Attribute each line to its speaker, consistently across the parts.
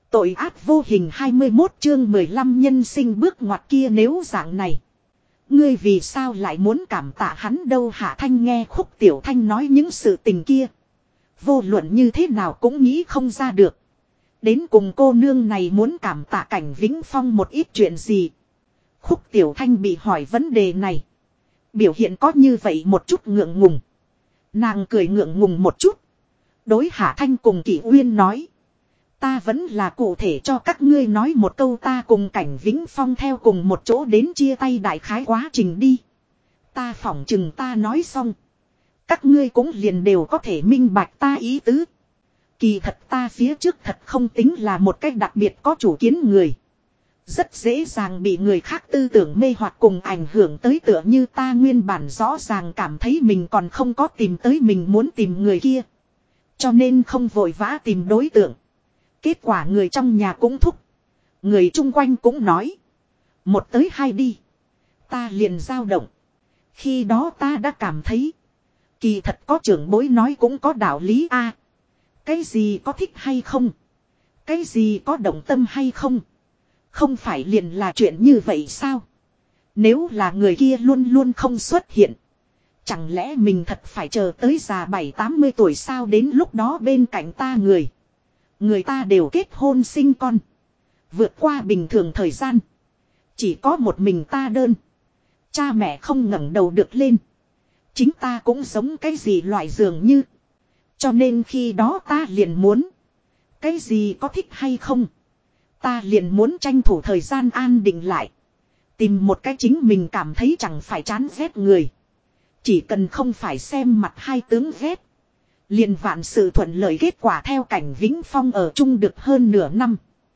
Speaker 1: Tội ác vô hình 21 chương 15 nhân sinh bước ngoặt kia nếu dạng này. Ngươi vì sao lại muốn cảm tạ hắn đâu Hạ Thanh nghe Khúc Tiểu Thanh nói những sự tình kia. Vô luận như thế nào cũng nghĩ không ra được. Đến cùng cô nương này muốn cảm tạ Cảnh Vĩnh Phong một ít chuyện gì. Khúc Tiểu Thanh bị hỏi vấn đề này. Biểu hiện có như vậy một chút ngượng ngùng. Nàng cười ngượng ngùng một chút. Đối Hạ Thanh cùng Kỷ Uyên nói. Ta vẫn là cụ thể cho các ngươi nói một câu ta cùng Cảnh Vĩnh Phong theo cùng một chỗ đến chia tay đại khái quá trình đi. Ta phỏng chừng ta nói xong. Các ngươi cũng liền đều có thể minh bạch ta ý tứ. Kỳ thật ta phía trước thật không tính là một cách đặc biệt có chủ kiến người. Rất dễ dàng bị người khác tư tưởng mê hoặc cùng ảnh hưởng tới tựa như ta nguyên bản rõ ràng cảm thấy mình còn không có tìm tới mình muốn tìm người kia. Cho nên không vội vã tìm đối tượng. Kết quả người trong nhà cũng thúc. Người chung quanh cũng nói. Một tới hai đi. Ta liền dao động. Khi đó ta đã cảm thấy. Kỳ thật có trưởng bối nói cũng có đạo lý a. Cái gì có thích hay không? Cái gì có động tâm hay không? Không phải liền là chuyện như vậy sao? Nếu là người kia luôn luôn không xuất hiện. Chẳng lẽ mình thật phải chờ tới già 70-80 tuổi sao đến lúc đó bên cạnh ta người. Người ta đều kết hôn sinh con. Vượt qua bình thường thời gian. Chỉ có một mình ta đơn. Cha mẹ không ngẩng đầu được lên. Chính ta cũng giống cái gì loại dường như. Cho nên khi đó ta liền muốn. Cái gì có thích hay không. Ta liền muốn tranh thủ thời gian an định lại. Tìm một cái chính mình cảm thấy chẳng phải chán ghét người. Chỉ cần không phải xem mặt hai tướng ghét. Liền vạn sự thuận lợi kết quả theo Cảnh Vĩnh Phong ở chung được hơn nửa năm.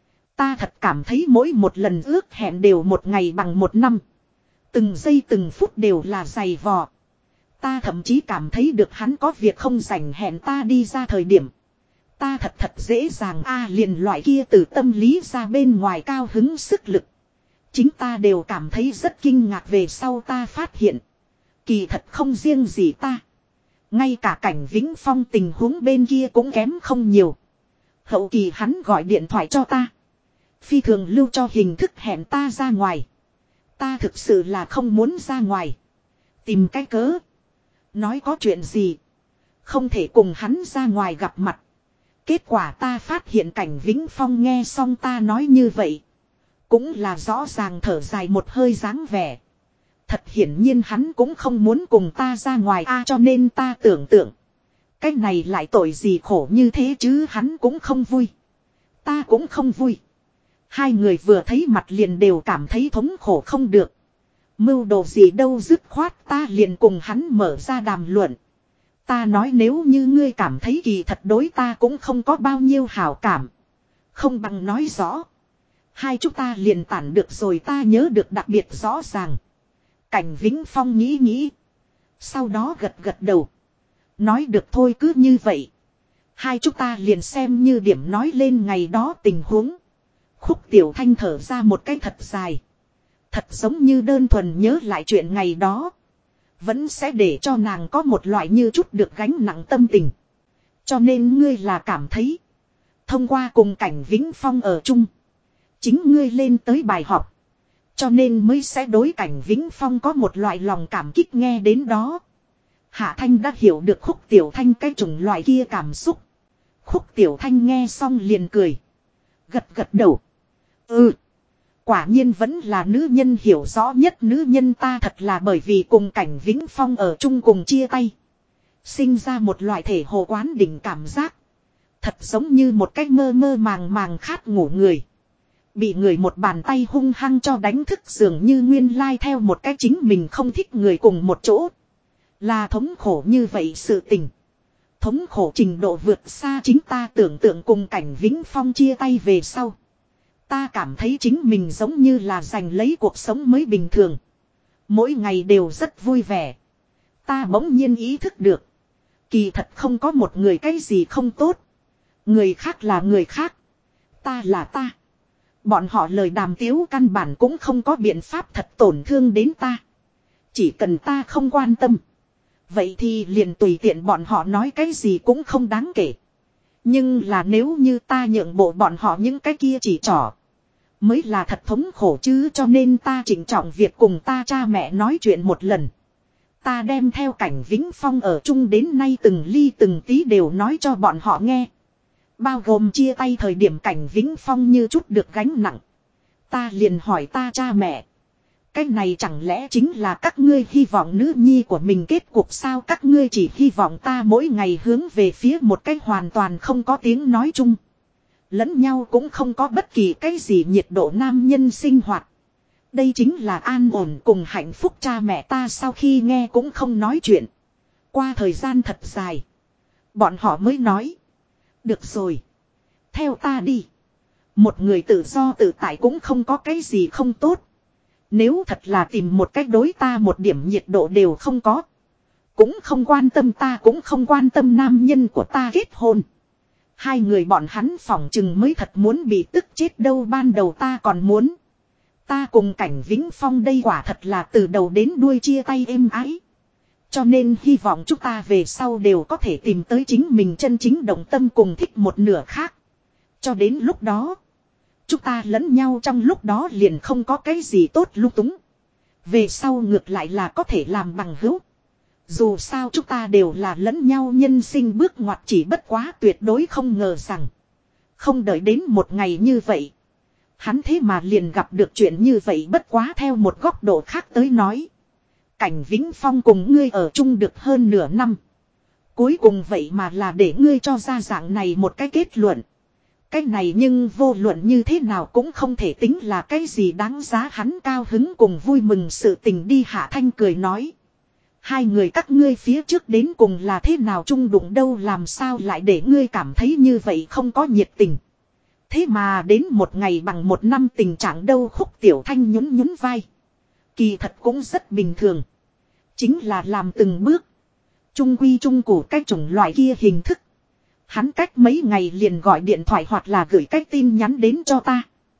Speaker 1: Ta thật cảm thấy mỗi một lần ước hẹn đều một ngày bằng một năm. Từng giây từng phút đều là dày vò. Ta thậm chí cảm thấy được hắn có việc không rảnh hẹn ta đi ra thời điểm. Ta thật dễ dàng liền loại kia từ tâm lý ra bên ngoài cao hứng sức lực. Chính ta đều cảm thấy rất kinh ngạc về sau ta phát hiện. Kỳ thật không riêng gì ta. Ngay cả Cảnh Vĩnh Phong tình huống bên kia cũng kém không nhiều. Hậu kỳ hắn gọi điện thoại cho ta. Phi thường lưu cho hình thức hẹn ta ra ngoài. Ta thực sự là không muốn ra ngoài. Tìm cái cớ. Nói có chuyện gì. Không thể cùng hắn ra ngoài gặp mặt. Kết quả ta phát hiện Cảnh Vĩnh Phong nghe xong ta nói như vậy. Cũng là rõ ràng thở dài một hơi dáng vẻ. Thật hiển nhiên hắn cũng không muốn cùng ta ra ngoài cho nên ta tưởng tượng. Cái này lại tội gì khổ như thế chứ hắn cũng không vui. Ta cũng không vui. Hai người vừa thấy mặt liền đều cảm thấy thống khổ không được. Mưu đồ gì đâu dứt khoát ta liền cùng hắn mở ra đàm luận. Ta nói nếu như ngươi cảm thấy kỳ thật đối ta cũng không có bao nhiêu hảo cảm. Không bằng nói rõ. Hai chúng ta liền tản được rồi ta nhớ được đặc biệt rõ ràng. Cảnh Vĩnh Phong nghĩ nghĩ. Sau đó gật đầu. Nói được thôi cứ như vậy. Hai chúng ta liền xem như điểm nói lên ngày đó tình huống. Khúc Tiểu Thanh thở ra một cái thật dài. Thật giống như đơn thuần nhớ lại chuyện ngày đó. Vẫn sẽ để cho nàng có một loại như chút được gánh nặng tâm tình. Cho nên ngươi là cảm thấy. Thông qua cùng Cảnh Vĩnh Phong ở chung. Chính ngươi lên tới bài học. Cho nên mới sẽ đối Cảnh Vĩnh Phong có một loại lòng cảm kích nghe đến đó. Hạ Thanh đã hiểu được Khúc Tiểu Thanh cái chủng loại kia cảm xúc. Khúc Tiểu Thanh nghe xong liền cười. Gật đầu. Quả nhiên vẫn là nữ nhân hiểu rõ nhất nữ nhân ta thật là bởi vì cùng Cảnh Vĩnh Phong ở chung cùng chia tay. Sinh ra một loại thể hồ quán đỉnh cảm giác. Thật giống như một cái mơ màng khát ngủ người. Bị người một bàn tay hung hăng cho đánh thức dường như nguyên lai theo một cái chính mình không thích người cùng một chỗ. Là thống khổ như vậy sự tình. Thống khổ trình độ vượt xa chính ta tưởng tượng cùng Cảnh Vĩnh Phong chia tay về sau. Ta cảm thấy chính mình giống như là giành lấy cuộc sống mới bình thường. Mỗi ngày đều rất vui vẻ. Ta bỗng nhiên ý thức được. Kỳ thật không có một người cái gì không tốt. Người khác là người khác. Ta là ta. Bọn họ lời đàm tiếu căn bản cũng không có biện pháp thật tổn thương đến ta. Chỉ cần ta không quan tâm. Vậy thì liền tùy tiện bọn họ nói cái gì cũng không đáng kể. Nhưng là nếu như ta nhượng bộ bọn họ những cái kia chỉ trỏ. Mới là thật thống khổ chứ, cho nên ta chỉnh trọng việc cùng ta cha mẹ nói chuyện một lần. Ta đem theo Cảnh Vĩnh Phong ở chung đến nay từng ly từng tí đều nói cho bọn họ nghe. Bao gồm chia tay thời điểm Cảnh Vĩnh Phong như chút được gánh nặng. Ta liền hỏi ta cha mẹ. Cái này chẳng lẽ chính là các ngươi hy vọng nữ nhi của mình kết cục sao? Các ngươi chỉ hy vọng ta mỗi ngày hướng về phía một cách hoàn toàn không có tiếng nói chung. Lẫn nhau cũng không có bất kỳ cái gì nhiệt độ nam nhân sinh hoạt. Đây chính là an ổn cùng hạnh phúc. Cha mẹ ta sau khi nghe cũng không nói chuyện. Qua thời gian thật dài, bọn họ mới nói. Được rồi, theo ta đi. Một người tự do tự tại cũng không có cái gì không tốt. Nếu thật là tìm một cách đối ta một điểm nhiệt độ đều không có. Cũng không quan tâm ta, cũng không quan tâm nam nhân của ta kết hôn. Hai người bọn hắn phỏng chừng mới thật muốn bị tức chết đâu. Ban đầu ta còn muốn. Ta cùng Cảnh Vĩnh Phong đây quả thật là từ đầu đến đuôi chia tay êm ái. Cho nên hy vọng chúng ta về sau đều có thể tìm tới chính mình chân chính đồng tâm cùng thích một nửa khác. Cho đến lúc đó, chúng ta lẫn nhau trong lúc đó liền không có cái gì tốt lung túng. Về sau ngược lại là có thể làm bằng hữu. Dù sao chúng ta đều là lẫn nhau nhân sinh bước ngoặt, chỉ bất quá tuyệt đối không ngờ rằng. Không đợi đến một ngày như vậy. Hắn thế mà liền gặp được chuyện như vậy. Bất quá theo một góc độ khác tới nói. Cảnh Vĩnh Phong cùng ngươi ở chung được hơn nửa năm. Cuối cùng vậy mà là để ngươi cho ra dạng này một cái kết luận. Cái này nhưng vô luận như thế nào cũng không thể tính là cái gì đáng giá hắn cao hứng cùng vui mừng sự tình đi. Hạ Thanh cười nói. Hai người các ngươi phía trước đến cùng là thế nào chung đụng đâu, làm sao lại để ngươi cảm thấy như vậy không có nhiệt tình. Thế mà đến một ngày bằng một năm tình trạng đâu. Khúc Tiểu Thanh nhún nhún vai. Kỳ thật cũng rất bình thường. Chính là làm từng bước. Trung quy trung cụ cái chủng loại kia hình thức. Hắn cách mấy ngày liền gọi điện thoại hoặc là gửi cái tin nhắn đến cho ta.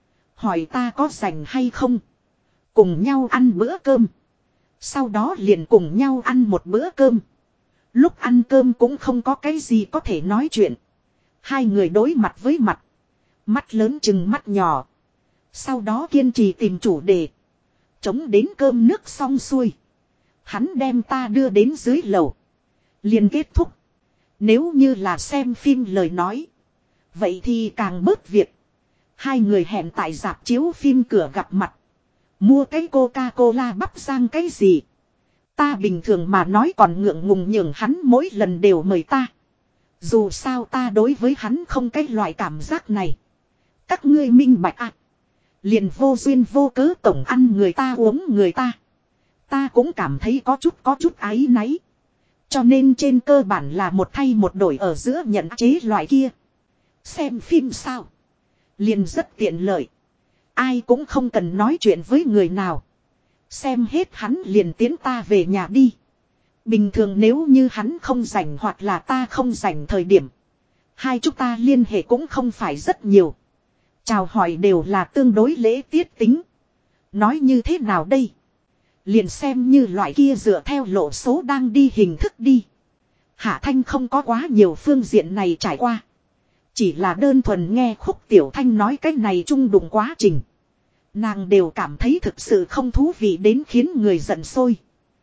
Speaker 1: Hỏi ta có rảnh hay không. Cùng nhau ăn bữa cơm. Sau đó liền cùng nhau ăn một bữa cơm. Lúc ăn cơm cũng không có cái gì có thể nói chuyện. Hai người đối mặt với mặt. Mắt lớn chừng mắt nhỏ. Sau đó kiên trì tìm chủ đề. Chống đến cơm nước xong xuôi. Hắn đem ta đưa đến dưới lầu. Liền kết thúc. Nếu như là xem phim lời nói. Vậy thì càng bớt việc. Hai người hẹn tại rạp chiếu phim cửa gặp mặt. Mua cái Coca-Cola bắp rang cái gì. Ta bình thường mà nói còn ngượng ngùng nhường hắn mỗi lần đều mời ta. Dù sao ta đối với hắn không cái loại cảm giác này. Các ngươi minh bạch à. Liền vô duyên vô cớ tổng ăn người ta uống người ta. Ta cũng cảm thấy có chút áy náy. Cho nên trên cơ bản là một thay một đổi ở giữa nhận chế loại kia. Xem phim sao. Liền rất tiện lợi. Ai cũng không cần nói chuyện với người nào. Xem hết hắn liền tiến ta về nhà đi. Bình thường nếu như hắn không rảnh hoặc là ta không rảnh thời điểm. Hai chúng ta liên hệ cũng không phải rất nhiều. Chào hỏi đều là tương đối lễ tiết tính. Nói như thế nào đây? Liền xem như loại kia dựa theo lộ số đang đi hình thức đi. Hạ Thanh không có quá nhiều phương diện này trải qua. Chỉ là đơn thuần nghe Khúc Tiểu Thanh nói cái này chung đụng quá trình. Nàng đều cảm thấy thực sự không thú vị đến khiến người giận sôi.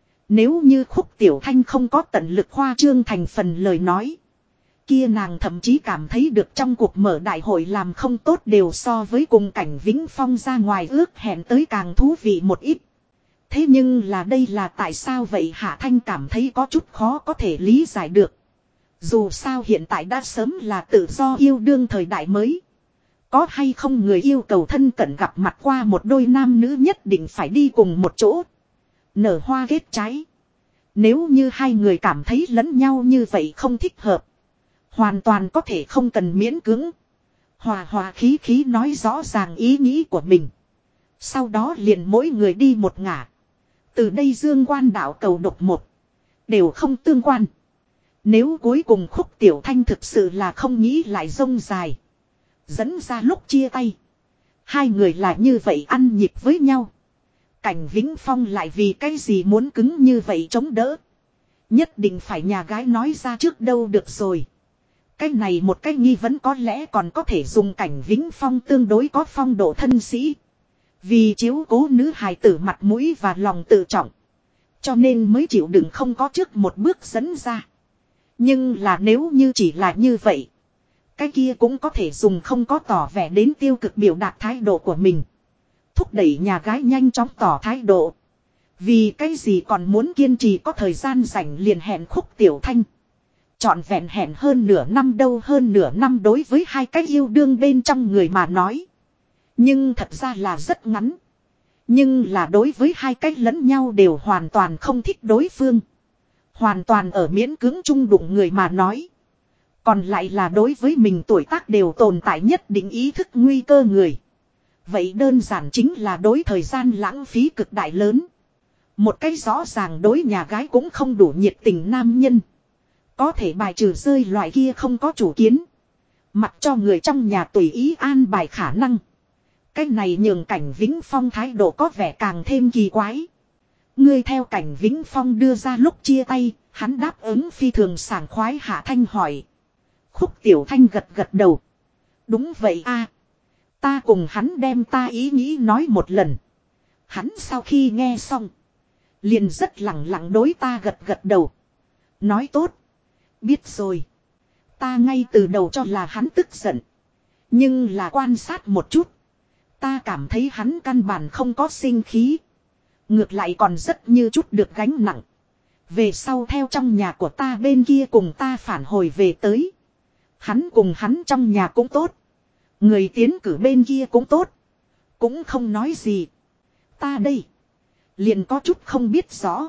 Speaker 1: Nếu như Khúc Tiểu Thanh không có tận lực khoa trương thành phần lời nói. Kia nàng thậm chí cảm thấy được trong cuộc mở đại hội làm không tốt đều so với cùng Cảnh Vĩnh Phong ra ngoài ước hẹn tới càng thú vị một ít. Thế nhưng là đây là tại sao vậy? Hạ Thanh cảm thấy có chút khó có thể lý giải được. Dù sao hiện tại đã sớm là tự do yêu đương thời đại mới. Có hay không người yêu cầu thân cận gặp mặt qua một đôi nam nữ nhất định phải đi cùng một chỗ. Nở hoa kết trái. Nếu như hai người cảm thấy lẫn nhau như vậy không thích hợp. Hoàn toàn có thể không cần miễn cưỡng. Hòa hòa khí khí nói rõ ràng ý nghĩ của mình. Sau đó liền mỗi người đi một ngả. Từ đây dương quan đạo cầu độc một. Đều không tương quan. Nếu cuối cùng Khúc Tiểu Thanh thực sự là không nghĩ lại rông dài. Dẫn ra lúc chia tay. Hai người là như vậy ăn nhịp với nhau. Cảnh Vĩnh Phong lại vì cái gì muốn cứng như vậy chống đỡ. Nhất định phải nhà gái nói ra trước đâu được rồi. Cái này một cái nghi vấn có lẽ còn có thể dùng Cảnh Vĩnh Phong tương đối có phong độ thân sĩ. Vì chiếu cố nữ hài tử mặt mũi và lòng tự trọng. Cho nên mới chịu đựng không có trước một bước dẫn ra. Nhưng là nếu như chỉ là như vậy. Cái kia cũng có thể dùng không có tỏ vẻ đến tiêu cực biểu đạt thái độ của mình. Thúc đẩy nhà gái nhanh chóng tỏ thái độ. Vì cái gì còn muốn kiên trì có thời gian rảnh liền hẹn Khúc Tiểu Thanh. Trọn vẹn hẹn hơn nửa năm đâu, hơn nửa năm đối với hai cái yêu đương bên trong người mà nói. Nhưng thật ra là rất ngắn. Nhưng là đối với hai cách lẫn nhau đều hoàn toàn không thích đối phương. Hoàn toàn ở miễn cưỡng chung đụng người mà nói. Còn lại là đối với mình tuổi tác đều tồn tại nhất định ý thức nguy cơ người. Vậy đơn giản chính là đối thời gian lãng phí cực đại lớn. Một cái rõ ràng đối nhà gái cũng không đủ nhiệt tình nam nhân. Có thể bài trừ rơi loại kia không có chủ kiến. Mặc cho người trong nhà tùy ý an bài khả năng. Cái này nhường Cảnh Vĩnh Phong thái độ có vẻ càng thêm kỳ quái. Ngươi theo Cảnh Vĩnh Phong đưa ra lúc chia tay, hắn đáp ứng phi thường sảng khoái. Hạ Thanh hỏi. Khúc Tiểu Thanh gật gật đầu. Đúng vậy a, ta cùng hắn đem ta ý nghĩ nói một lần. Hắn sau khi nghe xong, liền rất lặng lặng đối ta gật gật đầu. Nói tốt. Biết rồi. Ta ngay từ đầu cho là hắn tức giận. Nhưng là quan sát một chút. Ta cảm thấy hắn căn bản không có sinh khí. Ngược lại còn rất như chút được gánh nặng. Về sau theo trong nhà của ta bên kia cùng ta phản hồi về tới. Hắn cùng hắn trong nhà cũng tốt. Người tiến cử bên kia cũng tốt. Cũng không nói gì. Ta đây. Liền có chút không biết rõ.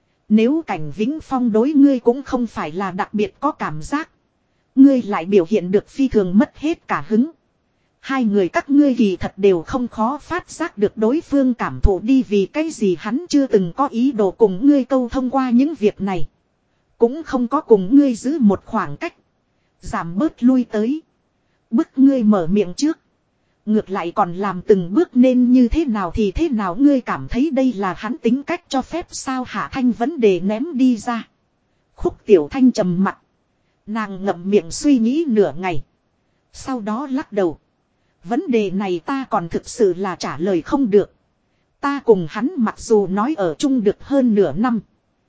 Speaker 1: Nếu Cảnh Vĩnh Phong đối ngươi cũng không phải là đặc biệt có cảm giác. Ngươi lại biểu hiện được phi thường mất hết cả hứng. Hai người các ngươi kỳ thật đều không khó phát giác được đối phương cảm thụ đi, vì cái gì hắn chưa từng có ý đồ cùng ngươi câu thông qua những việc này. Cũng không có cùng ngươi giữ một khoảng cách. Giảm bớt lui tới. Bức ngươi mở miệng trước. Ngược lại còn làm từng bước nên như thế nào thì thế nào, ngươi cảm thấy đây là hắn tính cách cho phép sao? Hạ Thanh vấn đề ném đi ra. Khúc Tiểu Thanh trầm mặt. Nàng ngậm miệng suy nghĩ nửa ngày. Sau đó lắc đầu. Vấn đề này ta còn thực sự là trả lời không được. Ta cùng hắn mặc dù nói ở chung được hơn nửa năm.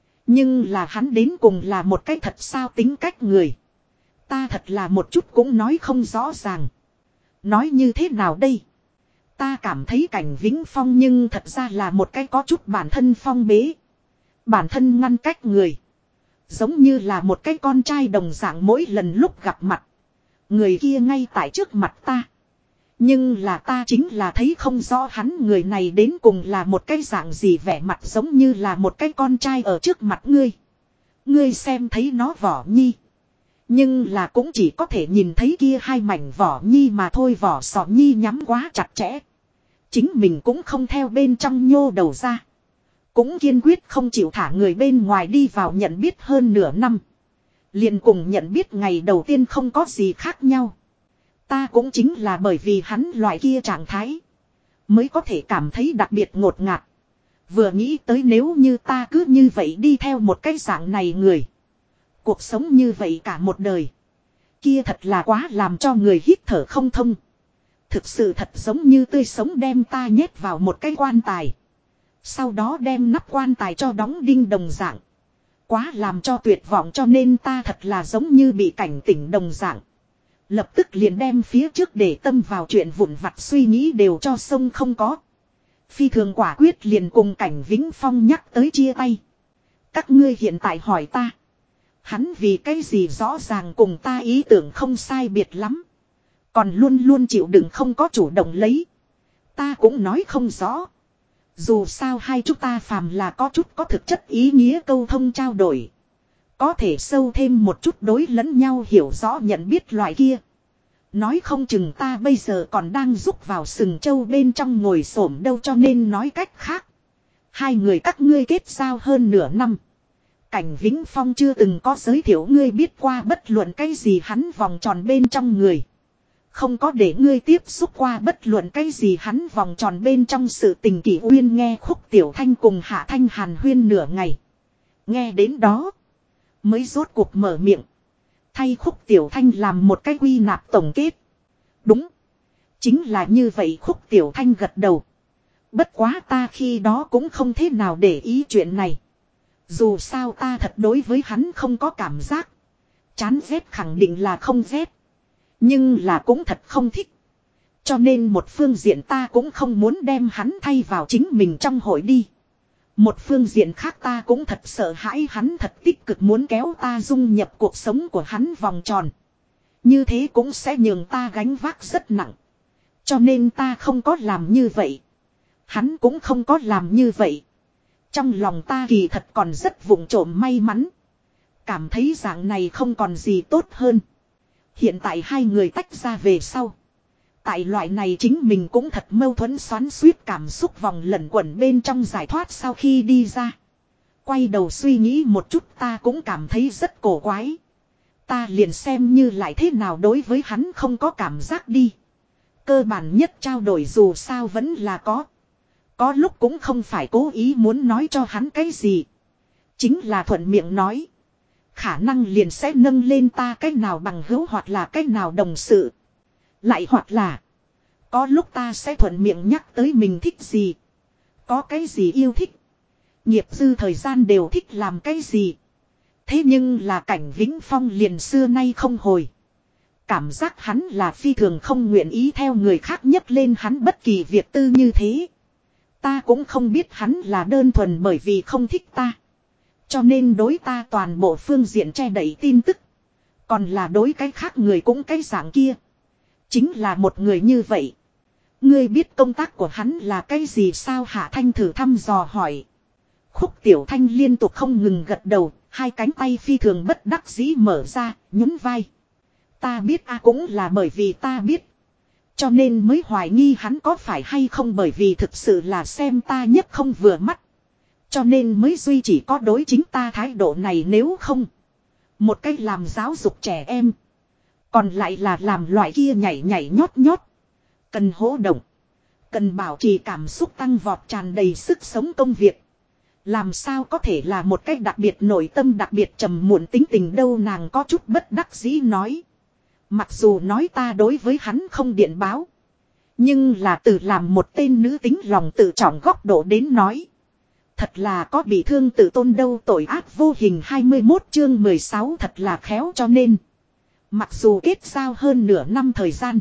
Speaker 1: Nhưng là hắn đến cùng là một cái thật sao tính cách người. Ta thật là một chút cũng nói không rõ ràng. Nói như thế nào đây? Ta cảm thấy Cảnh Vĩnh Phong nhưng thật ra là một cái có chút bản thân phong bế. Bản thân ngăn cách người. Giống như là một cái con trai đồng dạng, mỗi lần lúc gặp mặt. Người kia ngay tại trước mặt ta. Nhưng là ta chính là thấy không rõ hắn người này đến cùng là một cái dạng gì, vẻ mặt giống như là một cái con trai ở trước mặt ngươi. Ngươi xem thấy nó vỏ nhi. Nhưng là cũng chỉ có thể nhìn thấy kia hai mảnh vỏ nhi mà thôi, vỏ sọ nhi nhắm quá chặt chẽ. Chính mình cũng không theo bên trong nhô đầu ra. Cũng kiên quyết không chịu thả người bên ngoài đi vào, nhận biết hơn nửa năm. Liền cùng nhận biết ngày đầu tiên không có gì khác nhau. Ta cũng chính là bởi vì hắn loại kia trạng thái. Mới có thể cảm thấy đặc biệt ngột ngạt. Vừa nghĩ tới nếu như ta cứ như vậy đi theo một cái dạng này người. Cuộc sống như vậy cả một đời. Kia thật là quá làm cho người hít thở không thông. Thực sự thật giống như tươi sống đem ta nhét vào một cái quan tài. Sau đó đem nắp quan tài cho đóng đinh đồng dạng. Quá làm cho tuyệt vọng, cho nên ta thật là giống như bị cảnh tỉnh đồng dạng. Lập tức liền đem phía trước để tâm vào chuyện vụn vặt suy nghĩ đều cho sông không có. Phi thường quả quyết liền cùng Cảnh Vĩnh Phong nhắc tới chia tay. Các ngươi hiện tại hỏi ta. Hắn vì cái gì rõ ràng cùng ta ý tưởng không sai biệt lắm. Còn luôn luôn chịu đựng không có chủ động lấy. Ta cũng nói không rõ. Dù sao hai chúng ta phàm là có chút có thực chất ý nghĩa câu thông trao đổi. Có thể sâu thêm một chút đối lẫn nhau hiểu rõ nhận biết loại kia. Nói không chừng ta bây giờ còn đang rúc vào sừng trâu bên trong ngồi xổm đâu, cho nên nói cách khác. Hai người các ngươi kết giao hơn nửa năm. Cảnh Vĩnh Phong chưa từng có giới thiệu ngươi biết qua bất luận cái gì hắn vòng tròn bên trong người. Không có để ngươi tiếp xúc qua bất luận cái gì hắn vòng tròn bên trong sự tình. Kỷ Uyên nghe Khúc Tiểu Thanh cùng Hạ Thanh hàn huyên nửa ngày. Nghe đến đó mới rốt cuộc mở miệng. Thay Khúc Tiểu Thanh làm một cái quy nạp tổng kết. Đúng. Chính là như vậy. Khúc Tiểu Thanh gật đầu. Bất quá ta khi đó cũng không thế nào để ý chuyện này. Dù sao ta thật đối với hắn không có cảm giác. Chán ghét khẳng định là không ghét. Nhưng là cũng thật không thích. Cho nên một phương diện ta cũng không muốn đem hắn thay vào chính mình trong hội đi. Một phương diện khác ta cũng thật sợ hãi hắn thật tích cực muốn kéo ta dung nhập cuộc sống của hắn vòng tròn. Như thế cũng sẽ nhường ta gánh vác rất nặng. Cho nên ta không có làm như vậy. Hắn cũng không có làm như vậy. Trong lòng ta kỳ thật còn rất vụng trộm may mắn. Cảm thấy dạng này không còn gì tốt hơn. Hiện tại hai người tách ra về sau. Tại loại này chính mình cũng thật mâu thuẫn xoắn xuýt cảm xúc vòng lẩn quẩn bên trong giải thoát sau khi đi ra. Quay đầu suy nghĩ một chút ta cũng cảm thấy rất cổ quái. Ta liền xem như lại thế nào đối với hắn không có cảm giác đi. Cơ bản nhất trao đổi dù sao vẫn là có. Có lúc cũng không phải cố ý muốn nói cho hắn cái gì. Chính là thuận miệng nói. Khả năng liền sẽ nâng lên ta cách nào bằng hữu hoặc là cách nào đồng sự. Lại hoặc là. Có lúc ta sẽ thuận miệng nhắc tới mình thích gì. Có cái gì yêu thích. Nghiệp dư thời gian đều thích làm cái gì. Thế nhưng là Cảnh Vĩnh Phong liền xưa nay không hồi. Cảm giác hắn là phi thường không nguyện ý theo người khác nhấc lên hắn bất kỳ việc tư như thế. Ta cũng không biết hắn là đơn thuần bởi vì không thích ta. Cho nên đối ta toàn bộ phương diện che đậy tin tức. Còn là đối cái khác người cũng cái dạng kia. Chính là một người như vậy. Ngươi biết công tác của hắn là cái gì sao? Hạ Thanh thử thăm dò hỏi. Khúc Tiểu Thanh liên tục không ngừng gật đầu. Hai cánh tay phi thường bất đắc dĩ mở ra, nhún vai. Ta biết cũng là bởi vì ta biết. Cho nên mới hoài nghi hắn có phải hay không, bởi vì thực sự là xem ta nhất không vừa mắt. Cho nên mới duy chỉ có đối chính ta thái độ này, nếu không. Một cách làm giáo dục trẻ em. Còn lại là làm loại kia nhảy nhảy nhót nhót. Cần hỗ động. Cần bảo trì cảm xúc tăng vọt tràn đầy sức sống công việc. Làm sao có thể là một cách đặc biệt nội tâm đặc biệt trầm muộn tính tình đâu, nàng có chút bất đắc dĩ nói. Mặc dù nói ta đối với hắn không điện báo. Nhưng là từ làm một tên nữ tính lòng tự trọng góc độ đến nói. Thật là có bị thương tự tôn đâu, tội ác vô hình 21 chương 16 thật là khéo. Cho nên mặc dù kết giao hơn nửa năm thời gian.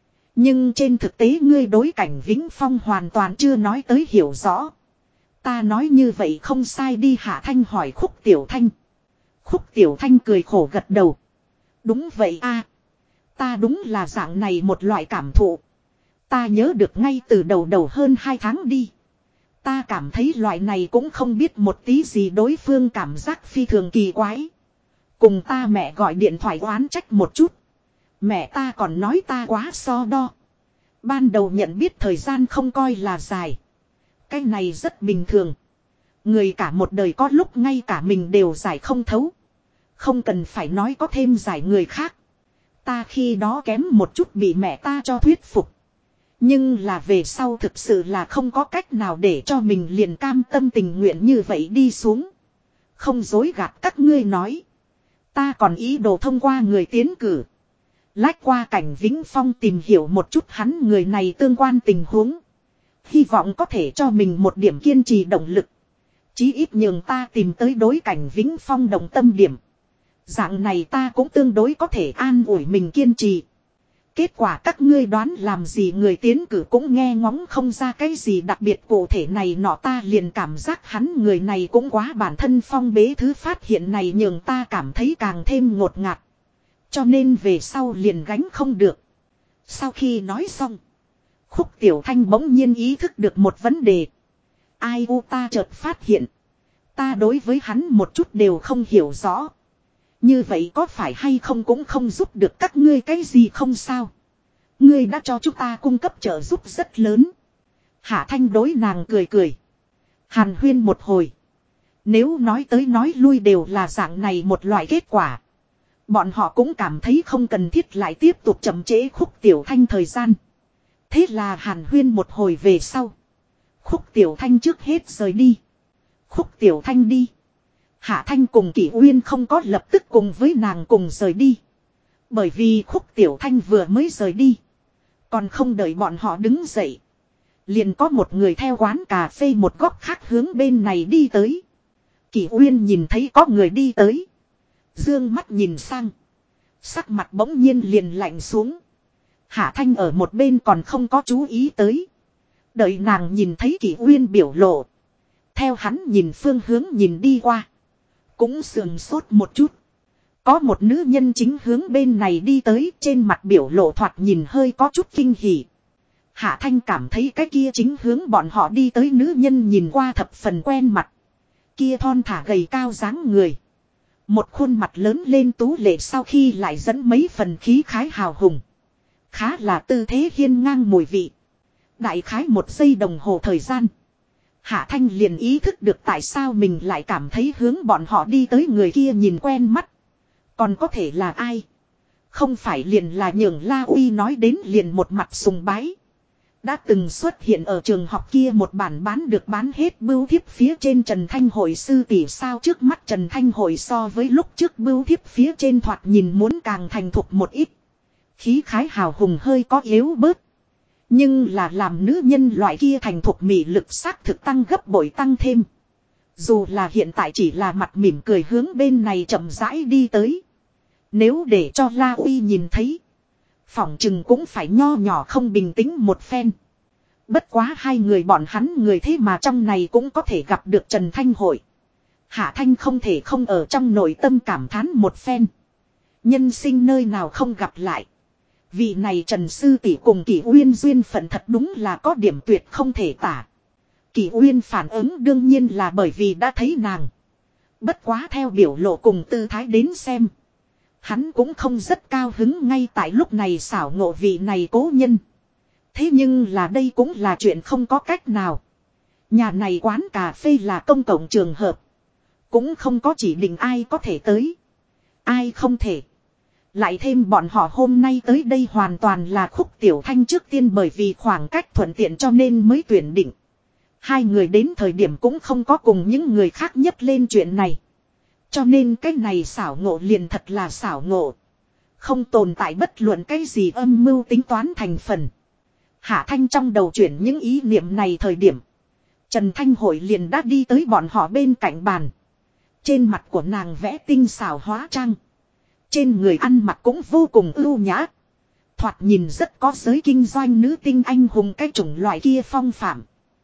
Speaker 1: Nhưng trên thực tế ngươi đối Cảnh Vĩnh Phong hoàn toàn chưa nói tới hiểu rõ. Ta nói như vậy không sai đi? Hạ Thanh hỏi Khúc Tiểu Thanh. Khúc Tiểu Thanh cười khổ gật đầu. Đúng vậy a, ta đúng là dạng này một loại cảm thụ. Ta nhớ được ngay từ đầu hơn 2 tháng đi. Ta cảm thấy loại này cũng không biết một tí gì, đối phương cảm giác phi thường kỳ quái. Cùng ta mẹ gọi điện thoại oán trách một chút. Mẹ ta còn nói ta quá so đo. Ban đầu nhận biết thời gian không coi là dài. Cái này rất bình thường. Người cả một đời có lúc ngay cả mình đều giải không thấu. Không cần phải nói có thêm giải người khác. Ta khi đó kém một chút bị mẹ ta cho thuyết phục. Nhưng là về sau thực sự là không có cách nào để cho mình liền cam tâm tình nguyện như vậy đi xuống. Không dối gạt các ngươi nói. Ta còn ý đồ thông qua người tiến cử. Lách qua Cảnh Vĩnh Phong tìm hiểu một chút hắn người này tương quan tình huống. Hy vọng có thể cho mình một điểm kiên trì động lực. Chí ít nhường ta tìm tới đối Cảnh Vĩnh Phong đồng tâm điểm. Dạng này ta cũng tương đối có thể an ủi mình kiên trì. Kết quả các ngươi đoán làm gì, người tiến cử cũng nghe ngóng không ra cái gì đặc biệt cụ thể này nọ. Ta liền cảm giác hắn người này cũng quá bản thân phong bế, thứ phát hiện này nhường ta cảm thấy càng thêm ngột ngạt. Cho nên về sau liền gánh không được. Sau khi nói xong, Khúc Tiểu Thanh bỗng nhiên ý thức được một vấn đề. Ai u, ta chợt phát hiện. Ta đối với hắn một chút đều không hiểu rõ. Như vậy có phải hay không cũng không giúp được các ngươi cái gì không sao. Ngươi đã cho chúng ta cung cấp trợ giúp rất lớn. Hạ Thanh đối nàng cười cười. Hàn huyên một hồi. Nếu nói tới nói lui đều là dạng này một loại kết quả. Bọn họ cũng cảm thấy không cần thiết lại tiếp tục chậm trễ Khúc Tiểu Thanh thời gian. Thế là hàn huyên một hồi về sau. Khúc Tiểu Thanh trước hết rời đi. Khúc Tiểu Thanh đi. Hạ Thanh cùng Kỷ Uyên không có lập tức cùng với nàng cùng rời đi. Bởi vì Khúc Tiểu Thanh vừa mới rời đi. Còn không đợi bọn họ đứng dậy. Liền có một người theo quán cà phê một góc khác hướng bên này đi tới. Kỷ Uyên nhìn thấy có người đi tới. Dương mắt nhìn sang. Sắc mặt bỗng nhiên liền lạnh xuống. Hạ Thanh ở một bên còn không có chú ý tới. Đợi nàng nhìn thấy Kỷ Uyên biểu lộ. Theo hắn nhìn phương hướng nhìn đi qua. Cũng sườn sốt một chút. Có một nữ nhân chính hướng bên này đi tới, trên mặt biểu lộ thoạt nhìn hơi có chút kinh hỉ. Hạ Thanh cảm thấy cái kia chính hướng bọn họ đi tới nữ nhân nhìn qua thập phần quen mặt. Kia thon thả gầy cao dáng người. Một khuôn mặt lớn lên tú lệ sau khi lại dẫn mấy phần khí khái hào hùng. Khá là tư thế hiên ngang mùi vị. Đại khái 1 giây đồng hồ thời gian. Hạ Thanh liền ý thức được tại sao mình lại cảm thấy hướng bọn họ đi tới người kia nhìn quen mắt. Còn có thể là ai? Không phải liền là Nhường La Uy nói đến liền một mặt sùng bái. Đã từng xuất hiện ở trường học kia một bản bán hết bưu thiếp phía trên Trần Thanh Hội sư tỷ sao trước mắt Trần Thanh Hội so với lúc trước bưu thiếp phía trên thoạt nhìn muốn càng thành thục một ít. Khí khái hào hùng hơi có yếu bớt. Nhưng là làm nữ nhân loại kia thành thục mị lực xác thực tăng gấp bội tăng thêm. Dù là hiện tại chỉ là mặt mỉm cười hướng bên này chậm rãi đi tới. Nếu để cho La Uy nhìn thấy. Phỏng chừng cũng phải nho nhỏ không bình tĩnh một phen. Bất quá hai người bọn hắn người thế mà trong này cũng có thể gặp được Trần Thanh Hội. Hạ Thanh không thể không ở trong nội tâm cảm thán một phen. Nhân sinh nơi nào không gặp lại. Vị này Trần Sư tỷ cùng Kỷ Uyên duyên phận thật đúng là có điểm tuyệt không thể tả. Kỷ Uyên phản ứng đương nhiên là bởi vì đã thấy nàng. Bất quá theo biểu lộ cùng tư thái đến xem. Hắn cũng không rất cao hứng ngay tại lúc này xảo ngộ vị này cố nhân. Thế nhưng là đây cũng là chuyện không có cách nào. Nhà này quán cà phê là công cộng trường hợp. Cũng không có chỉ định ai có thể tới. Ai không thể. Lại thêm bọn họ hôm nay tới đây hoàn toàn là Khúc Tiểu Thanh trước tiên bởi vì khoảng cách thuận tiện cho nên mới tuyển định. Hai người đến thời điểm cũng không có cùng những người khác nhấc lên chuyện này. Cho nên cái này xảo ngộ liền thật là xảo ngộ. Không tồn tại bất luận cái gì âm mưu tính toán thành phần. Hạ Thanh trong đầu chuyển những ý niệm này thời điểm. Trần Thanh Hội liền đã đi tới bọn họ bên cạnh bàn. Trên mặt của nàng vẽ tinh xảo hóa trang. Trên người ăn mặc cũng vô cùng ưu nhã. Thoạt nhìn rất có giới kinh doanh nữ tinh anh hùng cái chủng loại kia phong phạm.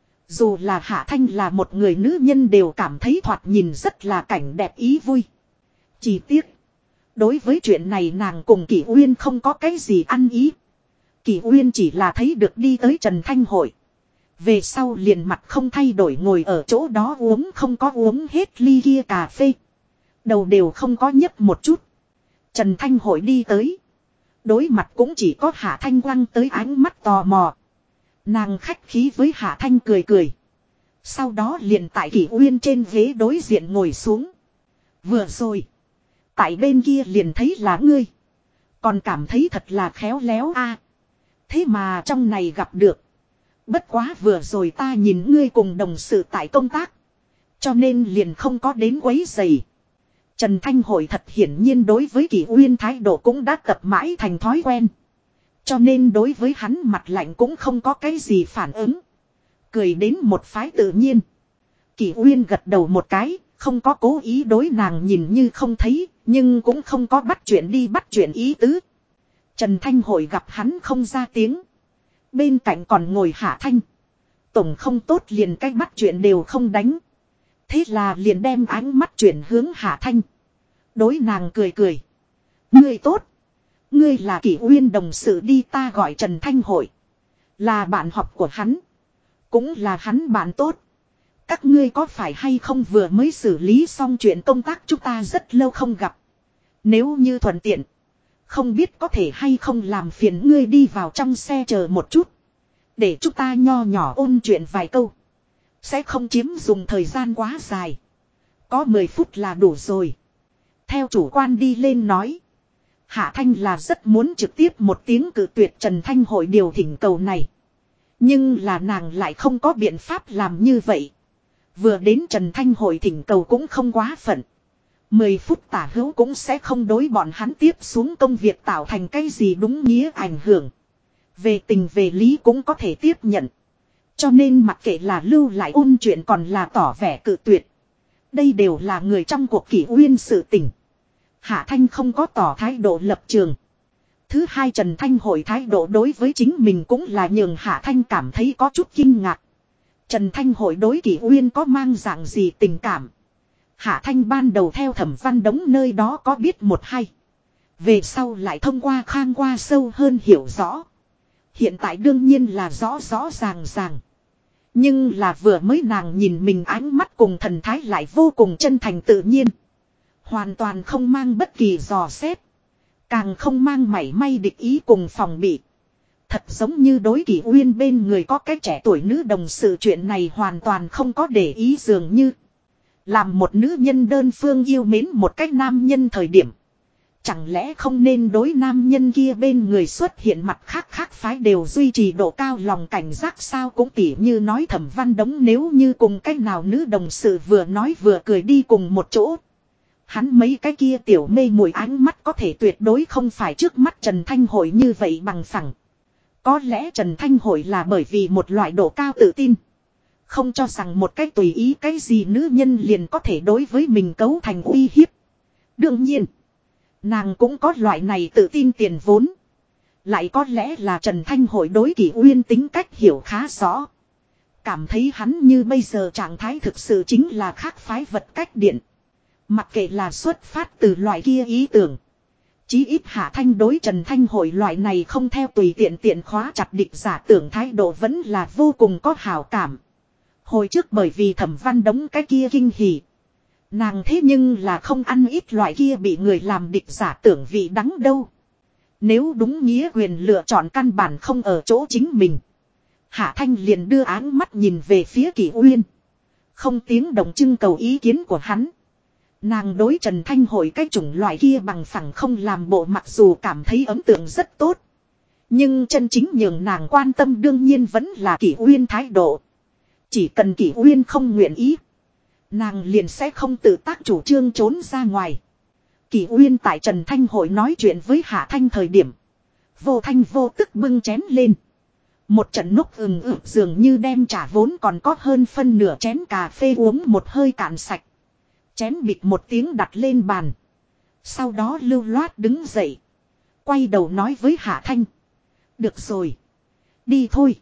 Speaker 1: Dù là Hạ Thanh là một người nữ nhân đều cảm thấy thoạt nhìn rất là cảnh đẹp ý vui. Chỉ tiếc. Đối với chuyện này nàng cùng Kỷ Uyên không có cái gì ăn ý. Kỷ Uyên chỉ là thấy được đi tới Trần Thanh Hội. Về sau liền mặt không thay đổi ngồi ở chỗ đó uống không có uống hết ly kia cà phê. Đầu đều không có nhấc một chút. Trần Thanh Hội đi tới. Đối mặt cũng chỉ có Hạ Thanh quăng tới ánh mắt tò mò. Nàng khách khí với Hạ Thanh cười cười. Sau đó liền tại Kỷ Uyên trên ghế đối diện ngồi xuống. Vừa rồi. Tại bên kia liền thấy là ngươi. Còn cảm thấy thật là khéo léo a. Thế mà trong này gặp được. Bất quá vừa rồi ta nhìn ngươi cùng đồng sự tại công tác. Cho nên liền không có đến quấy rầy. Trần Thanh Hội thật hiển nhiên đối với Kỷ Uyên thái độ cũng đã tập mãi thành thói quen. Cho nên đối với hắn mặt lạnh cũng không có cái gì phản ứng. Cười đến một phái tự nhiên. Kỷ Uyên gật đầu một cái, không có cố ý đối nàng nhìn như không thấy, nhưng cũng không có bắt chuyện đi bắt chuyện ý tứ. Trần Thanh Hội gặp hắn không ra tiếng. Bên cạnh còn ngồi Hạ Thanh. Tổng không tốt liền cách bắt chuyện đều không đánh. Thế là liền đem ánh mắt chuyển hướng Hạ Thanh. Đối nàng cười cười. Ngươi tốt. Ngươi là Kỷ Uyên đồng sự đi ta gọi Trần Thanh Hội. Là bạn học của hắn. Cũng là hắn bạn tốt. Các ngươi có phải hay không vừa mới xử lý xong chuyện công tác chúng ta rất lâu không gặp. Nếu như thuận tiện. Không biết có thể hay không làm phiền ngươi đi vào trong xe chờ một chút. Để chúng ta nho nhỏ ôn chuyện vài câu. Sẽ không chiếm dùng thời gian quá dài. Có 10 phút là đủ rồi. Theo chủ quan đi lên nói. Hạ Thanh là rất muốn trực tiếp một tiếng cự tuyệt Trần Thanh Hội điều thỉnh cầu này. Nhưng là nàng lại không có biện pháp làm như vậy. Vừa đến Trần Thanh Hội thỉnh cầu cũng không quá phận. 10 phút tả hữu cũng sẽ không đối bọn hắn tiếp xuống công việc tạo thành cái gì đúng nghĩa ảnh hưởng. Về tình về lý cũng có thể tiếp nhận. Cho nên mặc kệ là lưu lại ôn chuyện còn là tỏ vẻ cự tuyệt. Đây đều là người trong cuộc Kỷ Uyên sự tình. Hạ Thanh không có tỏ thái độ lập trường. Thứ hai, Trần Thanh Hội thái độ đối với chính mình cũng là nhường Hạ Thanh cảm thấy có chút kinh ngạc. Trần Thanh Hội đối Kỷ Uyên có mang dạng gì tình cảm. Hạ Thanh ban đầu theo Thẩm Văn Đống nơi đó có biết một hai. Về sau lại thông qua Khang qua sâu hơn hiểu rõ. Hiện tại đương nhiên là rõ rõ ràng ràng. Nhưng là vừa mới nàng nhìn mình ánh mắt cùng thần thái lại vô cùng chân thành tự nhiên. Hoàn toàn không mang bất kỳ dò xét. Càng không mang mảy may địch ý cùng phòng bị. Thật giống như đối Kỷ Uyên bên người có cái trẻ tuổi nữ đồng sự, chuyện này hoàn toàn không có để ý, dường như làm một nữ nhân đơn phương yêu mến một cách nam nhân thời điểm. Chẳng lẽ không nên đối nam nhân kia bên người xuất hiện mặt khác khác phái đều duy trì độ cao lòng cảnh giác sao? Cũng tỉ như nói Thẩm Văn Đống nếu như cùng cách nào nữ đồng sự vừa nói vừa cười đi cùng một chỗ. Hắn mấy cái kia tiểu mê muội ánh mắt có thể tuyệt đối không phải trước mắt Trần Thanh Hội như vậy bằng phẳng. Có lẽ Trần Thanh Hội là bởi vì một loại độ cao tự tin. Không cho rằng một cách tùy ý cái gì nữ nhân liền có thể đối với mình cấu thành uy hiếp. Đương nhiên, nàng cũng có loại này tự tin tiền vốn. Lại có lẽ là Trần Thanh Hội đối Kỷ Uyên tính cách hiểu khá rõ. Cảm thấy hắn như bây giờ trạng thái thực sự chính là khác phái vật cách điện. Mặc kệ là xuất phát từ loại kia ý tưởng. Chí ít Hạ Thanh đối Trần Thanh Hội loại này không theo tùy tiện tiện khóa chặt địch giả tưởng thái độ vẫn là vô cùng có hảo cảm. Hồi trước bởi vì Thẩm Văn Đống cái kia kinh hỉ. Nàng thế nhưng là không ăn ít loại kia bị người làm địch giả tưởng vị đắng đâu. Nếu đúng nghĩa quyền lựa chọn căn bản không ở chỗ chính mình. Hạ Thanh liền đưa áng mắt nhìn về phía Kỷ Uyên. Không tiếng động trưng cầu ý kiến của hắn. Nàng đối Trần Thanh Hội cái chủng loại kia bằng phẳng không làm bộ, mặc dù cảm thấy ấn tượng rất tốt. Nhưng chân chính nhường nàng quan tâm đương nhiên vẫn là Kỷ Uyên thái độ. Chỉ cần Kỷ Uyên không nguyện ý, nàng liền sẽ không tự tác chủ trương trốn ra ngoài. Kỷ Uyên tại Trần Thanh Hội nói chuyện với Hạ Thanh thời điểm, vô thanh vô tức bưng chén lên. Một trận núc dường như đem trả vốn còn có hơn phân nửa chén cà phê uống một hơi cạn sạch. Chén bịt một tiếng đặt lên bàn. Sau đó lưu loát đứng dậy. Quay đầu nói với Hạ Thanh. Được rồi. Đi thôi.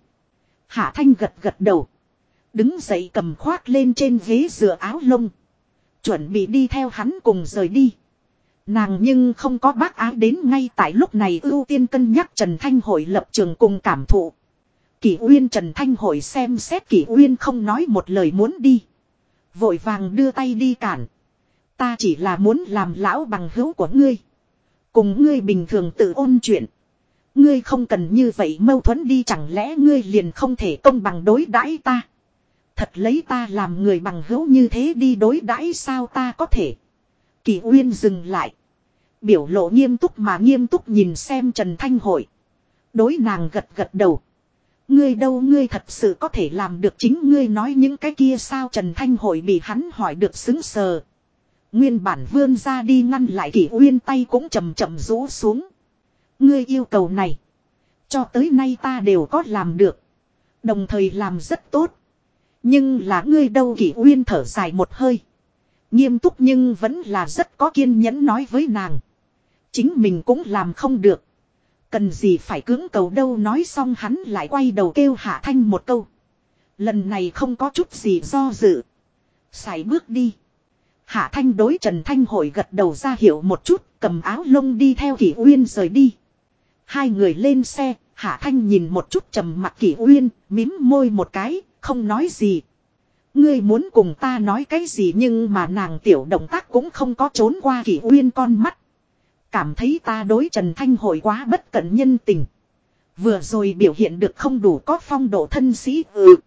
Speaker 1: Hạ Thanh gật gật đầu. Đứng dậy cầm khoác lên trên ghế dựa áo lông. Chuẩn bị đi theo hắn cùng rời đi. Nàng nhưng không có bác ái đến ngay tại lúc này ưu tiên cân nhắc Trần Thanh Hội lập trường cùng cảm thụ. Kỷ Uyên Trần Thanh Hội xem xét Kỷ Uyên không nói một lời muốn đi. Vội vàng đưa tay đi cản. Ta chỉ là muốn làm lão bằng hữu của ngươi. Cùng ngươi bình thường tự ôn chuyện. Ngươi không cần như vậy mâu thuẫn đi, chẳng lẽ ngươi liền không thể công bằng đối đãi ta. Thật lấy ta làm người bằng hữu như thế đi đối đãi sao ta có thể. Kỷ Uyên dừng lại. Biểu lộ nghiêm túc mà nghiêm túc nhìn xem Trần Thanh Hội. Đối nàng gật gật đầu. Ngươi đâu, ngươi thật sự có thể làm được chính ngươi nói những cái kia sao? Trần Thanh Hội bị hắn hỏi được xứng sờ. Nguyên bản vươn ra đi ngăn lại Kỷ Uyên tay cũng chậm chậm rũ xuống. Ngươi yêu cầu này, cho tới nay ta đều có làm được. Đồng thời làm rất tốt. Nhưng là ngươi đâu? Kỷ Uyên thở dài một hơi. Nghiêm túc nhưng vẫn là rất có kiên nhẫn nói với nàng. Chính mình cũng làm không được. Cần gì phải cưỡng cầu đâu. Nói xong hắn lại quay đầu kêu Hạ Thanh một câu. Lần này không có chút gì do dự. Sải bước đi. Hạ Thanh đối Trần Thanh Hội gật đầu ra hiệu một chút, cầm áo lông đi theo Kỷ Uyên rời đi. Hai người lên xe, Hạ Thanh nhìn một chút trầm mặt Kỷ Uyên, mím môi một cái, không nói gì. Ngươi muốn cùng ta nói cái gì? Nhưng mà nàng tiểu động tác cũng không có trốn qua Kỷ Uyên con mắt. Cảm thấy ta đối Trần Thanh Hội quá bất cẩn nhân tình. Vừa rồi biểu hiện được không đủ có phong độ thân sĩ.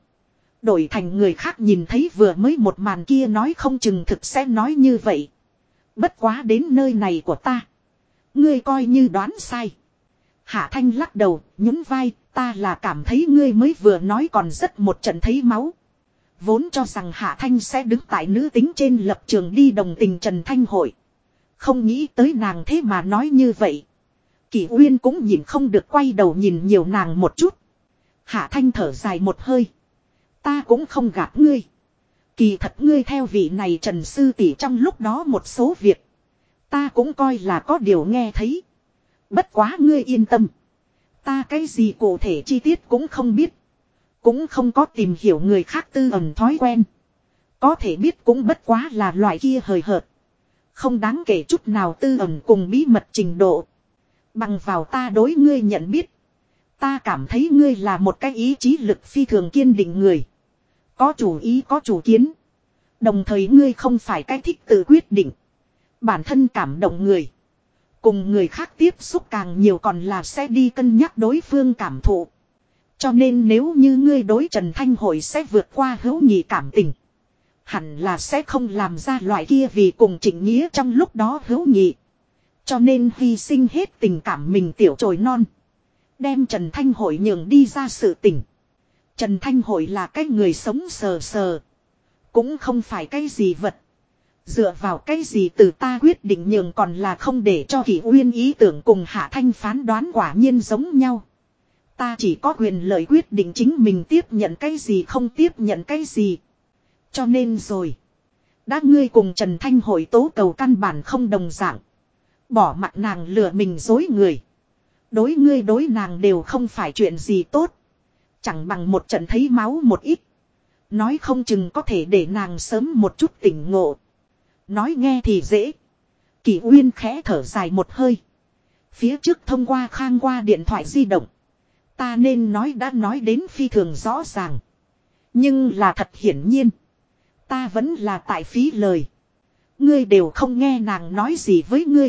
Speaker 1: Đổi thành người khác nhìn thấy vừa mới một màn kia nói không chừng thực sẽ nói như vậy. Bất quá đến nơi này của ta, ngươi coi như đoán sai. Hạ Thanh lắc đầu, nhún vai, ta là cảm thấy ngươi mới vừa nói còn rất một trận thấy máu. Vốn cho rằng Hạ Thanh sẽ đứng tại nữ tính trên lập trường đi đồng tình Trần Thanh Hội. Không nghĩ tới nàng thế mà nói như vậy. Kỷ Uyên cũng nhìn không được quay đầu nhìn nhiều nàng một chút. Hạ Thanh thở dài một hơi. Ta cũng không gạt ngươi. Kỳ thật ngươi theo vị này Trần Sư tỷ trong lúc đó một số việc. Ta cũng coi là có điều nghe thấy. Bất quá ngươi yên tâm. Ta cái gì cụ thể chi tiết cũng không biết. Cũng không có tìm hiểu người khác tư ẩn thói quen. Có thể biết cũng bất quá là loại kia hời hợt. Không đáng kể chút nào tư ẩn cùng bí mật trình độ. Bằng vào ta đối ngươi nhận biết. Ta cảm thấy ngươi là một cái ý chí lực phi thường kiên định người. Có chủ ý có chủ kiến. Đồng thời ngươi không phải cái thích tự quyết định. Bản thân cảm động người. Cùng người khác tiếp xúc càng nhiều còn là sẽ đi cân nhắc đối phương cảm thụ. Cho nên nếu như ngươi đối Trần Thanh Hội sẽ vượt qua hữu nghị cảm tình. Hẳn là sẽ không làm ra loại kia vì cùng Trịnh Nghĩa trong lúc đó hữu nghị. Cho nên hy sinh hết tình cảm mình tiểu trồi non. Đem Trần Thanh Hội nhường đi ra sự tình. Trần Thanh Hội là cái người sống sờ sờ. Cũng không phải cái gì vật. Dựa vào cái gì từ ta quyết định nhường còn là không để cho Kỷ Uyên ý tưởng cùng Hạ Thanh phán đoán quả nhiên giống nhau. Ta chỉ có quyền lợi quyết định chính mình tiếp nhận cái gì không tiếp nhận cái gì. Cho nên rồi. Đã ngươi cùng Trần Thanh Hội tố cầu căn bản không đồng dạng. Bỏ mặt nàng lừa mình dối người. Đối ngươi đối nàng đều không phải chuyện gì tốt. Chẳng bằng một trận thấy máu một ít. Nói không chừng có thể để nàng sớm một chút tỉnh ngộ. Nói nghe thì dễ. Kỷ Uyên khẽ thở dài một hơi. Phía trước thông qua khang qua điện thoại di động. Ta nên nói đã nói đến phi thường rõ ràng. Nhưng là thật hiển nhiên. Ta vẫn là tại phí lời. Ngươi đều không nghe nàng nói gì với ngươi.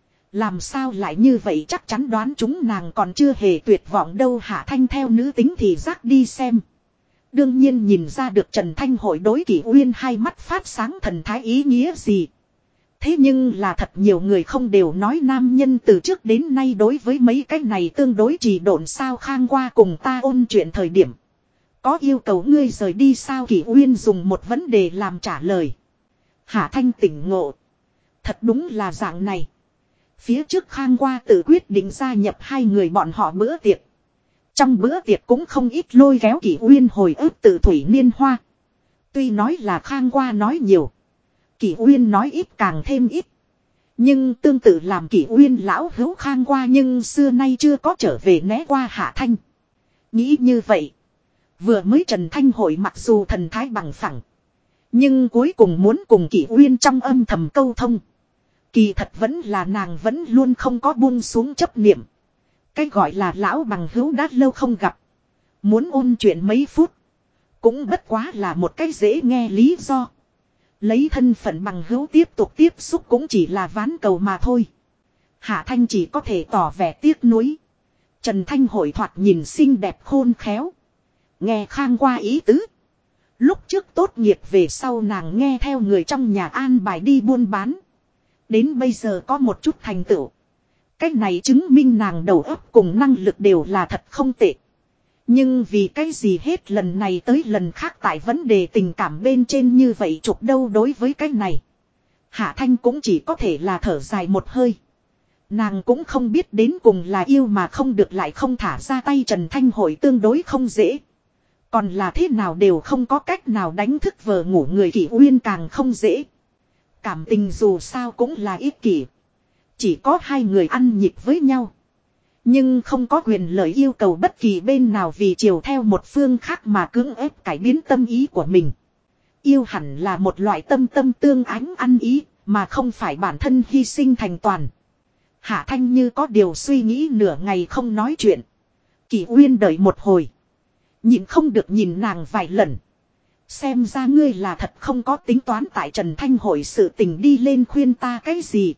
Speaker 1: Làm sao lại như vậy chắc chắn đoán chúng nàng còn chưa hề tuyệt vọng đâu. Hạ Thanh theo nữ tính thì giác đi xem. Đương nhiên nhìn ra được Trần Thanh Hội đối Kỷ Uyên hai mắt phát sáng thần thái ý nghĩa gì. Thế nhưng là thật nhiều người không đều nói nam nhân từ trước đến nay đối với mấy cái này tương đối trì độn sao. Khang qua cùng ta ôn chuyện thời điểm. Có yêu cầu ngươi rời đi sao. Kỷ Uyên dùng một vấn đề làm trả lời. Hạ Thanh tỉnh ngộ. Thật đúng là dạng này. Phía trước Khang qua tự quyết định gia nhập hai người bọn họ bữa tiệc. Trong bữa tiệc cũng không ít lôi kéo Kỷ Uyên hồi ức từ thủy niên hoa. Tuy nói là Khang qua nói nhiều. Kỷ Uyên nói ít càng thêm ít. Nhưng tương tự làm Kỷ Uyên lão hữu Khang qua nhưng xưa nay chưa có trở về né qua Hạ Thanh. Nghĩ như vậy. Vừa mới Trần Thanh Hội mặc dù thần thái bằng phẳng. Nhưng cuối cùng muốn cùng Kỷ Uyên trong âm thầm câu thông. Kỳ thật vẫn là nàng vẫn luôn không có buông xuống chấp niệm. Cái gọi là lão bằng hữu đã lâu không gặp. Muốn ôn chuyện mấy phút. Cũng bất quá là một cái dễ nghe lý do. Lấy thân phận bằng hữu tiếp tục tiếp xúc cũng chỉ là ván cầu mà thôi. Hạ Thanh chỉ có thể tỏ vẻ tiếc nuối. Trần Thanh Hội thoạt nhìn xinh đẹp khôn khéo. Nghe Khang qua ý tứ. Lúc trước tốt nghiệp về sau nàng nghe theo người trong nhà an bài đi buôn bán. Đến bây giờ có một chút thành tựu. Cách này chứng minh nàng đầu óc cùng năng lực đều là thật không tệ. Nhưng vì cái gì hết lần này tới lần khác tại vấn đề tình cảm bên trên như vậy chụp đâu đối với cái này. Hạ Thanh cũng chỉ có thể là thở dài một hơi. Nàng cũng không biết đến cùng là yêu mà không được lại không thả ra tay. Trần Thanh Hội tương đối không dễ. Còn là thế nào đều không có cách nào đánh thức vợ ngủ người. Kỷ Uyên càng không dễ. Cảm tình dù sao cũng là ích kỷ. Chỉ có hai người ăn nhịp với nhau. Nhưng không có quyền lợi yêu cầu bất kỳ bên nào vì chiều theo một phương khác mà cưỡng ép cải biến tâm ý của mình. Yêu hẳn là một loại tâm tâm tương ánh ăn ý, mà không phải bản thân hy sinh thành toàn. Hạ Thanh như có điều suy nghĩ nửa ngày không nói chuyện. Kỷ Uyên đợi một hồi. Nhìn không được nhìn nàng vài lần. Xem ra ngươi là thật không có tính toán tại Trần Thanh Hội sự tình đi lên khuyên ta cái gì.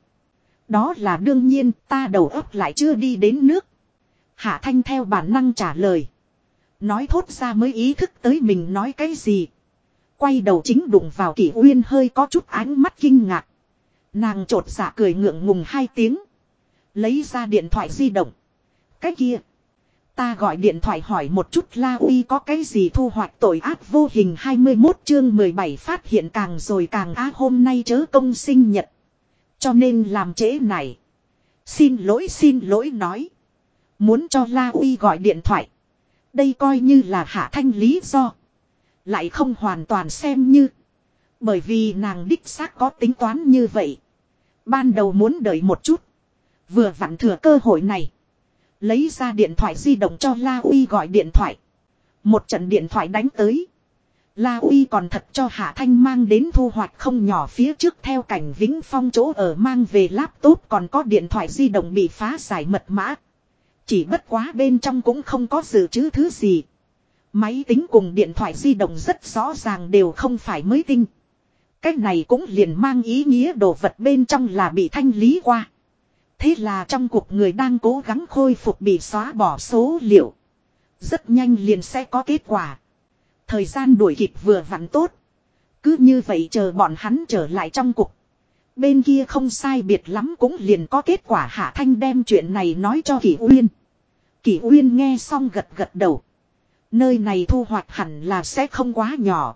Speaker 1: Đó là đương nhiên, ta đầu óc lại chưa đi đến nước. Hạ Thanh theo bản năng trả lời. Nói thốt ra mới ý thức tới mình nói cái gì. Quay đầu chính đụng vào Kỷ Uyên hơi có chút ánh mắt kinh ngạc. Nàng chột dạ cười ngượng ngùng hai tiếng. Lấy ra điện thoại di động. Cái kia. ta gọi điện thoại hỏi một chút La Uy có cái gì thu hoạch tội ác vô hình 21 chương 17 phát hiện càng rồi càng hôm nay chớ công sinh nhật. Cho nên làm trễ này. Xin lỗi nói. Muốn cho La Uy gọi điện thoại. Đây coi như là hạ thanh lý do. Lại không hoàn toàn xem như. Bởi vì nàng đích xác có tính toán như vậy. Ban đầu muốn đợi một chút. Vừa vặn thừa cơ hội này. Lấy ra điện thoại di động cho La Uy gọi điện thoại. Một trận điện thoại đánh tới. La Uy còn thật cho Hạ Thanh mang đến thu hoạch không nhỏ phía trước theo cảnh Vĩnh Phong chỗ ở mang về laptop còn có điện thoại di động bị phá giải mật mã. Chỉ bất quá bên trong cũng không có dự trữ thứ gì. Máy tính cùng điện thoại di động rất rõ ràng đều không phải mới tinh. Cách này cũng liền mang ý nghĩa đồ vật bên trong là bị thanh lý qua. Thế là trong cuộc người đang cố gắng khôi phục bị xóa bỏ số liệu. Rất nhanh liền sẽ có kết quả. Thời gian đuổi kịp vừa vặn tốt. Cứ như vậy chờ bọn hắn trở lại trong cục. Bên kia không sai biệt lắm cũng liền có kết quả. Hạ Thanh đem chuyện này nói cho Kỷ Uyên. Kỷ Uyên nghe xong gật gật đầu. Nơi này thu hoạch hẳn là sẽ không quá nhỏ.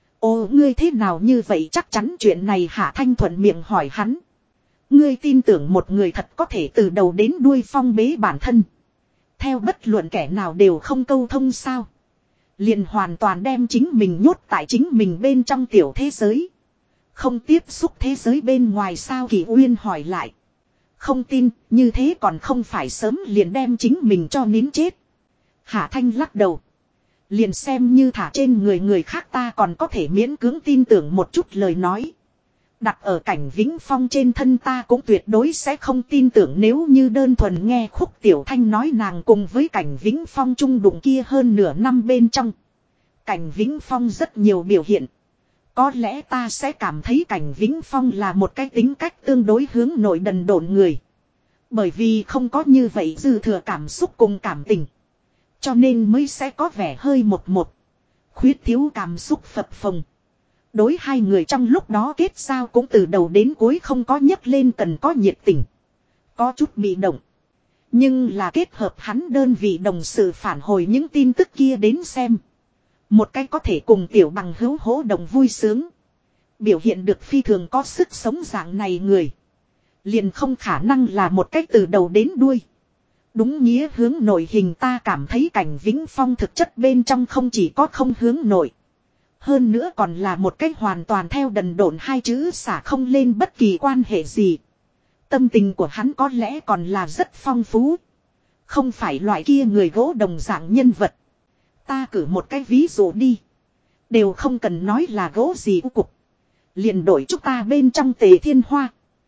Speaker 1: Ồ ngươi thế nào như vậy chắc chắn chuyện này Hạ Thanh thuận miệng hỏi hắn. Ngươi tin tưởng một người thật có thể từ đầu đến đuôi phong bế bản thân. Theo bất luận kẻ nào đều không câu thông sao. Liền hoàn toàn đem chính mình nhốt tại chính mình bên trong tiểu thế giới. Không tiếp xúc thế giới bên ngoài sao Kỷ Uyên hỏi lại. Không tin, như thế còn không phải sớm liền đem chính mình cho nín chết. Hạ Thanh lắc đầu. Liền xem như thả trên người khác ta còn có thể miễn cưỡng tin tưởng một chút lời nói. Đặt ở cảnh Vĩnh Phong trên thân ta cũng tuyệt đối sẽ không tin tưởng nếu như đơn thuần nghe Khúc Tiểu Thanh nói nàng cùng với cảnh Vĩnh Phong chung đụng kia hơn nửa năm bên trong. Cảnh Vĩnh Phong rất nhiều biểu hiện. Có lẽ ta sẽ cảm thấy cảnh Vĩnh Phong là một cái tính cách tương đối hướng nội đần độn người. Bởi vì không có như vậy dư thừa cảm xúc cùng cảm tình. Cho nên mới sẽ có vẻ hơi một. Khuyết thiếu cảm xúc phập phồng. Đối hai người trong lúc đó kết giao cũng từ đầu đến cuối không có nhấc lên cần có nhiệt tình. Có chút bị động. Nhưng là kết hợp hắn đơn vị đồng sự phản hồi những tin tức kia đến xem. Một cái có thể cùng tiểu bằng hữu hỗ động vui sướng. Biểu hiện được phi thường có sức sống dạng này người. Liền không khả năng là một cách từ đầu đến đuôi. Đúng nghĩa hướng nội hình ta cảm thấy cảnh Vĩnh Phong thực chất bên trong không chỉ có không hướng nội. Hơn nữa còn là một cách hoàn toàn theo đần độn hai chữ xả không lên bất kỳ quan hệ gì. Tâm tình của hắn có lẽ còn là rất phong phú. Không phải loại kia người gỗ đồng dạng nhân vật. Ta cử một cái ví dụ đi. Đều không cần nói là gỗ gì u cục. Liền đổi chúng ta bên trong Tề Thiên Hoa.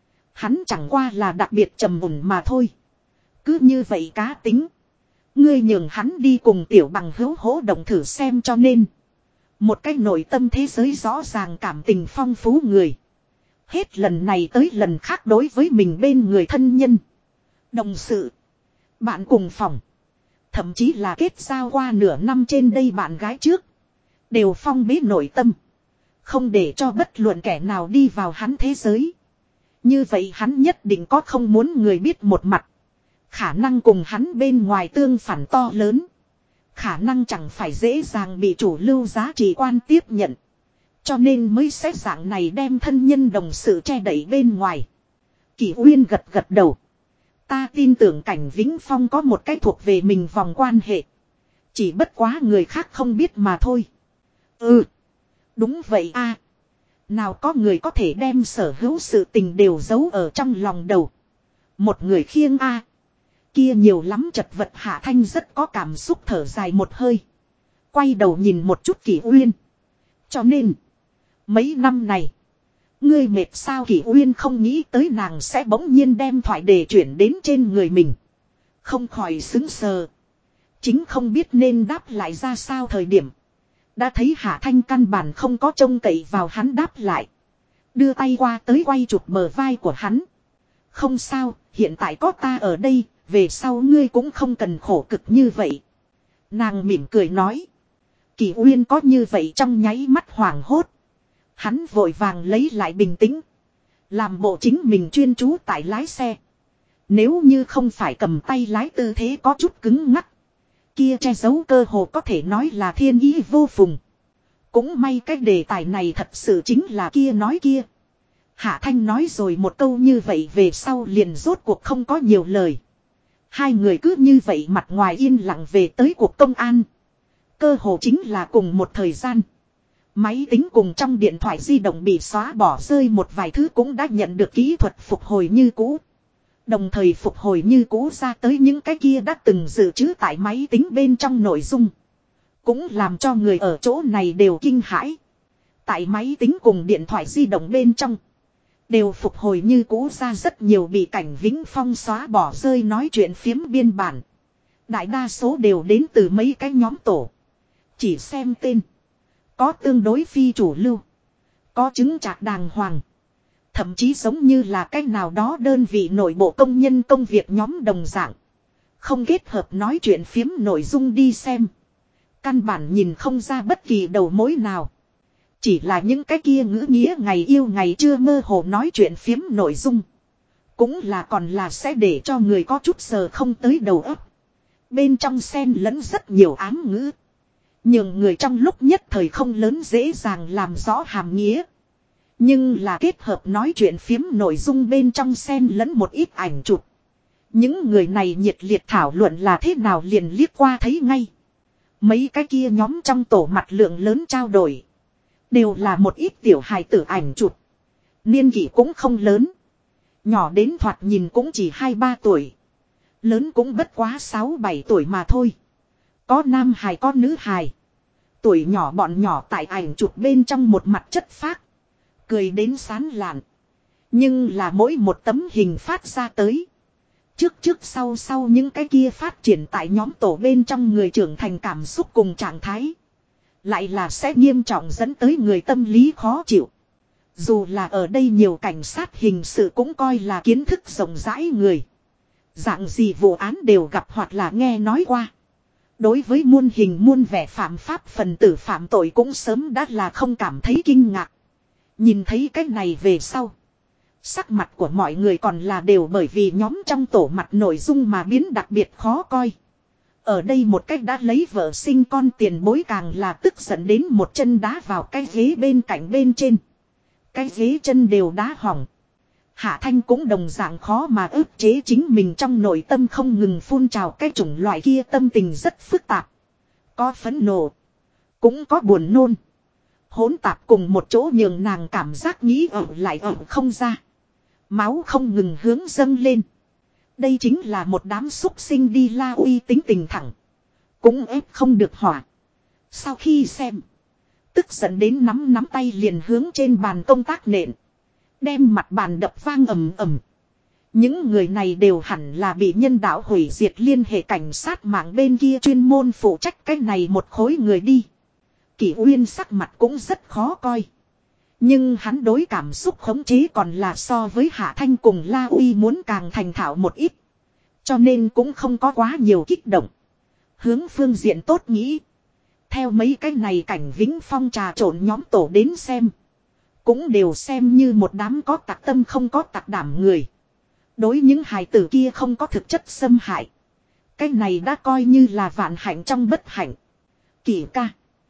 Speaker 1: Hắn chẳng qua là đặc biệt trầm mùn mà thôi. Cứ như vậy cá tính. Ngươi nhường hắn đi cùng tiểu bằng hữu hỗ động thử xem cho nên. Một cái nội tâm thế giới rõ ràng cảm tình phong phú người. Hết lần này tới lần khác đối với mình bên người thân nhân. Đồng sự. Bạn cùng phòng. Thậm chí là kết giao qua nửa năm trên đây bạn gái trước. Đều phong bế nội tâm. Không để cho bất luận kẻ nào đi vào hắn thế giới. Như vậy hắn nhất định có không muốn người biết một mặt. Khả năng cùng hắn bên ngoài tương phản to lớn. Khả năng chẳng phải dễ dàng bị chủ lưu giá trị quan tiếp nhận. Cho nên mới xét dạng này đem thân nhân đồng sự che đậy bên ngoài. Kỷ Uyên gật gật đầu. Ta tin tưởng cảnh Vĩnh Phong có một cái thuộc về mình vòng quan hệ. Chỉ bất quá người khác không biết mà thôi. Ừ. Đúng vậy a. Nào có người có thể đem sở hữu sự tình đều giấu ở trong lòng đầu. Một người khiêng a. Kia nhiều lắm chật vật Hạ Thanh rất có cảm xúc thở dài một hơi. Quay đầu nhìn một chút Kỷ Uyên. Cho nên. Mấy năm này. Ngươi mệt sao Kỷ Uyên không nghĩ tới nàng sẽ bỗng nhiên đem thoại đề chuyển đến trên người mình. Không khỏi xứng sờ. Chính không biết nên đáp lại ra sao thời điểm. Đã thấy Hạ Thanh căn bản không có trông cậy vào hắn đáp lại. Đưa tay qua tới quay chụp bờ vai của hắn. Không sao, hiện tại có ta ở đây, về sau ngươi cũng không cần khổ cực như vậy. Nàng mỉm cười nói. Kỷ Uyên có như vậy trong nháy mắt hoảng hốt. Hắn vội vàng lấy lại bình tĩnh. Làm bộ chính mình chuyên chú tại lái xe. Nếu như không phải cầm tay lái tư thế có chút cứng ngắc. Kia che giấu cơ hồ có thể nói là thiên ý vô phùng. Cũng may cái đề tài này thật sự chính là kia nói kia. Hạ Thanh nói rồi một câu như vậy về sau liền rốt cuộc không có nhiều lời. Hai người cứ như vậy mặt ngoài yên lặng về tới cuộc công an. Cơ hồ chính là cùng một thời gian. Máy tính cùng trong điện thoại di động bị xóa bỏ rơi một vài thứ cũng đã nhận được kỹ thuật phục hồi như cũ. Đồng thời phục hồi như cũ ra tới những cái kia đã từng dự trữ tại máy tính bên trong nội dung. Cũng làm cho người ở chỗ này đều kinh hãi. Tại máy tính cùng điện thoại di động bên trong. Đều phục hồi như cũ ra rất nhiều bị cảnh Vĩnh Phong xóa bỏ rơi nói chuyện phiếm biên bản. Đại đa số đều đến từ mấy cái nhóm tổ. Chỉ xem tên. Có tương đối phi chủ lưu. Có chứng chạc đàng hoàng. Thậm chí giống như là cách nào đó đơn vị nội bộ công nhân công việc nhóm đồng dạng. Không kết hợp nói chuyện phiếm nội dung đi xem. Căn bản nhìn không ra bất kỳ đầu mối nào. Chỉ là những cái kia ngữ nghĩa ngày yêu ngày chưa mơ hồ nói chuyện phiếm nội dung. Cũng là còn là sẽ để cho người có chút sờ không tới đầu óc. Bên trong xen lẫn rất nhiều ám ngữ. Nhưng người trong lúc nhất thời không lớn dễ dàng làm rõ hàm nghĩa. Nhưng là kết hợp nói chuyện phiếm nội dung bên trong xen lẫn một ít ảnh chụp. Những người này nhiệt liệt thảo luận là thế nào liền liếc qua thấy ngay. Mấy cái kia nhóm trong tổ mặt lượng lớn trao đổi. Đều là một ít tiểu hài tử ảnh chụp. Niên kỷ cũng không lớn. Nhỏ đến thoạt nhìn cũng chỉ 2-3 tuổi. Lớn cũng bất quá 6-7 tuổi mà thôi. Có nam hài có nữ hài. Tuổi nhỏ bọn nhỏ tại ảnh chụp bên trong một mặt chất phác. Cười đến sán lạn. Nhưng là mỗi một tấm hình phát ra tới. Trước sau những cái kia phát triển tại nhóm tổ bên trong người trưởng thành cảm xúc cùng trạng thái. Lại là sẽ nghiêm trọng dẫn tới người tâm lý khó chịu. Dù là ở đây nhiều cảnh sát hình sự cũng coi là kiến thức rộng rãi người. Dạng gì vụ án đều gặp hoặc là nghe nói qua. Đối với muôn hình muôn vẻ phạm pháp phần tử phạm tội cũng sớm đã là không cảm thấy kinh ngạc. Nhìn thấy cái này về sau. Sắc mặt của mọi người còn là đều bởi vì nhóm trong tổ mặt nội dung mà biến đặc biệt khó coi. Ở đây một cách đã lấy vợ sinh con tiền bối càng là tức giận đến một chân đá vào cái ghế bên cạnh bên trên. Cái ghế chân đều đá hỏng. Hạ Thanh cũng đồng dạng khó mà ức chế chính mình trong nội tâm không ngừng phun trào cái chủng loại kia tâm tình rất phức tạp. Có phẫn nộ. Cũng có buồn nôn. Hỗn tạp cùng một chỗ nhường nàng cảm giác nghĩ lại không ra. Máu không ngừng hướng dâng lên. Đây chính là một đám súc sinh đi La Uy tính tình thẳng. Cũng ép không được hỏa. Sau khi xem. Tức giận đến nắm tay liền hướng trên bàn công tác nện. Đem mặt bàn đập vang ầm ầm. Những người này đều hẳn là bị nhân đạo hủy diệt liên hệ cảnh sát mạng bên kia chuyên môn phụ trách cái này một khối người đi. Kỷ Uyên sắc mặt cũng rất khó coi. Nhưng hắn đối cảm xúc khống chế còn là so với Hạ Thanh cùng La Uy muốn càng thành thạo một ít. Cho nên cũng không có quá nhiều kích động. Hướng phương diện tốt nghĩ. Theo mấy cái này cảnh Vĩnh Phong trà trộn nhóm tổ đến xem. Cũng đều xem như một đám có tặc tâm không có tặc đảm người. Đối những hài tử kia không có thực chất xâm hại. Cái này đã coi như là vạn hạnh trong bất hạnh. Kỷ ca.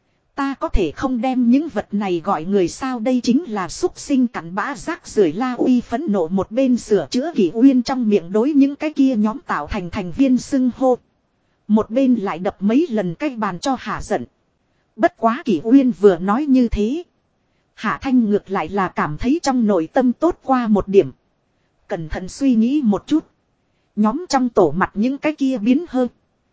Speaker 1: Ta có thể không đem những vật này gọi người sao đây chính là xúc sinh cặn bã rác rưởi. La Uy phẫn nộ một bên sửa chữa Kỷ Uyên trong miệng đối những cái kia nhóm tạo thành thành viên xưng hô. Một bên lại đập mấy lần cái bàn cho Hạ giận. Bất quá Kỷ Uyên vừa nói như thế. Hạ Thanh ngược lại là cảm thấy trong nội tâm tốt qua một điểm. Cẩn thận suy nghĩ một chút. Nhóm trong tổ mặt những cái kia biến hơn.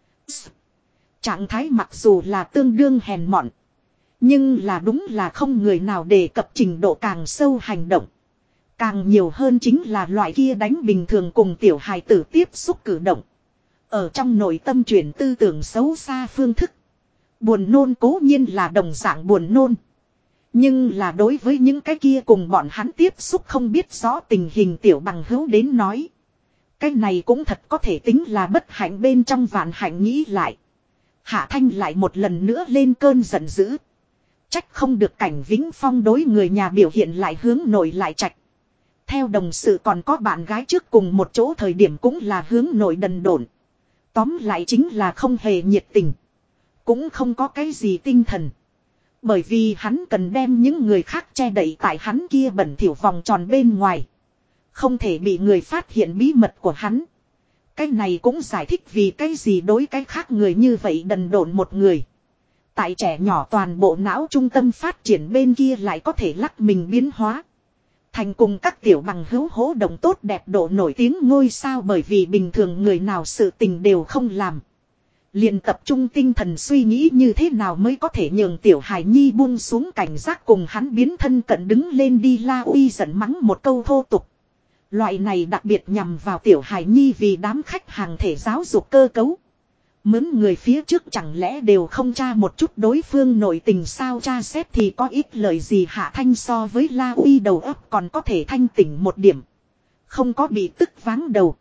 Speaker 1: Trạng thái mặc dù là tương đương hèn mọn. Nhưng là đúng là không người nào đề cập trình độ càng sâu hành động. Càng nhiều hơn chính là loại kia đánh bình thường cùng tiểu hài tử tiếp xúc cử động. Ở trong nội tâm chuyển tư tưởng xấu xa phương thức. Buồn nôn cố nhiên là đồng dạng buồn nôn. Nhưng là đối với những cái kia cùng bọn hắn tiếp xúc không biết rõ tình hình tiểu bằng hữu đến nói. Cái này cũng thật có thể tính là bất hạnh bên trong vạn hạnh nghĩ lại. Hạ Thanh lại một lần nữa lên cơn giận dữ. Trách không được cảnh Vĩnh Phong đối người nhà biểu hiện lại hướng nội lại trạch. Theo đồng sự còn có bạn gái trước cùng một chỗ thời điểm cũng là hướng nội đần độn. Tóm lại chính là không hề nhiệt tình. Cũng không có cái gì tinh thần. Bởi vì hắn cần đem những người khác che đậy tại hắn kia bẩn thỉu vòng tròn bên ngoài. Không thể bị người phát hiện bí mật của hắn. Cái này cũng giải thích vì cái gì đối cái khác người như vậy đần độn một người. Tại trẻ nhỏ toàn bộ não trung tâm phát triển bên kia lại có thể lắc mình biến hóa. Thành cùng các tiểu bằng hữu hỗ động tốt đẹp độ nổi tiếng ngôi sao bởi vì bình thường người nào sự tình đều không làm. Liền tập trung tinh thần suy nghĩ như thế nào mới có thể nhường tiểu hài nhi buông xuống cảnh giác cùng hắn biến thân cận đứng lên đi la uy giận mắng một câu thô tục. Loại này đặc biệt nhằm vào tiểu hài nhi vì đám khách hàng thể giáo dục cơ cấu. Mướn người phía trước chẳng lẽ đều không tra một chút đối phương nội tình sao tra xét thì có ít lời gì Hạ Thanh so với La Uy đầu óc còn có thể thanh tỉnh một điểm. Không có bị tức váng đầu.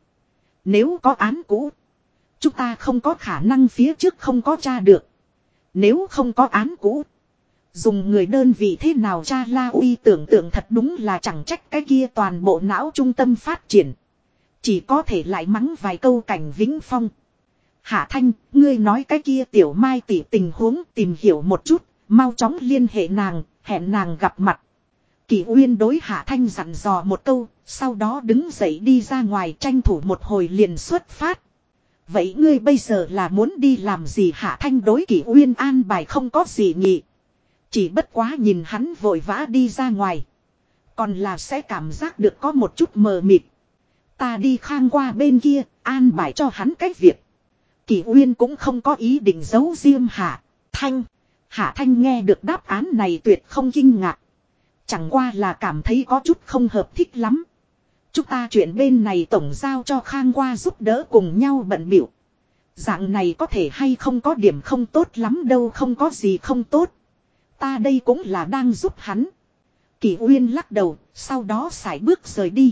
Speaker 1: Nếu có án cũ. Chúng ta không có khả năng phía trước không có tra được. Nếu không có án cũ. Dùng người đơn vị thế nào tra La Uy tưởng tượng thật đúng là chẳng trách cái kia toàn bộ não trung tâm phát triển. Chỉ có thể lại mắng vài câu Cảnh Vĩnh Phong. Hạ Thanh, ngươi nói cái kia tiểu mai tỷ tình huống tìm hiểu một chút, mau chóng liên hệ nàng, hẹn nàng gặp mặt. Kỷ Uyên đối Hạ Thanh dặn dò một câu, sau đó đứng dậy đi ra ngoài tranh thủ một hồi liền xuất phát. Vậy ngươi bây giờ là muốn đi làm gì Hạ Thanh đối Kỷ Uyên an bài không có gì nhỉ. Chỉ bất quá nhìn hắn vội vã đi ra ngoài. Còn là sẽ cảm giác được có một chút mờ mịt. Ta đi Khang qua bên kia, an bài cho hắn cách việc. Kỷ Uyên cũng không có ý định giấu riêng Hạ Thanh. Hạ Thanh nghe được đáp án này tuyệt không kinh ngạc. Chẳng qua là cảm thấy có chút không hợp thích lắm. Chúng ta chuyện bên này tổng giao cho Khang qua giúp đỡ cùng nhau bận bịu. Dạng này có thể hay không có điểm không tốt lắm đâu không có gì không tốt. Ta đây cũng là đang giúp hắn. Kỷ Uyên lắc đầu, sau đó sải bước rời đi.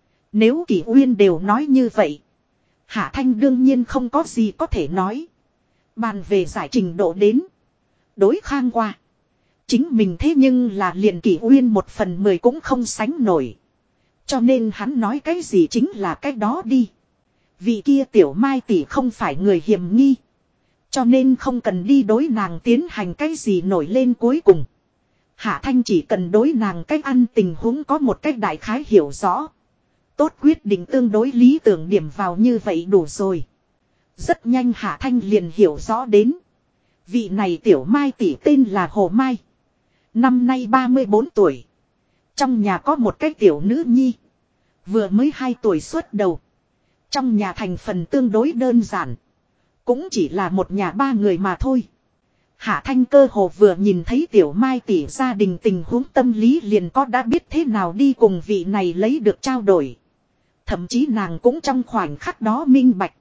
Speaker 1: Nếu Kỷ Uyên đều nói như vậy. Hạ Thanh đương nhiên không có gì có thể nói. Bàn về giải trình độ đến. Đối Khang qua. Chính mình thế nhưng là liền Kỷ Uyên 1/10 cũng không sánh nổi. Cho nên hắn nói cái gì chính là cái đó đi. Vị kia tiểu mai tỷ không phải người hiểm nghi. Cho nên không cần đi đối nàng tiến hành cái gì nổi lên cuối cùng. Hạ Thanh chỉ cần đối nàng cách ăn tình huống có một cách đại khái hiểu rõ. Tốt quyết định tương đối lý tưởng điểm vào như vậy đủ rồi. Rất nhanh Hạ Thanh liền hiểu rõ đến. Vị này tiểu mai tỷ tên là Hồ Mai. Năm nay 34 tuổi. Trong nhà có một cái tiểu nữ nhi. Vừa mới 2 tuổi xuất đầu. Trong nhà thành phần tương đối đơn giản. Cũng chỉ là một nhà 3 người mà thôi. Hạ Thanh cơ hồ vừa nhìn thấy tiểu mai tỷ gia đình tình huống tâm lý liền có đã biết thế nào đi cùng vị này lấy được trao đổi. Thậm chí nàng cũng trong khoảnh khắc đó minh bạch.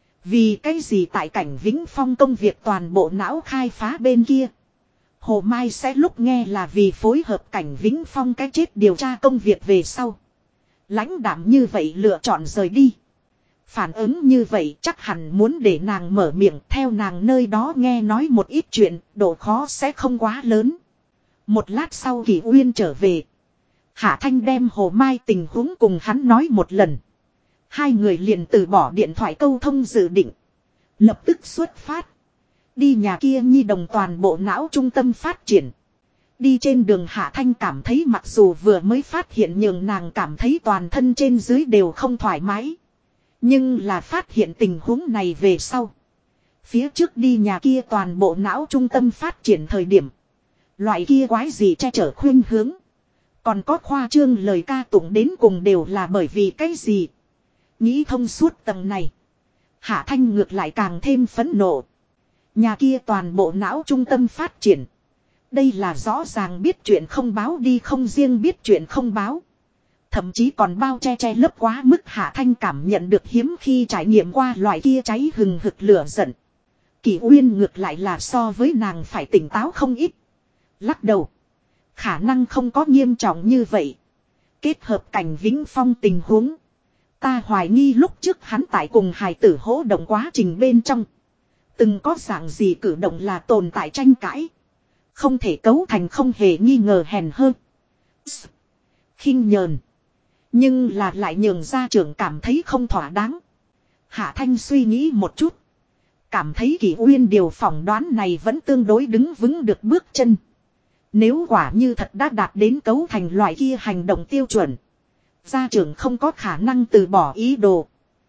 Speaker 1: Vì cái gì tại Cảnh Vĩnh Phong công việc toàn bộ não khai phá bên kia. Hồ Mai sẽ lúc nghe là vì phối hợp Cảnh Vĩnh Phong cái chết điều tra công việc về sau. Lãnh đạm như vậy lựa chọn rời đi. Phản ứng như vậy chắc hẳn muốn để nàng mở miệng theo nàng nơi đó nghe nói một ít chuyện, độ khó sẽ không quá lớn. Một lát sau Kỷ Uyên trở về. Hạ Thanh đem Hồ Mai tình huống cùng hắn nói một lần. Hai người liền từ bỏ điện thoại câu thông dự định. Lập tức xuất phát. Đi nhà kia nhi đồng toàn bộ não trung tâm phát triển. Đi trên đường Hạ Thanh cảm thấy mặc dù vừa mới phát hiện nhường nàng cảm thấy toàn thân trên dưới đều không thoải mái. Nhưng là phát hiện tình huống này về sau. Phía trước đi nhà kia toàn bộ não trung tâm phát triển thời điểm. Loại kia quái gì che chở khuyên hướng. Còn có khoa trương lời ca tụng đến cùng đều là bởi vì cái gì. Nghĩ thông suốt tầng này. Hạ Thanh ngược lại càng thêm phẫn nộ. Nhà kia toàn bộ não trung tâm phát triển. Đây là rõ ràng biết chuyện không báo đi không riêng biết chuyện không báo. Thậm chí còn bao che che lấp quá mức Hạ Thanh cảm nhận được hiếm khi trải nghiệm qua loại kia cháy hừng hực lửa giận. Kỷ Uyên ngược lại là so với nàng phải tỉnh táo không ít. Lắc đầu. Khả năng không có nghiêm trọng như vậy. Kết hợp Cảnh Vĩnh Phong tình huống. Ta hoài nghi lúc trước hắn tại cùng hài tử hỗ động quá trình bên trong. Từng có dạng gì cử động là tồn tại tranh cãi. Không thể cấu thành không hề nghi ngờ hèn hơn. Khinh nhờn. Nhưng là lại nhường gia trưởng cảm thấy không thỏa đáng. Hạ Thanh suy nghĩ một chút. Cảm thấy Kỷ Uyên điều phỏng đoán này vẫn tương đối đứng vững được bước chân. Nếu quả như thật đã đạt đến cấu thành loại kia hành động tiêu chuẩn. Gia trưởng không có khả năng từ bỏ ý đồ.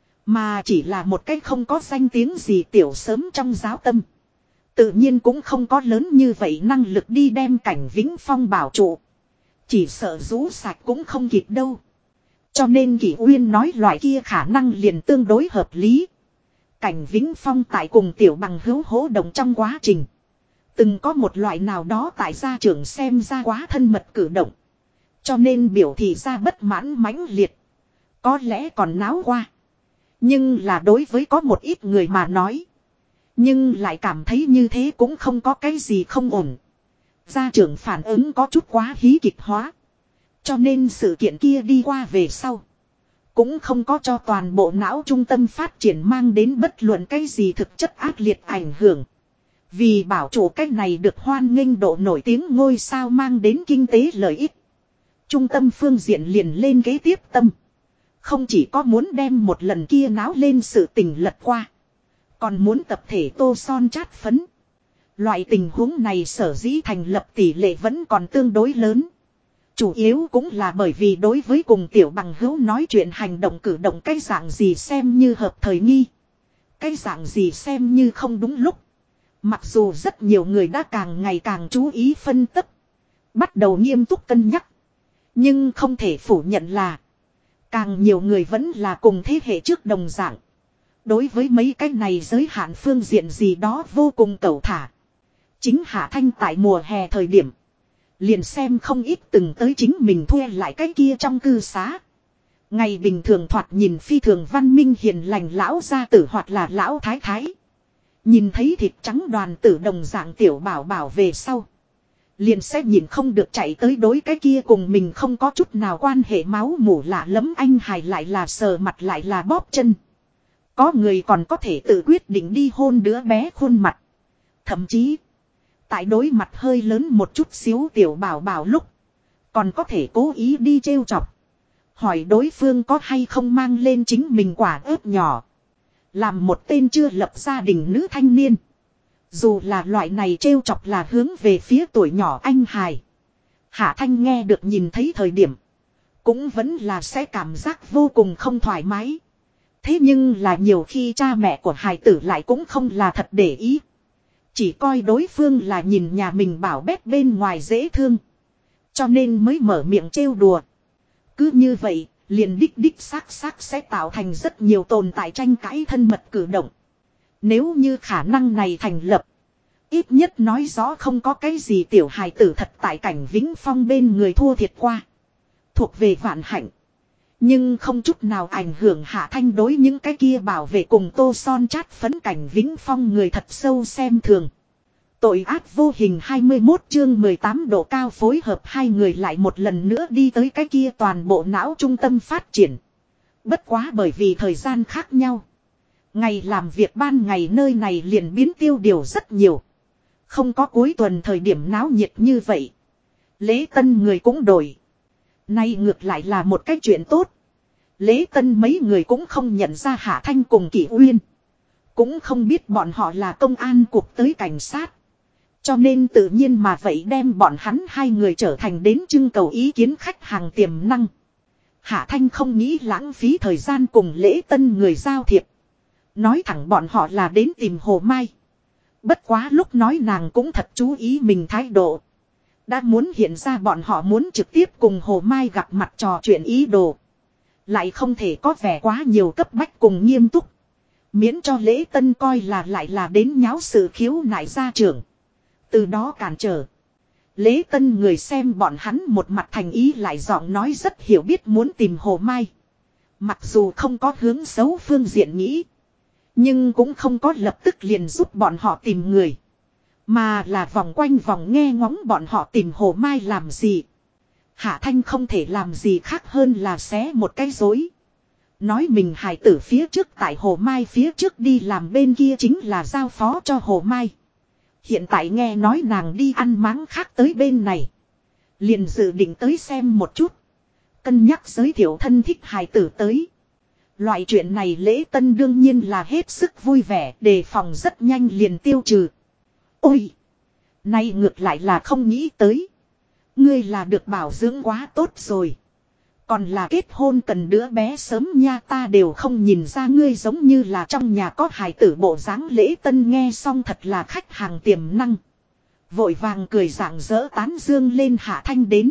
Speaker 1: Mà chỉ là một cách không có danh tiếng gì tiểu sớm trong giáo tâm. Tự nhiên cũng không có lớn như vậy năng lực đi đem Cảnh Vĩnh Phong bảo trụ. Chỉ sợ rũ sạch cũng không kịp đâu. Cho nên Kỷ Uyên nói loại kia khả năng liền tương đối hợp lý. Cảnh Vĩnh Phong tại cùng tiểu bằng hữu hỗ động trong quá trình. Từng có một loại nào đó tại gia trưởng xem ra quá thân mật cử động. Cho nên biểu thị ra bất mãn mãnh liệt. Có lẽ còn náo qua. Nhưng là đối với có một ít người mà nói. Nhưng lại cảm thấy như thế cũng không có cái gì không ổn. Gia trưởng phản ứng có chút quá hí kịch hóa. Cho nên sự kiện kia đi qua về sau. Cũng không có cho toàn bộ não trung tâm phát triển mang đến bất luận cái gì thực chất ác liệt ảnh hưởng. Vì bảo chủ cách này được hoan nghênh độ nổi tiếng ngôi sao mang đến kinh tế lợi ích. Trung tâm phương diện liền lên kế tiếp tâm. Không chỉ có muốn đem một lần kia náo lên sự tình lật qua. Còn muốn tập thể tô son chát phấn. Loại tình huống này sở dĩ thành lập tỷ lệ vẫn còn tương đối lớn. Chủ yếu cũng là bởi vì đối với cùng tiểu bằng hữu nói chuyện hành động cử động cái dạng gì xem như hợp thời nghi. Cái dạng gì xem như không đúng lúc. Mặc dù rất nhiều người đã càng ngày càng chú ý phân tích. Bắt đầu nghiêm túc cân nhắc. Nhưng không thể phủ nhận là. Càng nhiều người vẫn là cùng thế hệ trước đồng dạng. Đối với mấy cái này giới hạn phương diện gì đó vô cùng cẩu thả. Chính Hạ Thanh tại mùa hè thời điểm. Liền xem không ít từng tới chính mình thuê lại cái kia trong cư xá. Ngày bình thường thoạt nhìn phi thường văn minh hiền lành lão gia tử hoặc là lão thái thái. Nhìn thấy thịt trắng đoàn tử đồng dạng tiểu bảo bảo về sau. Liền sẽ nhìn không được chạy tới đối cái kia cùng mình không có chút nào quan hệ máu mủ lạ lẫm anh hài lại là sờ mặt lại là bóp chân. Có người còn có thể tự quyết định đi hôn đứa bé khuôn mặt. Thậm chí, tại đối mặt hơi lớn một chút xíu tiểu bảo bảo lúc, còn có thể cố ý đi trêu chọc. Hỏi đối phương có hay không mang lên chính mình quả ớt nhỏ. Làm một tên chưa lập gia đình nữ thanh niên. Dù là loại này trêu chọc là hướng về phía tuổi nhỏ anh hài. Hạ Thanh nghe được nhìn thấy thời điểm. Cũng vẫn là sẽ cảm giác vô cùng không thoải mái. Thế nhưng là nhiều khi cha mẹ của hài tử lại cũng không là thật để ý. Chỉ coi đối phương là nhìn nhà mình bảo bét bên ngoài dễ thương. Cho nên mới mở miệng trêu đùa. Cứ như vậy, liền đích xác sẽ tạo thành rất nhiều tồn tại tranh cãi thân mật cử động. Nếu như khả năng này thành lập. Ít nhất nói rõ không có cái gì tiểu hài tử thật tại Cảnh Vĩnh Phong bên người thua thiệt qua. Thuộc về vạn hạnh. Nhưng không chút nào ảnh hưởng Hạ Thanh đối những cái kia bảo vệ cùng tô son chát phấn Cảnh Vĩnh Phong người thật sâu xem thường. Tội ác vô hình 21 chương 18 độ cao phối hợp hai người lại một lần nữa đi tới cái kia toàn bộ não trung tâm phát triển. Bất quá bởi vì thời gian khác nhau. Ngày làm việc ban ngày nơi này liền biến tiêu điều rất nhiều. Không có cuối tuần thời điểm náo nhiệt như vậy. Lễ tân người cũng đổi. Nay ngược lại là một cái chuyện tốt. Lễ tân mấy người cũng không nhận ra Hạ Thanh cùng Kỷ Uyên. Cũng không biết bọn họ là công an cục tới cảnh sát. Cho nên tự nhiên mà vậy đem bọn hắn hai người trở thành đến trưng cầu ý kiến khách hàng tiềm năng. Hạ Thanh không nghĩ lãng phí thời gian cùng lễ tân người giao thiệp. Nói thẳng bọn họ là đến tìm Hồ Mai. Bất quá lúc nói nàng cũng thật chú ý mình thái độ. Đã muốn hiện ra bọn họ muốn trực tiếp cùng Hồ Mai gặp mặt trò chuyện ý đồ. Lại không thể có vẻ quá nhiều cấp bách cùng nghiêm túc. Miễn cho lễ tân coi là lại là đến nháo sự khiếu nại gia trưởng. Từ đó cản trở. Lễ tân người xem bọn hắn một mặt thành ý lại giọng nói rất hiểu biết muốn tìm Hồ Mai. Mặc dù không có hướng xấu phương diện nghĩ. Nhưng cũng không có lập tức liền giúp bọn họ tìm người. Mà là vòng quanh vòng nghe ngóng bọn họ tìm Hồ Mai làm gì. Hạ Thanh không thể làm gì khác hơn là xé một cái rối. Nói mình hài tử phía trước tại Hồ Mai phía trước đi làm bên kia chính là giao phó cho Hồ Mai. Hiện tại nghe nói nàng đi ăn máng khác tới bên này. Liền dự định tới xem một chút. Cân nhắc giới thiệu thân thích hài tử tới. Loại chuyện này Lễ Tân đương nhiên là hết sức vui vẻ, đề phòng rất nhanh liền tiêu trừ. Ôi! Nay ngược lại là không nghĩ tới. Ngươi là được bảo dưỡng quá tốt rồi. Còn là kết hôn cần đứa bé sớm nha, ta đều không nhìn ra ngươi giống như là trong nhà có hài tử bộ dáng. Lễ Tân nghe xong thật là khách hàng tiềm năng. Vội vàng cười rạng rỡ tán dương lên Hạ Thanh đến.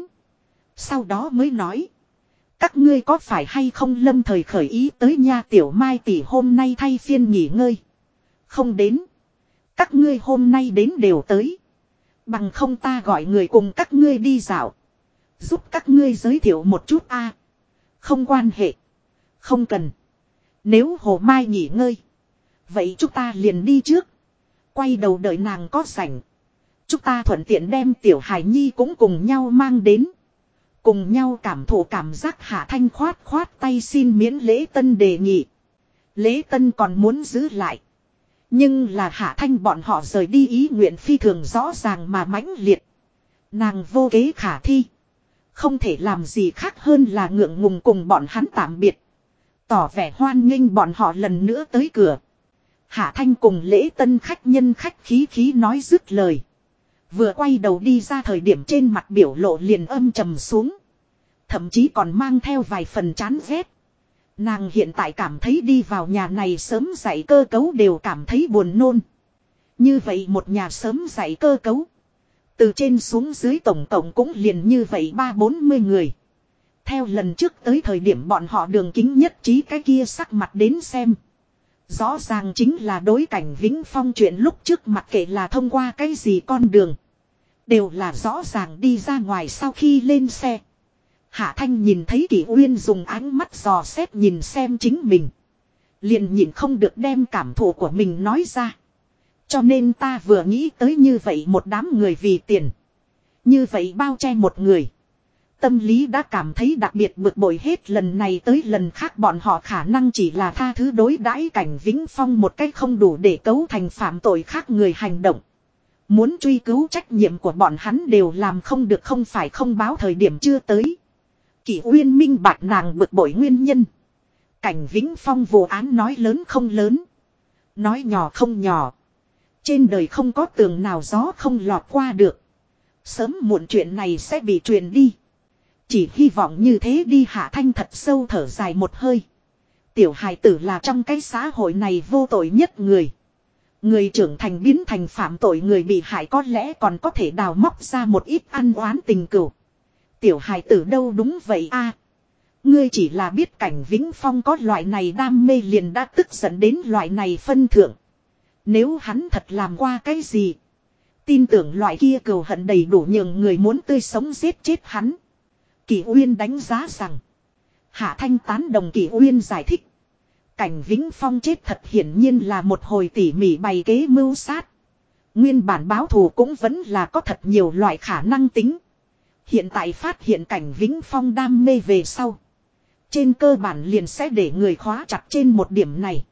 Speaker 1: Sau đó mới nói. Các ngươi có phải hay không lâm thời khởi ý tới nha, Tiểu Mai tỷ hôm nay thay phiên nghỉ ngơi. Không đến. Các ngươi hôm nay đến đều tới. Bằng không ta gọi người cùng các ngươi đi dạo. Giúp các ngươi giới thiệu một chút a. Không quan hệ. Không cần. Nếu Hồ Mai nghỉ ngơi. Vậy chúng ta liền đi trước. Quay đầu đợi nàng có rảnh. Chúng ta thuận tiện đem Tiểu Hải Nhi cũng cùng nhau mang đến. Cùng nhau cảm thụ cảm giác. Hạ Thanh khoát khoát tay xin miễn Lễ Tân đề nghị. Lễ Tân còn muốn giữ lại. Nhưng là Hạ Thanh bọn họ rời đi ý nguyện phi thường rõ ràng mà mãnh liệt. Nàng vô kế khả thi. Không thể làm gì khác hơn là ngượng ngùng cùng bọn hắn tạm biệt. Tỏ vẻ hoan nghênh bọn họ lần nữa tới cửa. Hạ Thanh cùng Lễ Tân khách nhân khách khí khí nói dứt lời. Vừa quay đầu đi ra thời điểm trên mặt biểu lộ liền âm trầm xuống. Thậm chí còn mang theo vài phần chán ghét. Nàng hiện tại cảm thấy đi vào nhà này sớm dạy cơ cấu đều cảm thấy buồn nôn. Như vậy một nhà sớm dạy cơ cấu. Từ trên xuống dưới tổng cộng cũng liền như vậy 30-40 người. Theo lần trước tới thời điểm bọn họ đường kính nhất trí cái kia sắc mặt đến xem. Rõ ràng chính là đối cảnh Vĩnh Phong chuyện lúc trước mặc kệ là thông qua cái gì con đường. Đều là rõ ràng đi ra ngoài sau khi lên xe. Hạ Thanh nhìn thấy Kỷ Uyên dùng ánh mắt dò xét nhìn xem chính mình. Liền nhìn không được đem cảm thụ của mình nói ra. Cho nên ta vừa nghĩ tới như vậy một đám người vì tiền. Như vậy bao che một người. Tâm lý đã cảm thấy đặc biệt bực bội hết lần này tới lần khác bọn họ khả năng chỉ là tha thứ đối đãi cảnh Vĩnh Phong một cách không đủ để cấu thành phạm tội khác người hành động. Muốn truy cứu trách nhiệm của bọn hắn đều làm không được, không phải không báo thời điểm chưa tới. Kỷ Uyên minh bạch nàng bực bội nguyên nhân. Cảnh Vĩnh Phong vụ án nói lớn không lớn. Nói nhỏ không nhỏ. Trên đời không có tường nào gió không lọt qua được. Sớm muộn chuyện này sẽ bị truyền đi. Chỉ hy vọng như thế đi. Hạ Thanh thật sâu thở dài một hơi. Tiểu hài tử là trong cái xã hội này vô tội nhất người. Người trưởng thành biến thành phạm tội, người bị hại có lẽ còn có thể đào móc ra một ít ăn oán tình cừu. Tiểu hài tử đâu đúng vậy a. Ngươi chỉ là biết cảnh Vĩnh Phong có loại này đam mê liền đã tức giận đến loại này phân thượng. Nếu hắn thật làm qua cái gì, tin tưởng loại kia cừu hận đầy đủ nhường người muốn tươi sống giết chết hắn. Kỷ Uyên đánh giá rằng. Hạ Thanh tán đồng Kỷ Uyên giải thích. Cảnh Vĩnh Phong chết thật hiển nhiên là một hồi tỉ mỉ bày kế mưu sát. Nguyên bản báo thù cũng vẫn là có thật nhiều loại khả năng tính. Hiện tại phát hiện cảnh Vĩnh Phong đam mê về sau. Trên cơ bản liền sẽ để người khóa chặt trên một điểm này.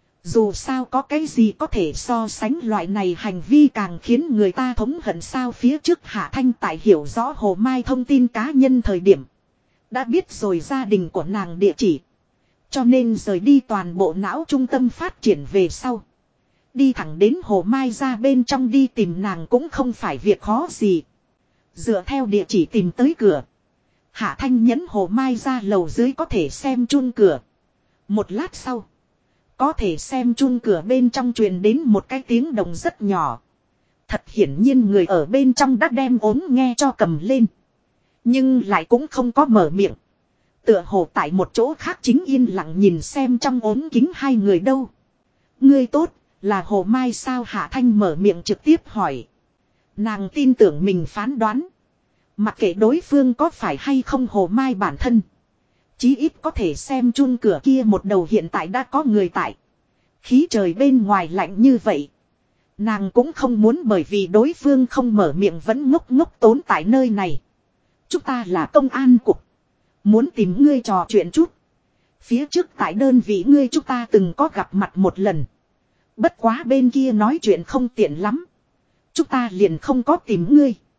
Speaker 1: Dù sao có cái gì có thể so sánh loại này hành vi càng khiến người ta thống hận sao. Phía trước Hạ Thanh tại hiểu rõ Hồ Mai thông tin cá nhân thời điểm. Đã biết rồi gia đình của nàng địa chỉ. Cho nên rời đi toàn bộ não trung tâm phát triển về sau. Đi thẳng đến Hồ Mai ra bên trong đi tìm nàng cũng không phải việc khó gì. Dựa theo địa chỉ tìm tới cửa. Hạ Thanh nhấn Hồ Mai ra lầu dưới có thể xem chun cửa. Một lát sau. Có thể xem chun cửa bên trong truyền đến một cái tiếng động rất nhỏ. Thật hiển nhiên người ở bên trong đã đem ốm nghe cho cầm lên. Nhưng lại cũng không có mở miệng. Tựa hồ tại một chỗ khác chính yên lặng nhìn xem trong ốm kính hai người đâu. Ngươi tốt, là Hồ Mai sao? Hạ Thanh mở miệng trực tiếp hỏi. Nàng tin tưởng mình phán đoán. Mặc kệ đối phương có phải hay không Hồ Mai bản thân. Chí ít có thể xem chun cửa kia một đầu hiện tại đã có người tại. Khí trời bên ngoài lạnh như vậy. Nàng cũng không muốn bởi vì đối phương không mở miệng vẫn ngốc ngốc tốn tại nơi này. Chúng ta là công an cục. Muốn tìm ngươi trò chuyện chút. Phía trước tại đơn vị ngươi chúng ta từng có gặp mặt một lần. Bất quá bên kia nói chuyện không tiện lắm. Chúng ta liền không có tìm ngươi.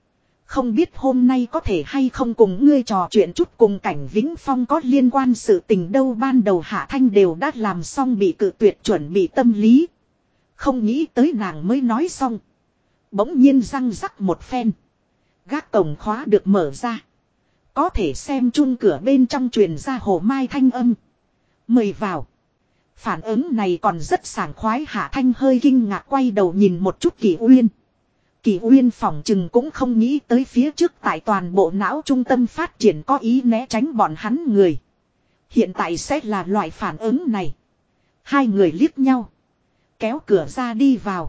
Speaker 1: Không biết hôm nay có thể hay không cùng ngươi trò chuyện chút cùng Cảnh Vĩnh Phong có liên quan sự tình đâu. Ban đầu Hạ Thanh đều đã làm xong bị cự tuyệt chuẩn bị tâm lý. Không nghĩ tới nàng mới nói xong. Bỗng nhiên răng rắc một phen. Gác cổng khóa được mở ra. Có thể xem chung cửa bên trong truyền ra Hồ Mai thanh âm. Mời vào. Phản ứng này còn rất sảng khoái. Hạ Thanh hơi kinh ngạc quay đầu nhìn một chút Kỳ Uyên. Kỳ Uyên phỏng chừng cũng không nghĩ tới phía trước tại toàn bộ não trung tâm phát triển có ý né tránh bọn hắn người. Hiện tại sẽ là loại phản ứng này. Hai người liếc nhau. Kéo cửa ra đi vào.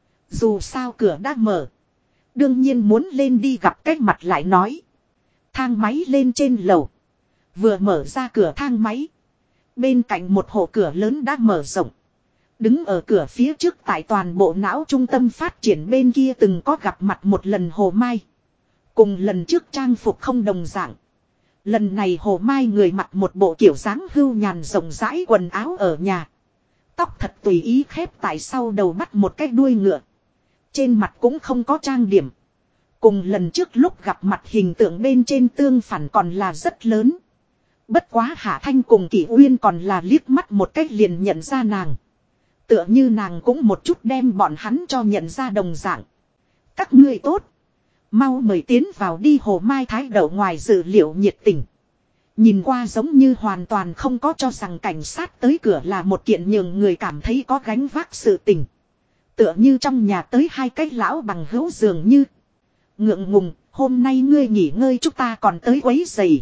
Speaker 1: Dù sao cửa đã mở. Đương nhiên muốn lên đi gặp cách mặt lại nói. Thang máy lên trên lầu. Vừa mở ra cửa thang máy. Bên cạnh một hộ cửa lớn đã mở rộng. Đứng ở cửa phía trước tại toàn bộ não trung tâm phát triển bên kia từng có gặp mặt một lần Hồ Mai. Cùng lần trước trang phục không đồng dạng. Lần này Hồ Mai người mặc một bộ kiểu dáng hưu nhàn rộng rãi quần áo ở nhà. Tóc thật tùy ý khép tại sau đầu bắt một cái đuôi ngựa. Trên mặt cũng không có trang điểm. Cùng lần trước lúc gặp mặt hình tượng bên trên tương phản còn là rất lớn. Bất quá Hạ Thanh cùng Kỳ Uyên còn là liếc mắt một cách liền nhận ra nàng. Tựa như nàng cũng một chút đem bọn hắn cho nhận ra đồng dạng. Các ngươi tốt. Mau mời tiến vào đi. Hồ Mai thái độ ngoài dự liệu nhiệt tình. Nhìn qua giống như hoàn toàn không có cho rằng cảnh sát tới cửa là một kiện nhường người cảm thấy có gánh vác sự tình. Tựa như trong nhà tới hai cái lão bằng hữu dường như. Ngượng ngùng, hôm nay ngươi nghỉ ngơi chúng ta còn tới quấy rầy.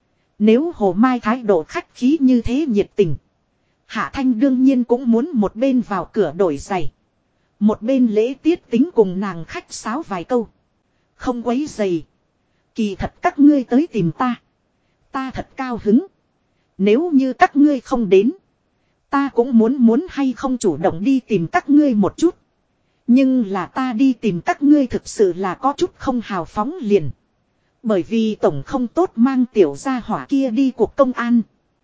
Speaker 1: Nếu Hồ Mai thái độ khách khí như thế nhiệt tình. Hạ Thanh đương nhiên cũng muốn một bên vào cửa đổi giày. Một bên lễ tiết tính cùng nàng khách sáo vài câu. Không quấy rầy. Kỳ thật các ngươi tới tìm ta. Ta thật cao hứng. Nếu như các ngươi không đến. Ta cũng muốn hay không chủ động đi tìm các ngươi một chút. Nhưng là ta đi tìm các ngươi thực sự là có chút không hào phóng liền. Bởi vì tổng không tốt mang tiểu gia hỏa kia đi cuộc công an.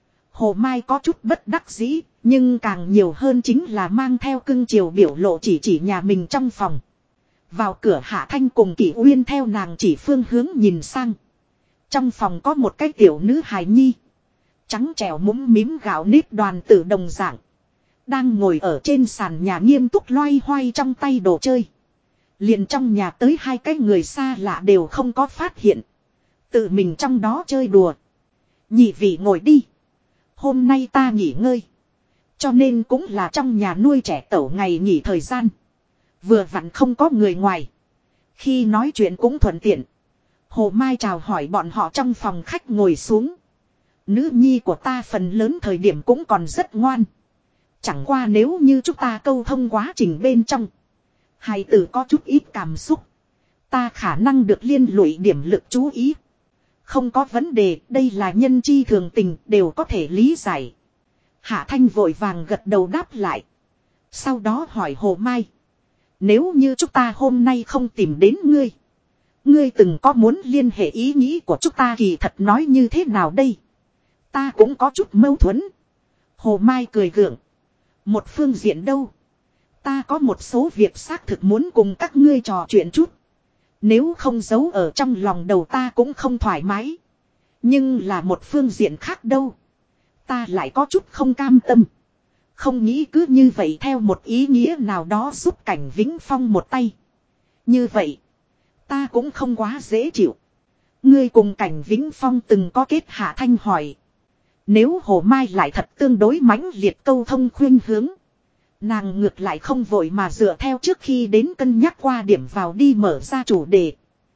Speaker 1: Hồ Mai có chút bất đắc dĩ, nhưng càng nhiều hơn chính là mang theo cưng chiều biểu lộ chỉ nhà mình trong phòng. Vào cửa Hạ Thanh cùng Kỳ Uyên theo nàng chỉ phương hướng nhìn sang. Trong phòng có một cái tiểu nữ hài nhi. Trắng trẻo mũm mím gạo nếp đoàn tử đồng dạng. Đang ngồi ở trên sàn nhà nghiêm túc loay hoay trong tay đồ chơi. Liền trong nhà tới hai cái người xa lạ đều không có phát hiện. Tự mình trong đó chơi đùa. Nhị vị ngồi đi. Hôm nay ta nghỉ ngơi. Cho nên cũng là trong nhà nuôi trẻ tẩu ngày nghỉ thời gian. Vừa vặn không có người ngoài. Khi nói chuyện cũng thuận tiện. Hồ Mai chào hỏi bọn họ trong phòng khách ngồi xuống. Nữ nhi của ta phần lớn thời điểm cũng còn rất ngoan. Chẳng qua nếu như chúng ta câu thông quá trình bên trong. Hài tử có chút ít cảm xúc. Ta khả năng được liên lụy điểm lực chú ý. Không có vấn đề, đây là nhân chi thường tình, đều có thể lý giải. Hạ Thanh vội vàng gật đầu đáp lại. Sau đó hỏi Hồ Mai. Nếu như chúng ta hôm nay không tìm đến ngươi. Ngươi từng có muốn liên hệ ý nghĩ của chúng ta kỳ thật nói như thế nào đây? Ta cũng có chút mâu thuẫn. Hồ Mai cười gượng. Một phương diện đâu? Ta có một số việc xác thực muốn cùng các ngươi trò chuyện chút. Nếu không giấu ở trong lòng đầu ta cũng không thoải mái. Nhưng là một phương diện khác đâu. Ta lại có chút không cam tâm. Không nghĩ cứ như vậy theo một ý nghĩa nào đó giúp Cảnh Vĩnh Phong một tay. Như vậy. Ta cũng không quá dễ chịu. Ngươi cùng Cảnh Vĩnh Phong từng có kết. Hạ Thanh hỏi. Nếu Hồ Mai lại thật tương đối mãnh liệt câu thông khuyên hướng. Nàng ngược lại không vội mà dựa theo trước khi đến cân nhắc qua điểm vào đi mở ra chủ đề.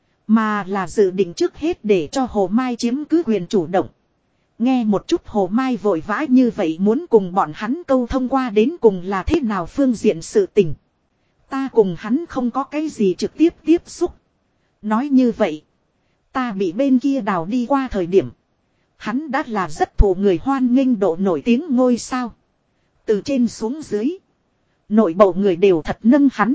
Speaker 1: Mà là dự định trước hết để cho Hồ Mai chiếm cứ quyền chủ động. Nghe một chút Hồ Mai vội vã như vậy muốn cùng bọn hắn câu thông qua đến cùng là thế nào phương diện sự tình. Ta cùng hắn không có cái gì trực tiếp tiếp xúc. Nói như vậy. Ta bị bên kia đào đi qua thời điểm. Hắn đã là rất thụ người hoan nghênh độ nổi tiếng ngôi sao. Từ trên xuống dưới. Nội bộ người đều thật nâng hắn.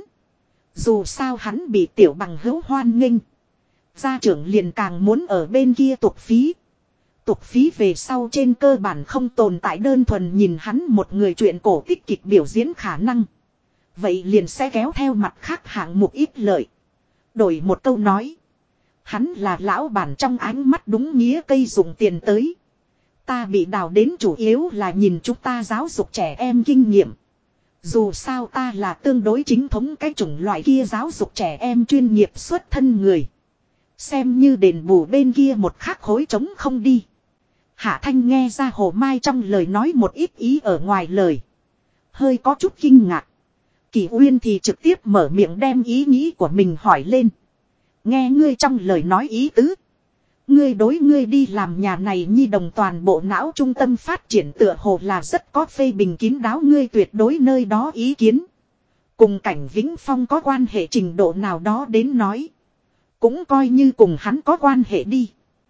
Speaker 1: Dù sao hắn bị tiểu bằng hữu hoan nghênh. Gia trưởng liền càng muốn ở bên kia tục phí. Tục phí về sau trên cơ bản không tồn tại đơn thuần nhìn hắn một người chuyện cổ tích kịch biểu diễn khả năng. Vậy liền sẽ kéo theo mặt khác hạng mục ít lợi. Đổi một câu nói. Hắn là lão bản trong ánh mắt đúng nghĩa cây dùng tiền tới. Ta bị đào đến chủ yếu là nhìn chúng ta giáo dục trẻ em kinh nghiệm. Dù sao ta là tương đối chính thống cái chủng loại kia giáo dục trẻ em chuyên nghiệp xuất thân người. Xem như đền bù bên kia một khắc khối trống không đi. Hạ Thanh nghe ra Hồ Mai trong lời nói một ít ý ở ngoài lời. Hơi có chút kinh ngạc. Kỳ Uyên thì trực tiếp mở miệng đem ý nghĩ của mình hỏi lên. Nghe ngươi trong lời nói ý tứ. Ngươi đối ngươi đi làm nhà này nhi đồng toàn bộ não trung tâm phát triển tựa hồ là rất có phê bình kín đáo ngươi tuyệt đối nơi đó ý kiến. Cùng Cảnh Vĩnh Phong có quan hệ trình độ nào đó đến nói. Cũng coi như cùng hắn có quan hệ đi.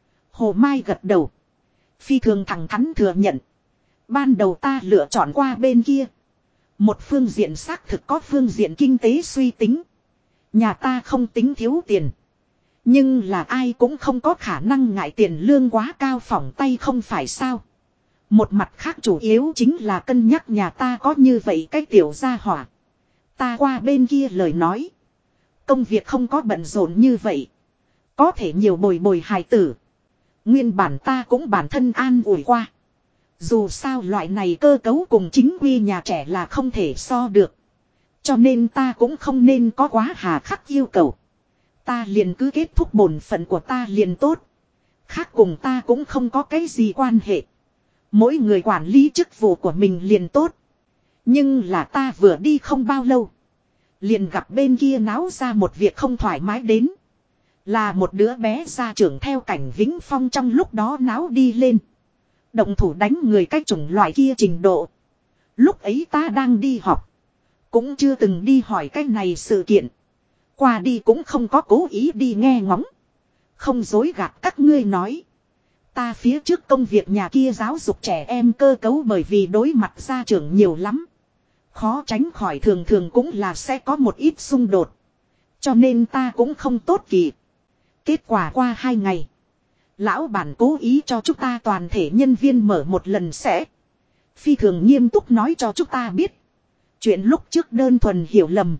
Speaker 1: Hồ Mai gật đầu. Phi thường thẳng thắn thừa nhận. Ban đầu ta lựa chọn qua bên kia. Một phương diện xác thực có phương diện kinh tế suy tính. Nhà ta không tính thiếu tiền. Nhưng là ai cũng không có khả năng ngại tiền lương quá cao phỏng tay không phải sao. Một mặt khác chủ yếu chính là cân nhắc nhà ta có như vậy cái tiểu gia hỏa. Ta qua bên kia lời nói. Công việc không có bận rộn như vậy. Có thể nhiều bồi bồi hài tử. Nguyên bản ta cũng bản thân an ủi qua. Dù sao loại này cơ cấu cùng chính quy nhà trẻ là không thể so được. Cho nên ta cũng không nên có quá hà khắc yêu cầu. Ta liền cứ kết thúc bổn phận của ta liền tốt. Khác cùng ta cũng không có cái gì quan hệ. Mỗi người quản lý chức vụ của mình liền tốt. Nhưng là ta vừa đi không bao lâu. Liền gặp bên kia náo ra một việc không thoải mái đến. Là một đứa bé gia trưởng theo Cảnh Vĩnh Phong trong lúc đó náo đi lên. Động thủ đánh người cách chủng loại kia trình độ. Lúc ấy ta đang đi học. Cũng chưa từng đi hỏi cái này sự kiện. Qua đi cũng không có cố ý đi nghe ngóng. Không dối gạt các ngươi nói. Ta phía trước công việc nhà kia giáo dục trẻ em cơ cấu bởi vì đối mặt gia trưởng nhiều lắm. Khó tránh khỏi thường thường cũng là sẽ có một ít xung đột. Cho nên ta cũng không tốt kỳ. Kết quả qua 2 ngày. Lão bản cố ý cho chúng ta toàn thể nhân viên mở một lần sẽ. Phi thường nghiêm túc nói cho chúng ta biết. Chuyện lúc trước đơn thuần hiểu lầm.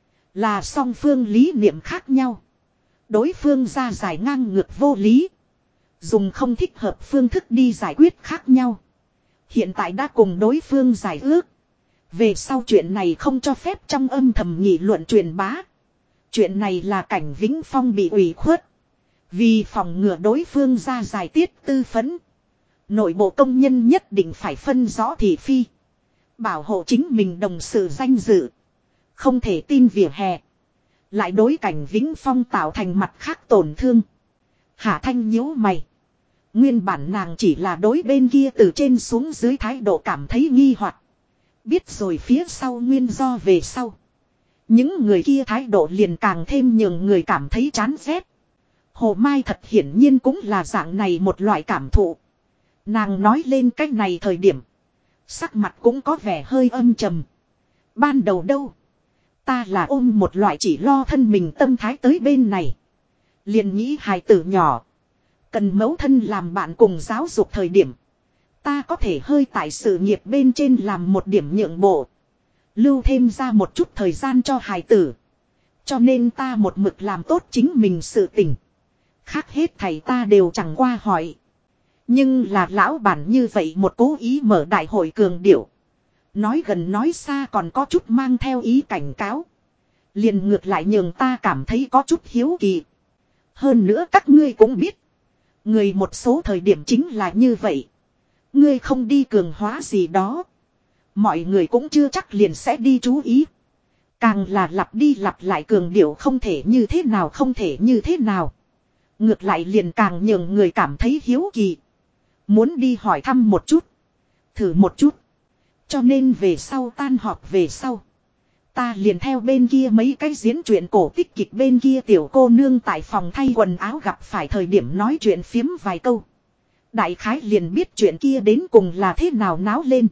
Speaker 1: Là song phương lý niệm khác nhau. Đối phương ra giải ngang ngược vô lý. Dùng không thích hợp phương thức đi giải quyết khác nhau. Hiện tại đã cùng đối phương giải ước. Về sau chuyện này không cho phép trong âm thầm nghị luận truyền bá. Chuyện này là Cảnh Vĩnh Phong bị ủy khuất. Vì phòng ngừa đối phương ra giải tiết tư phấn. Nội bộ công nhân nhất định phải phân rõ thị phi. Bảo hộ chính mình đồng sự danh dự. Không thể tin vỉa hè. Lại đối Cảnh Vĩnh Phong tạo thành mặt khác tổn thương. Hạ Thanh nhíu mày. Nguyên bản nàng chỉ là đối bên kia từ trên xuống dưới thái độ cảm thấy nghi hoặc. Biết rồi phía sau nguyên do về sau. Những người kia thái độ liền càng thêm nhường người cảm thấy chán ghét. Hồ Mai thật hiển nhiên cũng là dạng này một loại cảm thụ. Nàng nói lên cách này thời điểm. Sắc mặt cũng có vẻ hơi âm trầm. Ban đầu đâu. Ta là ôm một loại chỉ lo thân mình tâm thái tới bên này. Liền nghĩ hài tử nhỏ. Cần mẫu thân làm bạn cùng giáo dục thời điểm. Ta có thể hơi tại sự nghiệp bên trên làm một điểm nhượng bộ. Lưu thêm ra một chút thời gian cho hài tử. Cho nên ta một mực làm tốt chính mình sự tình. Khác hết thầy ta đều chẳng qua hỏi. Nhưng là lão bản như vậy một cố ý mở đại hội cường điệu. Nói gần nói xa còn có chút mang theo ý cảnh cáo. Liền ngược lại nhường ta cảm thấy có chút hiếu kỳ. Hơn nữa các ngươi cũng biết. Người một số thời điểm chính là như vậy. Ngươi không đi cường hóa gì đó. Mọi người cũng chưa chắc liền sẽ đi chú ý. Càng là lặp đi lặp lại cường điệu không thể như thế nào không thể như thế nào. Ngược lại liền càng nhường người cảm thấy hiếu kỳ. Muốn đi hỏi thăm một chút. Thử một chút. Cho nên về sau tan họp về sau. Ta liền theo bên kia mấy cái diễn truyện cổ tích kịch bên kia tiểu cô nương tại phòng thay quần áo gặp phải thời điểm nói chuyện phiếm vài câu. Đại khái liền biết chuyện kia đến cùng là thế nào náo lên.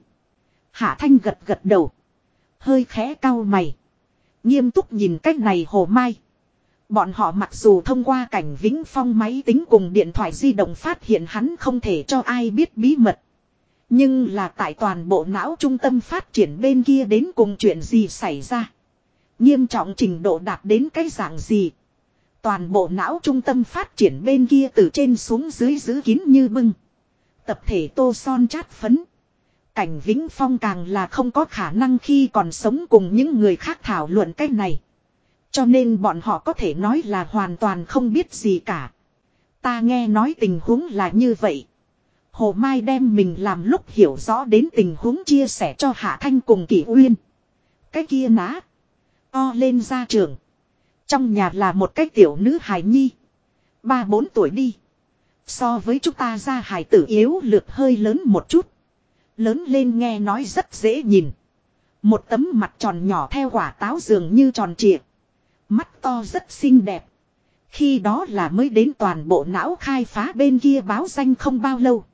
Speaker 1: Hạ Thanh gật gật đầu. Hơi khẽ cau mày. Nghiêm túc nhìn cách này Hồ Mai. Bọn họ mặc dù thông qua Cảnh Vĩnh Phong máy tính cùng điện thoại di động phát hiện hắn không thể cho ai biết bí mật. Nhưng là tại toàn bộ não trung tâm phát triển bên kia đến cùng chuyện gì xảy ra. Nghiêm trọng trình độ đạt đến cái dạng gì. Toàn bộ não trung tâm phát triển bên kia từ trên xuống dưới giữ kín như bưng. Tập thể tô son chát phấn. Cảnh Vĩnh Phong càng là không có khả năng khi còn sống cùng những người khác thảo luận cái này. Cho nên bọn họ có thể nói là hoàn toàn không biết gì cả. Ta nghe nói tình huống là như vậy. Hồ Mai đem mình làm lúc hiểu rõ đến tình huống chia sẻ cho Hạ Thanh cùng Kỷ Uyên. Cái kia ná. O lên ra trường. Trong nhà là một cái tiểu nữ hài nhi. 3-4 tuổi đi. So với chúng ta ra hài tử yếu lược hơi lớn một chút. Lớn lên nghe nói rất dễ nhìn. Một tấm mặt tròn nhỏ theo quả táo dường như tròn trịa. Mắt to rất xinh đẹp. Khi đó là mới đến toàn bộ não khai phá bên kia báo danh không bao lâu.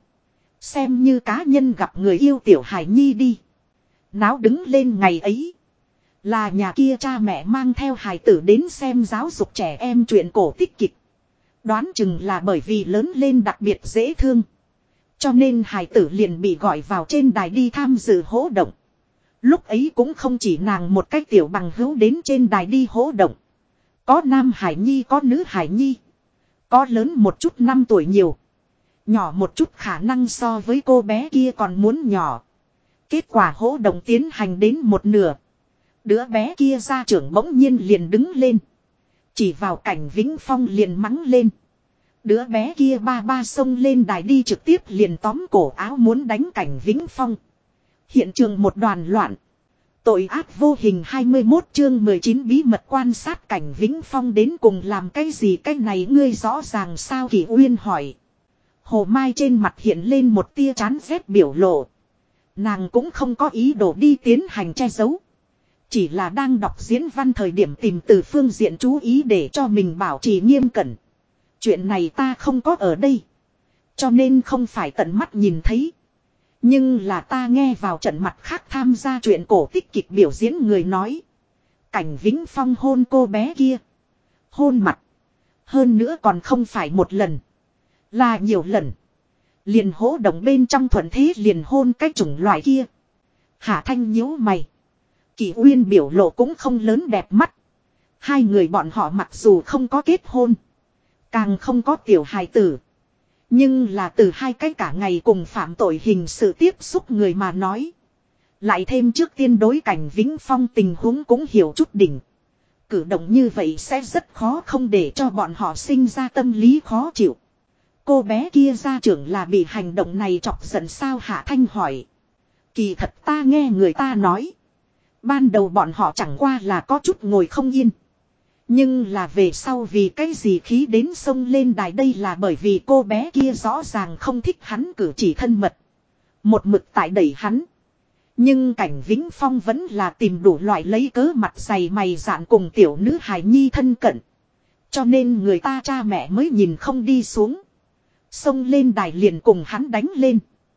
Speaker 1: Xem như cá nhân gặp người yêu tiểu hải nhi đi. Náo đứng lên ngày ấy. Là nhà kia cha mẹ mang theo hài tử đến xem giáo dục trẻ em truyện cổ tích kịch. Đoán chừng là bởi vì lớn lên đặc biệt dễ thương. Cho nên hài tử liền bị gọi vào trên đài đi tham dự hỗ động. Lúc ấy cũng không chỉ nàng một cách tiểu bằng hữu đến trên đài đi hỗ động. Có nam hải nhi có nữ hải nhi. Có lớn một chút 5 tuổi nhiều. Nhỏ một chút khả năng so với cô bé kia còn muốn nhỏ. Kết quả hỗ động tiến hành đến một nửa. Đứa bé kia gia trưởng bỗng nhiên liền đứng lên. Chỉ vào Cảnh Vĩnh Phong liền mắng lên. Đứa bé kia ba xông lên đài đi trực tiếp liền tóm cổ áo muốn đánh Cảnh Vĩnh Phong. Hiện trường một đoàn loạn. Tội ác vô hình 21 chương 19 bí mật quan sát Cảnh Vĩnh Phong đến cùng làm cái gì cái này ngươi rõ ràng sao Kỷ Uyên hỏi. Hồ Mai trên mặt hiện lên một tia chán ghét biểu lộ. Nàng cũng không có ý đồ đi tiến hành che giấu. Chỉ là đang đọc diễn văn thời điểm tìm từ phương diện chú ý để cho mình bảo trì nghiêm cẩn. Chuyện này ta không có ở đây. Cho nên không phải tận mắt nhìn thấy. Nhưng là ta nghe vào trận mặt khác tham gia chuyện cổ tích kịch biểu diễn người nói. Cảnh Vĩnh Phong hôn cô bé kia. Hôn mặt. Hơn nữa còn không phải một lần. Là nhiều lần. Liền hỗ động bên trong thuận thế liền hôn cái chủng loại kia. Hạ Thanh nhíu mày. Kỷ Uyên biểu lộ cũng không lớn đẹp mắt. Hai người bọn họ mặc dù không có kết hôn. Càng không có tiểu hài tử. Nhưng là từ hai cái cả ngày cùng phạm tội hình sự tiếp xúc người mà nói. Lại thêm trước tiên đối Cảnh Vĩnh Phong tình huống cũng hiểu chút đỉnh. Cử động như vậy sẽ rất khó không để cho bọn họ sinh ra tâm lý khó chịu. Cô bé kia gia trưởng là bị hành động này chọc giận sao Hạ Thanh hỏi. Kỳ thật ta nghe người ta nói. Ban đầu bọn họ chẳng qua là có chút ngồi không yên. Nhưng là về sau vì cái gì khí đến sông lên đài đây là bởi vì cô bé kia rõ ràng không thích hắn cử chỉ thân mật. Một mực tại đẩy hắn. Nhưng Cảnh Vĩnh Phong vẫn là tìm đủ loại lấy cớ mặt dày mày dạn cùng tiểu nữ hài nhi thân cận. Cho nên người ta cha mẹ mới nhìn không đi xuống. Xông lên đài liền cùng hắn đánh lên.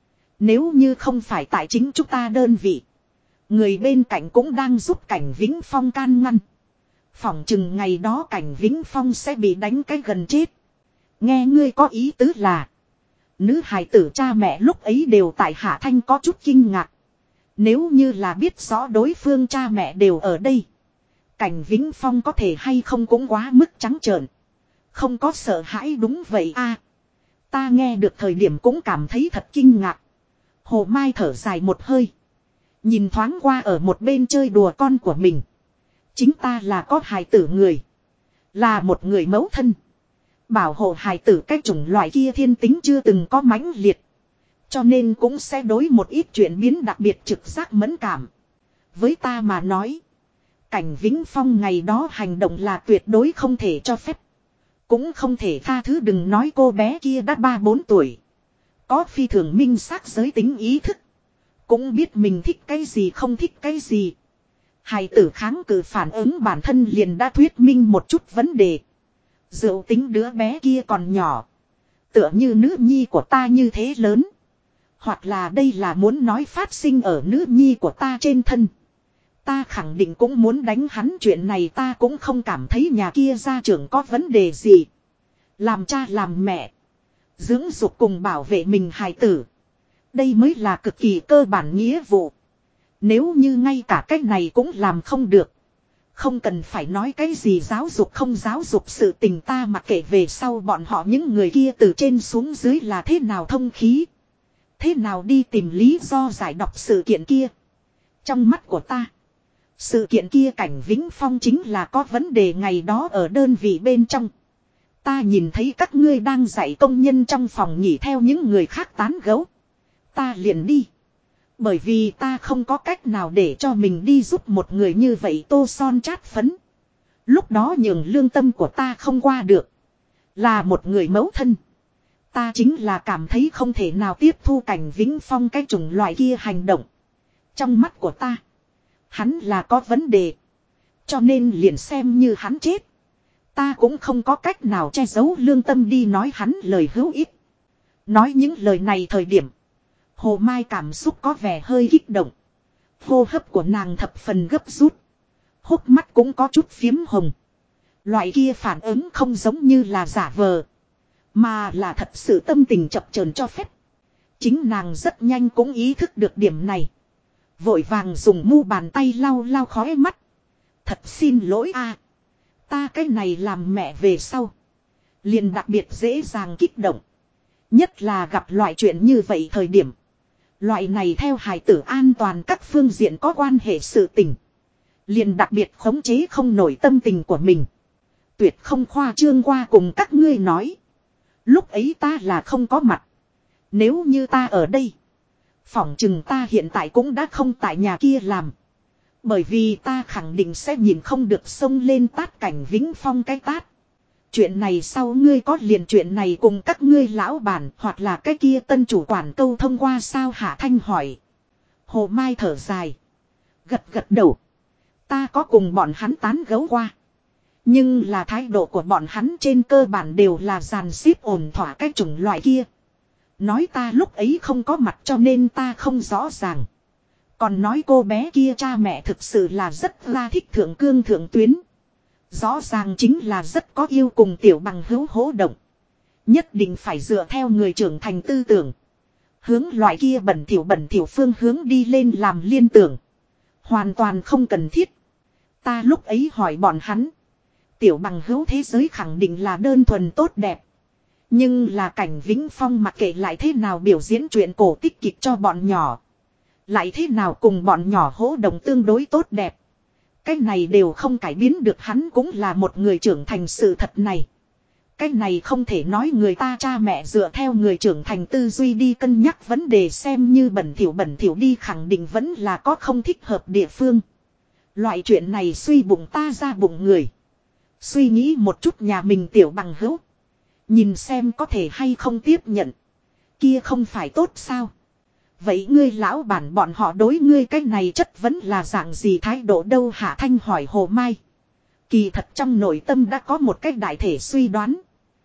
Speaker 1: Nếu như không phải tại chính chúng ta đơn vị. Người bên cạnh cũng đang giúp Cảnh Vĩnh Phong can ngăn. Phỏng chừng ngày đó Cảnh Vĩnh Phong sẽ bị đánh cái gần chết. Nghe ngươi có ý tứ là. Nữ hài tử cha mẹ lúc ấy đều tại Hạ Thanh có chút kinh ngạc. Nếu như là biết rõ đối phương cha mẹ đều ở đây. Cảnh Vĩnh Phong có thể hay không cũng quá mức trắng trợn. Không có sợ hãi đúng vậy a. Ta nghe được thời điểm cũng cảm thấy thật kinh ngạc. Hồ Mai thở dài một hơi. Nhìn thoáng qua ở một bên chơi đùa con của mình. Chính ta là có hài tử người. Là một người mẫu thân. Bảo hộ hài tử cái chủng loại kia thiên tính chưa từng có mãnh liệt. Cho nên cũng sẽ đối một ít chuyện biến đặc biệt trực giác mẫn cảm. Với ta mà nói. Cảnh Vĩnh Phong ngày đó hành động là tuyệt đối không thể cho phép. Cũng không thể tha thứ đừng nói cô bé kia đã 3-4 tuổi. Có phi thường minh xác giới tính ý thức. Cũng biết mình thích cái gì không thích cái gì. Hài tử kháng cự phản ứng bản thân liền đã thuyết minh một chút vấn đề. Dự tính đứa bé kia còn nhỏ. Tựa như nữ nhi của ta như thế lớn. Hoặc là đây là muốn nói phát sinh ở nữ nhi của ta trên thân. Ta khẳng định cũng muốn đánh hắn chuyện này ta cũng không cảm thấy nhà kia gia trưởng có vấn đề gì. Làm cha làm mẹ. Dưỡng dục cùng bảo vệ mình hài tử. Đây mới là cực kỳ cơ bản nghĩa vụ. Nếu như ngay cả cách này cũng làm không được. Không cần phải nói cái gì giáo dục không giáo dục sự tình, ta mặc kệ về sau bọn họ những người kia từ trên xuống dưới là thế nào thông khí. Thế nào đi tìm lý do giải đọc sự kiện kia. Trong mắt của ta, sự kiện kia Cảnh Vĩnh Phong chính là có vấn đề. Ngày đó ở đơn vị bên trong, ta nhìn thấy các ngươi đang dạy công nhân trong phòng nghỉ theo những người khác tán gẫu. Ta liền đi. Bởi vì ta không có cách nào để cho mình đi giúp một người như vậy tô son chát phấn. Lúc đó nhường lương tâm của ta không qua được. Là một người mẫu thân. Ta chính là cảm thấy không thể nào tiếp thu Cảnh Vĩnh Phong cái chủng loại kia hành động. Trong mắt của ta, hắn là có vấn đề. Cho nên liền xem như hắn chết, ta cũng không có cách nào che giấu lương tâm đi nói hắn lời hữu ích. Nói những lời này thời điểm, Hồ Mai cảm xúc có vẻ hơi kích động. Hô hấp của nàng thập phần gấp rút. Hốc mắt cũng có chút phiếm hồng. Loại kia phản ứng không giống như là giả vờ, mà là thật sự tâm tình chập chờn cho phép. Chính nàng rất nhanh cũng ý thức được điểm này. Vội vàng dùng mu bàn tay lau lau khóe mắt. Thật xin lỗi a, ta cái này làm mẹ về sau liền đặc biệt dễ dàng kích động. Nhất là gặp loại chuyện như vậy thời điểm. Loại này theo hài tử an toàn các phương diện có quan hệ sự tình, liền đặc biệt khống chế không nổi tâm tình của mình. Tuyệt không khoa trương qua cùng các ngươi nói. Lúc ấy ta là không có mặt. Nếu như ta ở đây, phỏng chừng ta hiện tại cũng đã không tại nhà kia làm. Bởi vì ta khẳng định sẽ nhìn không được xông lên tát Cảnh Vĩnh Phong cái tát. Chuyện này sau ngươi có liền chuyện này cùng các ngươi lão bản hoặc là cái kia tân chủ quản câu thông qua sao? Hạ Thanh hỏi. Hồ Mai thở dài, gật gật đầu. Ta có cùng bọn hắn tán gẫu qua. Nhưng là thái độ của bọn hắn trên cơ bản đều là dàn xếp ổn thỏa cái chủng loại kia. Nói ta lúc ấy không có mặt cho nên ta không rõ ràng. Còn nói cô bé kia cha mẹ thực sự là rất là thích thượng cương thượng tuyến. Rõ ràng chính là rất có yêu cùng tiểu bằng hữu hỗ động. Nhất định phải dựa theo người trưởng thành tư tưởng. Hướng loại kia bẩn thỉu phương hướng đi lên làm liên tưởng. Hoàn toàn không cần thiết. Ta lúc ấy hỏi bọn hắn. Tiểu bằng hữu thế giới khẳng định là đơn thuần tốt đẹp. Nhưng là Cảnh Vĩnh Phong mặc kệ lại thế nào biểu diễn chuyện cổ tích kịch cho bọn nhỏ. Lại thế nào cùng bọn nhỏ hỗ động tương đối tốt đẹp. Cái này đều không cải biến được hắn cũng là một người trưởng thành sự thật này. Cái này không thể nói người ta cha mẹ dựa theo người trưởng thành tư duy đi cân nhắc vấn đề xem như bẩn thỉu đi, khẳng định vẫn là có không thích hợp địa phương. Loại chuyện này suy bụng ta ra bụng người. Suy nghĩ một chút nhà mình tiểu bằng hữu. Nhìn xem có thể hay không tiếp nhận. Kia không phải tốt sao? Vậy ngươi lão bản bọn họ đối ngươi cái này chất vấn là dạng gì thái độ đâu? Hạ Thanh hỏi Hồ Mai. Kỳ thật trong nội tâm đã có một cách đại thể suy đoán.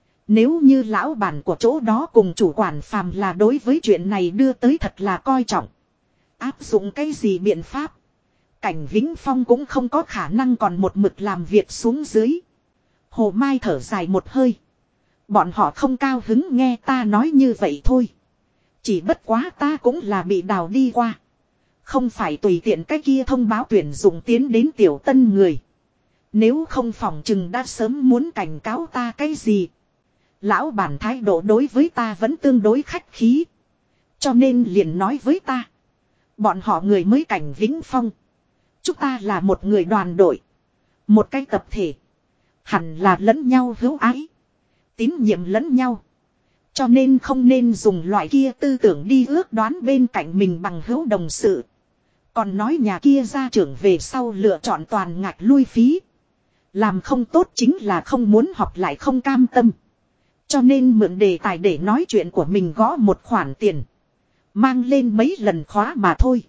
Speaker 1: Nếu như lão bản của chỗ đó cùng chủ quản phàm là đối với chuyện này đưa tới thật là coi trọng. Áp dụng cái gì biện pháp? Cảnh Vĩnh Phong cũng không có khả năng còn một mực làm việc xuống dưới. Hồ Mai thở dài một hơi. Bọn họ không cao hứng nghe ta nói như vậy thôi. Chỉ bất quá ta cũng là bị đào đi qua. Không phải tùy tiện cái kia thông báo tuyển dụng tiến đến tiểu tân người. Nếu không phỏng chừng đã sớm muốn cảnh cáo ta cái gì. Lão bản thái độ đối với ta vẫn tương đối khách khí. Cho nên liền nói với ta. Bọn họ người mới Cảnh Vĩnh Phong. Chúng ta là một người đoàn đội. Một cái tập thể. Hẳn là lẫn nhau hữu ái. Tín nhiệm lẫn nhau. Cho nên không nên dùng loại kia tư tưởng đi ước đoán bên cạnh mình bằng hữu đồng sự. Còn nói nhà kia gia trưởng về sau lựa chọn toàn ngạch lui phí. Làm không tốt chính là không muốn học lại không cam tâm. Cho nên mượn đề tài để nói chuyện của mình gõ một khoản tiền. Mang lên mấy lần khóa mà thôi.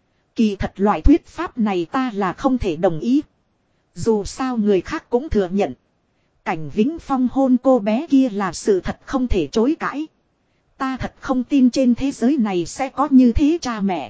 Speaker 1: Kỳ thật loại thuyết pháp này ta là không thể đồng ý. Dù sao người khác cũng thừa nhận. Cảnh Vĩnh Phong hôn cô bé kia là sự thật không thể chối cãi. Ta thật không tin trên thế giới này sẽ có như thế cha mẹ.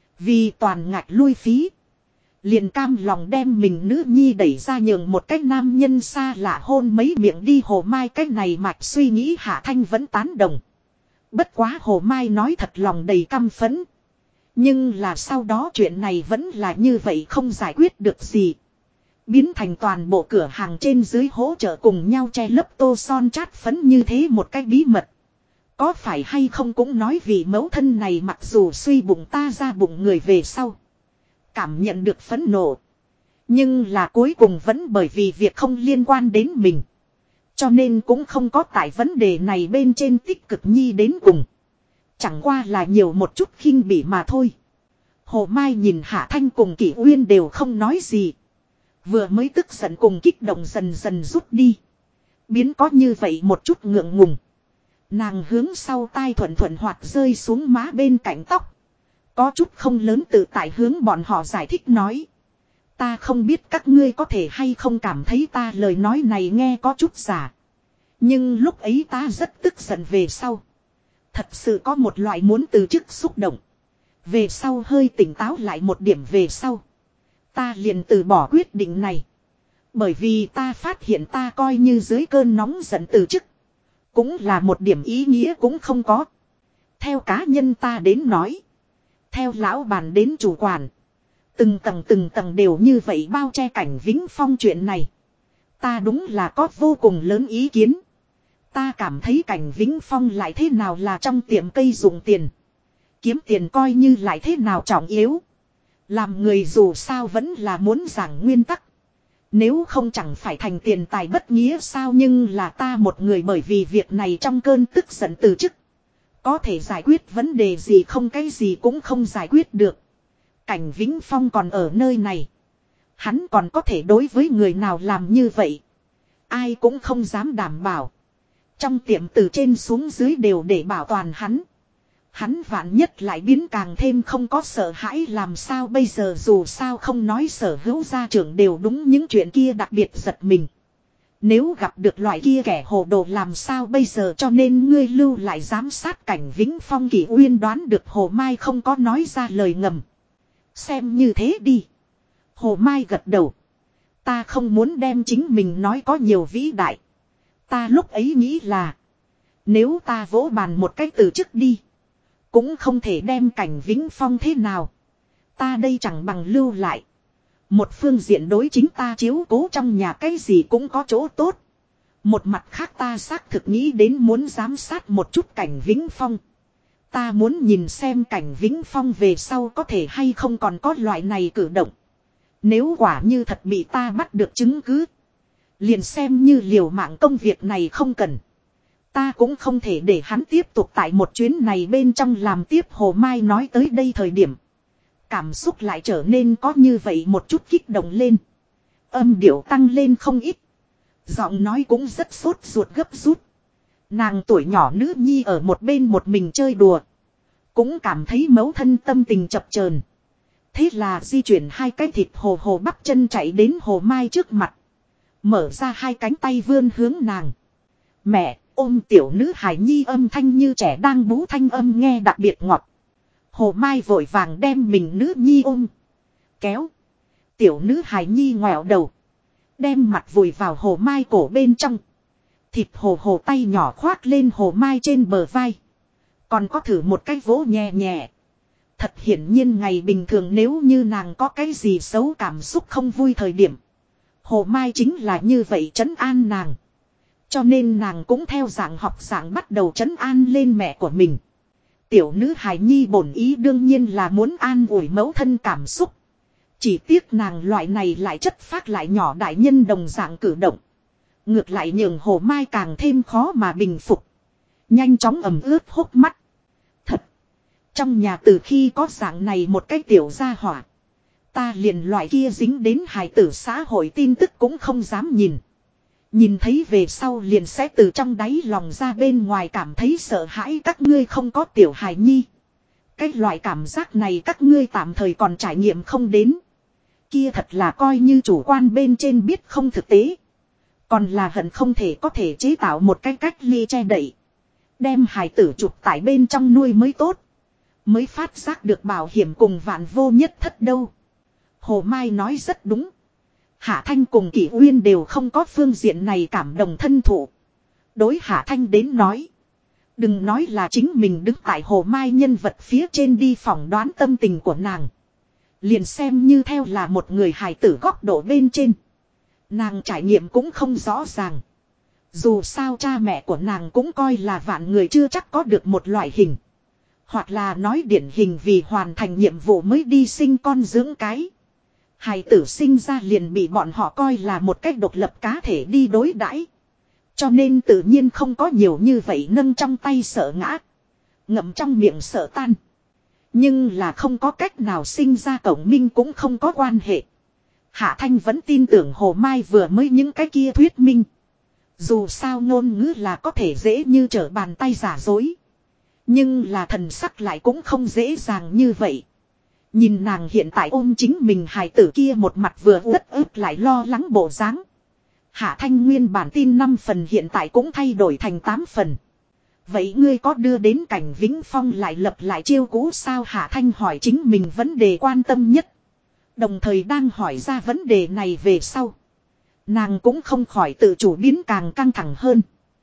Speaker 1: Vì toàn ngạch lui phí. Liền cam lòng đem mình nữ nhi đẩy ra nhường một cách nam nhân xa lạ hôn mấy miệng đi. Hồ Mai cách này mạch suy nghĩ Hạ Thanh vẫn tán đồng. Bất quá Hồ Mai nói thật lòng đầy căm phẫn. Nhưng là sau đó chuyện này vẫn là như vậy không giải quyết được gì. Biến thành toàn bộ cửa hàng trên dưới hỗ trợ cùng nhau che lấp tô son chát phấn như thế một cách bí mật. Có phải hay không cũng nói vì mẫu thân này mặc dù suy bụng ta ra bụng người về sau. Cảm nhận được phẫn nộ. Nhưng là cuối cùng vẫn bởi vì việc không liên quan đến mình. Cho nên cũng không có tại vấn đề này bên trên tích cực nhi đến cùng. Chẳng qua là nhiều một chút khinh bỉ mà thôi. Hồ Mai nhìn Hạ Thanh cùng Kỷ Uyên đều không nói gì. Vừa mới tức giận cùng kích động dần dần rút đi. Biến có như vậy một chút ngượng ngùng. Nàng hướng sau tai thuận thuận hoạt rơi xuống má bên cạnh tóc. Có chút không lớn tự tại hướng bọn họ giải thích nói. Ta không biết các ngươi có thể hay không cảm thấy ta lời nói này nghe có chút giả. Nhưng lúc ấy ta rất tức giận về sau. Thật sự có một loại muốn từ chức xúc động. Về sau hơi tỉnh táo lại một điểm về sau. Ta liền từ bỏ quyết định này. Bởi vì ta phát hiện ta coi như dưới cơn nóng giận từ chức. Cũng là một điểm ý nghĩa cũng không có. Theo cá nhân ta đến nói. Theo lão bàn đến chủ quản. Từng tầng đều như vậy bao che Cảnh Vĩnh Phong chuyện này. Ta đúng là có vô cùng lớn ý kiến. Ta cảm thấy Cảnh Vĩnh Phong lại thế nào là trong tiệm cây dùng tiền. Kiếm tiền coi như lại thế nào trọng yếu. Làm người dù sao vẫn là muốn giảng nguyên tắc. Nếu không chẳng phải thành tiền tài bất nghĩa sao, nhưng là ta một người bởi vì việc này trong cơn tức giận từ chức. Có thể giải quyết vấn đề gì không, cái gì cũng không giải quyết được. Cảnh Vĩnh Phong còn ở nơi này. Hắn còn có thể đối với người nào làm như vậy. Ai cũng không dám đảm bảo. Trong tiệm từ trên xuống dưới đều để bảo toàn hắn. Hắn vạn nhất lại biến càng thêm không có sợ hãi làm sao bây giờ, dù sao không nói sở hữu gia trưởng đều đúng những chuyện kia đặc biệt giật mình. Nếu gặp được loại kia kẻ hồ đồ làm sao bây giờ, cho nên ngươi lưu lại giám sát Cảnh Vĩnh Phong. Kỷ Uyên đoán được Hồ Mai không có nói ra lời ngầm. Xem như thế đi. Hồ Mai gật đầu. Ta không muốn đem chính mình nói có nhiều vĩ đại. Ta lúc ấy nghĩ là nếu ta vỗ bàn một cách từ chức đi, cũng không thể đem Cảnh Vĩnh Phong thế nào. Ta đây chẳng bằng lưu lại. Một phương diện đối chính ta chiếu cố trong nhà cái gì cũng có chỗ tốt. Một mặt khác ta xác thực nghĩ đến muốn giám sát một chút Cảnh Vĩnh Phong. Ta muốn nhìn xem Cảnh Vĩnh Phong về sau có thể hay không còn có loại này cử động. Nếu quả như thật bị ta bắt được chứng cứ, liền xem như liều mạng công việc này không cần. Ta cũng không thể để hắn tiếp tục tại một chuyến này bên trong làm tiếp. Hồ Mai nói tới đây thời điểm, cảm xúc lại trở nên có như vậy một chút kích động lên. Âm điệu tăng lên không ít. Giọng nói cũng rất sốt ruột gấp rút. Nàng tuổi nhỏ nữ nhi ở một bên một mình chơi đùa, cũng cảm thấy mẫu thân tâm tình chập chờn. Thế là di chuyển hai cái thịt hồ hồ bắp chân chạy đến Hồ Mai trước mặt. Mở ra hai cánh tay vươn hướng nàng. Mẹ, ôm tiểu nữ hài nhi, âm thanh như trẻ đang bú, thanh âm nghe đặc biệt ngọt. Hồ Mai vội vàng đem mình nữ nhi ôm. Kéo. Tiểu nữ hài nhi ngoẹo đầu. Đem mặt vùi vào Hồ Mai cổ bên trong. Thịt hồ hồ tay nhỏ khoác lên Hồ Mai trên bờ vai. Còn có thử một cái vỗ nhẹ nhẹ. Thật hiển nhiên ngày bình thường nếu như nàng có cái gì xấu cảm xúc không vui thời điểm, Hồ Mai chính là như vậy trấn an nàng. Cho nên nàng cũng theo dạng học dạng bắt đầu trấn an lên mẹ của mình. Tiểu nữ hài nhi bổn ý đương nhiên là muốn an ủi mẫu thân cảm xúc. Chỉ tiếc nàng loại này lại chất phác lại nhỏ đại nhân đồng dạng cử động, ngược lại nhường Hồ Mai càng thêm khó mà bình phục. Nhanh chóng ẩm ướt hốc mắt. Thật! Trong nhà từ khi có dạng này một cái tiểu gia hỏa, ta liền loại kia dính đến hài tử xã hội tin tức cũng không dám nhìn. Nhìn thấy về sau liền sẽ từ trong đáy lòng ra bên ngoài cảm thấy sợ hãi. Các ngươi không có tiểu hài nhi, cái loại cảm giác này các ngươi tạm thời còn trải nghiệm không đến. Kia thật là coi như chủ quan bên trên biết không thực tế. Còn là hận không thể có thể chế tạo một cái cách ly che đậy, đem hài tử chụp tại bên trong nuôi mới tốt. Mới phát giác được bảo hiểm cùng vạn vô nhất thất đâu. Hồ Mai nói rất đúng. Hạ Thanh cùng Kỷ Uyên đều không có phương diện này cảm đồng thân thụ. Đối Hạ Thanh đến nói, đừng nói là chính mình đứng tại Hồ Mai nhân vật phía trên đi phỏng đoán tâm tình của nàng. Liền xem như theo là một người hài tử góc độ bên trên, Nàng trải nghiệm cũng không rõ ràng. Dù sao cha mẹ của nàng cũng coi là vạn người chưa chắc có được một loại hình. Hoặc là nói điển hình vì hoàn thành nhiệm vụ mới đi sinh con dưỡng cái. Hài tử sinh ra liền bị bọn họ coi là một cách độc lập cá thể đi đối đãi. Cho nên tự nhiên không có nhiều như vậy nâng trong tay sợ ngã. Ngậm trong miệng sợ tan. Nhưng là không có cách nào sinh ra cổng minh cũng không có quan hệ. Hạ Thanh vẫn tin tưởng Hồ Mai vừa mới những cái kia thuyết minh. Dù sao ngôn ngữ là có thể dễ như trở bàn tay giả dối. Nhưng là thần sắc lại cũng không dễ dàng như vậy. Nhìn nàng hiện tại ôm chính mình hài tử kia một mặt vừa uất ức lại lo lắng bộ dáng. Hạ Thanh nguyên bản tin 5 phần hiện tại cũng thay đổi thành 8 phần. Vậy ngươi có đưa đến cảnh Vĩnh Phong lại lập lại chiêu cũ sao? Hạ Thanh hỏi chính mình vấn đề quan tâm nhất. Đồng thời đang hỏi ra vấn đề này về sau. Nàng cũng không khỏi tự chủ biến càng căng thẳng hơn.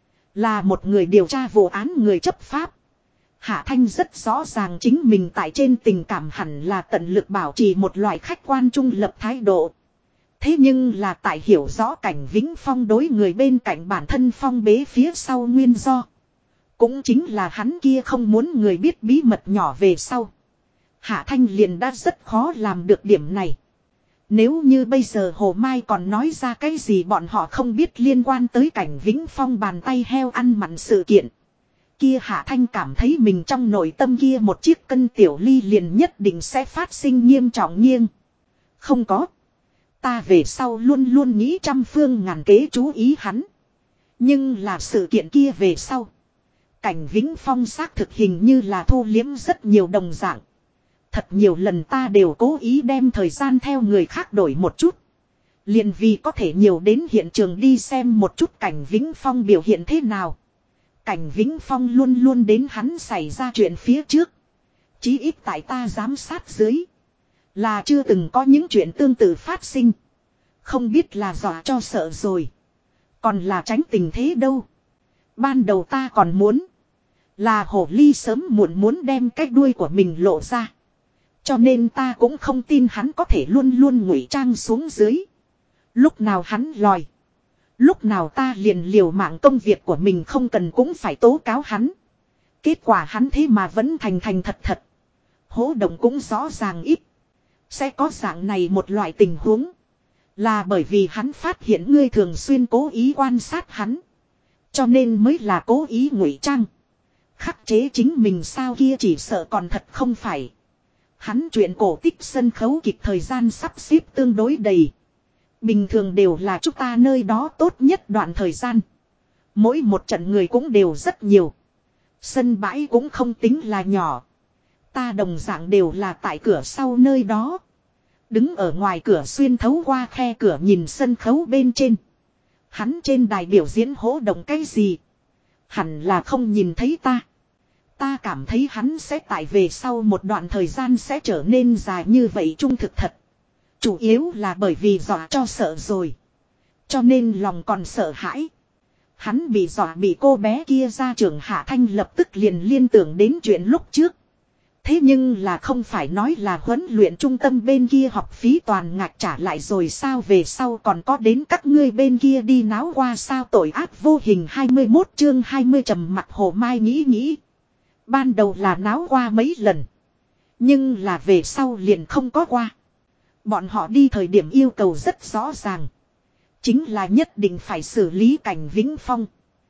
Speaker 1: Là một người điều tra vụ án người chấp pháp. Hạ Thanh rất rõ ràng chính mình tại trên tình cảm hẳn là tận lực bảo trì một loại khách quan trung lập thái độ. Thế nhưng là tại hiểu rõ cảnh Vĩnh Phong đối người bên cạnh bản thân phong bế phía sau nguyên do. Cũng chính là hắn kia không muốn người biết bí mật nhỏ về sau. Hạ Thanh liền đã rất khó làm được điểm này. Nếu như bây giờ Hồ Mai còn nói ra cái gì bọn họ không biết liên quan tới cảnh Vĩnh Phong bàn tay heo ăn mặn sự kiện. Kia Hạ Thanh cảm thấy mình trong nội tâm kia một chiếc cân tiểu ly liền nhất định sẽ phát sinh nghiêm trọng nghiêng. Không có. Ta về sau luôn luôn nghĩ trăm phương ngàn kế chú ý hắn. Nhưng là sự kiện kia về sau. Cảnh Vĩnh Phong xác thực hình như là thu liếm rất nhiều đồng dạng. Thật nhiều lần ta đều cố ý đem thời gian theo người khác đổi một chút. Liền vì có thể nhiều đến hiện trường đi xem một chút cảnh Vĩnh Phong biểu hiện thế nào. Cảnh Vĩnh Phong luôn luôn đến hắn xảy ra chuyện phía trước. Chí ít tại ta giám sát dưới. Là chưa từng có những chuyện tương tự phát sinh. Không biết là dọa cho sợ rồi. Còn là tránh tình thế đâu. Ban đầu ta còn muốn. Là hồ ly sớm muộn muốn đem cái đuôi của mình lộ ra. Cho nên ta cũng không tin hắn có thể luôn luôn ngụy trang xuống dưới. Lúc nào hắn lòi. Lúc nào ta liền liều mạng công việc của mình không cần cũng phải tố cáo hắn. Kết quả hắn thế mà vẫn thành thành thật thật. Hố động cũng rõ ràng ít. Sẽ có dạng này một loại tình huống. Là bởi vì hắn phát hiện ngươi thường xuyên cố ý quan sát hắn. Cho nên mới là cố ý ngụy trang. Khắc chế chính mình sao kia chỉ sợ còn thật không phải. Hắn chuyện cổ tích sân khấu kịch thời gian sắp xếp tương đối đầy. Bình thường đều là chúng ta nơi đó tốt nhất đoạn thời gian. Mỗi một trận người cũng đều rất nhiều. Sân bãi cũng không tính là nhỏ. Ta đồng dạng đều là tại cửa sau nơi đó. Đứng ở ngoài cửa xuyên thấu qua khe cửa nhìn sân khấu bên trên. Hắn trên đài biểu diễn hỗ động cái gì? Hẳn là không nhìn thấy ta. Ta cảm thấy hắn sẽ tại về sau một đoạn thời gian sẽ trở nên dài như vậy trung thực thật. Chủ yếu là bởi vì dọa cho sợ rồi. Cho nên lòng còn sợ hãi. Hắn bị dọa bị cô bé kia ra trường Hạ Thanh lập tức liền liên tưởng đến chuyện lúc trước. Thế nhưng là không phải nói là huấn luyện trung tâm bên kia học phí toàn ngạch trả lại rồi sao về sau còn có đến các ngươi bên kia đi náo qua sao tội ác vô hình 21 chương 20 trầm mặt Hồ Mai nghĩ. Ban đầu là náo qua mấy lần. Nhưng là về sau liền không có qua. Bọn họ đi thời điểm yêu cầu rất rõ ràng. Chính là nhất định phải xử lý cảnh Vĩnh Phong.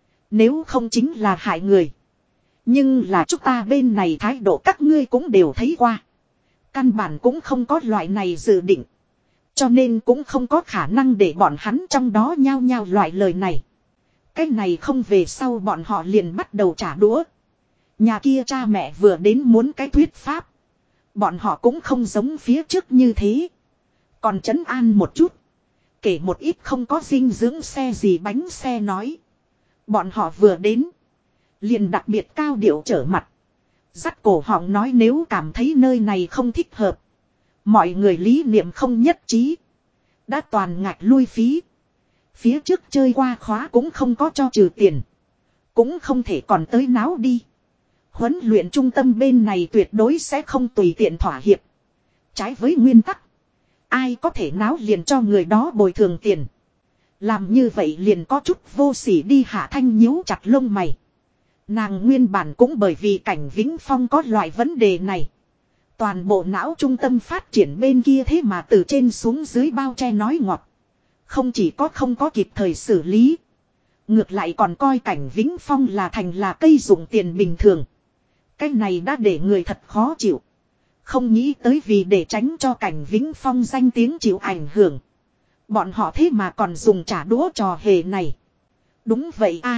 Speaker 1: Nếu không chính là hại người. Nhưng là chúng ta bên này thái độ các ngươi cũng đều thấy qua. Căn bản cũng không có loại này dự định. Cho nên cũng không có khả năng để bọn hắn trong đó nhao nhao loại lời này. Cái này không về sau bọn họ liền bắt đầu trả đũa. Nhà kia cha mẹ vừa đến muốn cái thuyết pháp. Bọn họ cũng không giống phía trước như thế. Còn trấn an một chút. Kể một ít không có dinh dưỡng xe gì bánh xe nói. Bọn họ vừa đến. Liền đặc biệt cao điệu trở mặt. Dắt cổ họng nói nếu cảm thấy nơi này không thích hợp. Mọi người lý niệm không nhất trí. Đã toàn ngạch lui phí. Phía trước chơi qua khóa cũng không có cho trừ tiền. Cũng không thể còn tới náo đi. Huấn luyện trung tâm bên này tuyệt đối sẽ không tùy tiện thỏa hiệp. Trái với nguyên tắc. Ai có thể náo liền cho người đó bồi thường tiền. Làm như vậy liền có chút vô sỉ đi. Hạ Thanh nhíu chặt lông mày. Nàng nguyên bản cũng bởi vì Cảnh Vĩnh Phong có loại vấn đề này. Toàn bộ não trung tâm phát triển bên kia thế mà từ trên xuống dưới bao che nói ngọt. Không chỉ có không có kịp thời xử lý. Ngược lại còn coi Cảnh Vĩnh Phong là thành là cây dụng tiền bình thường. Cái này đã để người thật khó chịu. Không nghĩ tới vì để tránh cho Cảnh Vĩnh Phong danh tiếng chịu ảnh hưởng. Bọn họ thế mà còn dùng trả đũa trò hề này. Đúng vậy a,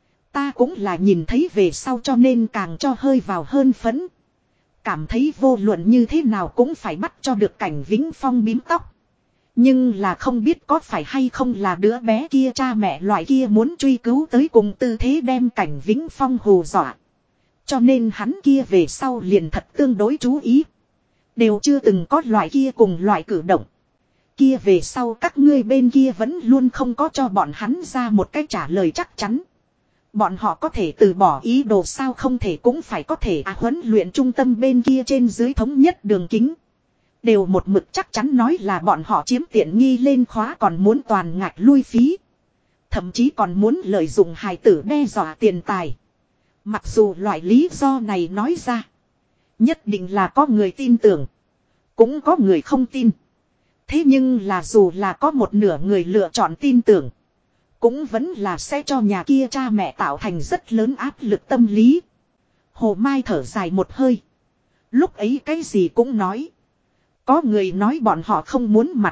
Speaker 1: ta cũng là nhìn thấy về sau cho nên càng cho hơi vào hơn phấn. Cảm thấy vô luận như thế nào cũng phải bắt cho được Cảnh Vĩnh Phong bím tóc. Nhưng là không biết có phải hay không là đứa bé kia cha mẹ loại kia muốn truy cứu tới cùng tư thế đem Cảnh Vĩnh Phong hù dọa. Cho nên hắn kia về sau liền thật tương đối chú ý. Đều chưa từng có loại kia cùng loại cử động. Kia về sau các ngươi bên kia vẫn luôn không có cho bọn hắn ra một cái trả lời chắc chắn. Bọn họ có thể từ bỏ ý đồ sao không thể cũng phải có thể huấn luyện trung tâm bên kia trên dưới thống nhất đường kính. Đều một mực chắc chắn nói là bọn họ chiếm tiện nghi lên khóa còn muốn toàn ngạch lui phí. Thậm chí còn muốn lợi dụng hài tử đe dọa tiền tài. Mặc dù loại lý do này nói ra. Nhất định là có người tin tưởng. Cũng có người không tin. Thế nhưng là dù là có một nửa người lựa chọn tin tưởng. Cũng vẫn là sẽ cho nhà kia cha mẹ tạo thành rất lớn áp lực tâm lý. Hồ Mai thở dài một hơi. Lúc ấy cái gì cũng nói. Có người nói bọn họ không muốn mặt.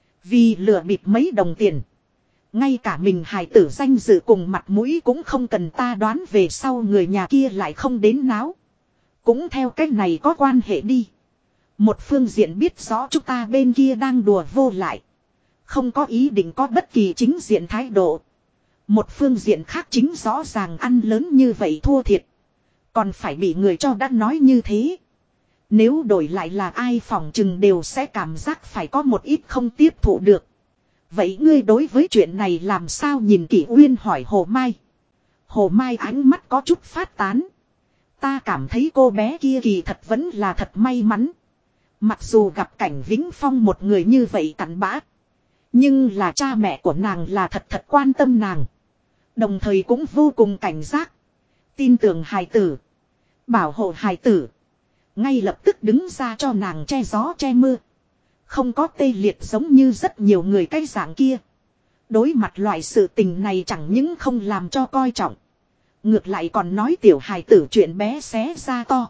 Speaker 1: Vì lừa bịp mấy đồng tiền. Ngay cả mình hài tử danh dự cùng mặt mũi cũng không cần ta đoán về sau người nhà kia lại không đến náo. Cũng theo cách này có quan hệ đi. Một phương diện biết rõ chúng ta bên kia đang đùa vô lại. Không có ý định có bất kỳ chính diện thái độ. Một phương diện khác chính rõ ràng ăn lớn như vậy thua thiệt. Còn phải bị người cho đã nói như thế. Nếu đổi lại là ai phỏng chừng đều sẽ cảm giác phải có một ít không tiếp thụ được. Vậy ngươi đối với chuyện này làm sao nhìn Kỷ Uyên hỏi Hồ Mai. Hồ Mai ánh mắt có chút phát tán. Ta cảm thấy cô bé kia kỳ thật vẫn là thật may mắn. Mặc dù gặp Cảnh Vĩnh Phong một người như vậy cặn bã. Nhưng là cha mẹ của nàng là thật quan tâm nàng. Đồng thời cũng vô cùng cảnh giác. Tin tưởng hài tử. Bảo hộ hài tử. Ngay lập tức đứng ra cho nàng che gió che mưa. Không có tê liệt giống như rất nhiều người cái dạng kia. Đối mặt loại sự tình này chẳng những không làm cho coi trọng. Ngược lại còn nói tiểu hài tử chuyện bé xé ra to.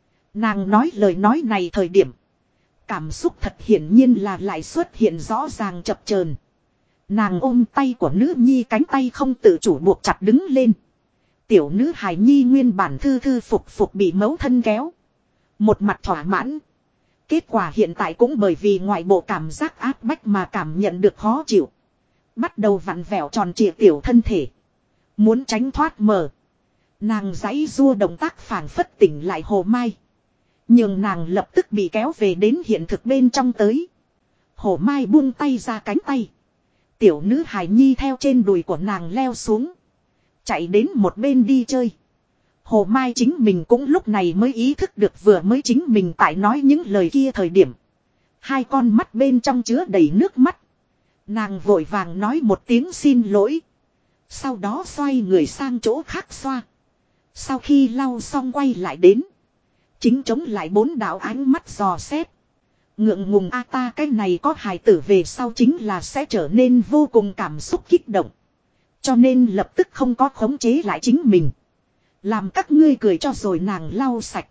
Speaker 1: Nàng nói lời nói này thời điểm. Cảm xúc thật hiển nhiên là lại xuất hiện rõ ràng chập chờn. Nàng ôm tay của nữ nhi cánh tay không tự chủ buộc chặt đứng lên. Tiểu nữ hài nhi nguyên bản thư thư phục bị mẫu thân kéo. Một mặt thỏa mãn. Kết quả hiện tại cũng bởi vì ngoại bộ cảm giác áp bách mà cảm nhận được khó chịu. Bắt đầu vặn vẹo tròn trịa tiểu thân thể. Muốn tránh thoát mở. Nàng giãy rua động tác phảng phất tỉnh lại Hồ Mai. Nhưng nàng lập tức bị kéo về đến hiện thực bên trong tới. Hồ Mai buông tay ra cánh tay. Tiểu nữ hài nhi theo trên đùi của nàng leo xuống. Chạy đến một bên đi chơi. Hồ Mai chính mình cũng lúc này mới ý thức được vừa mới chính mình tại nói những lời kia thời điểm. Hai con mắt bên trong chứa đầy nước mắt. Nàng vội vàng nói một tiếng xin lỗi. Sau đó xoay người sang chỗ khác xoa. Sau khi lau xong quay lại đến. Chính chống lại bốn đạo ánh mắt dò xét. Ngượng ngùng a ta cái này có hài tử về sau chính là sẽ trở nên vô cùng cảm xúc kích động. Cho nên lập tức không có khống chế lại chính mình. Làm các ngươi cười cho rồi nàng lau sạch.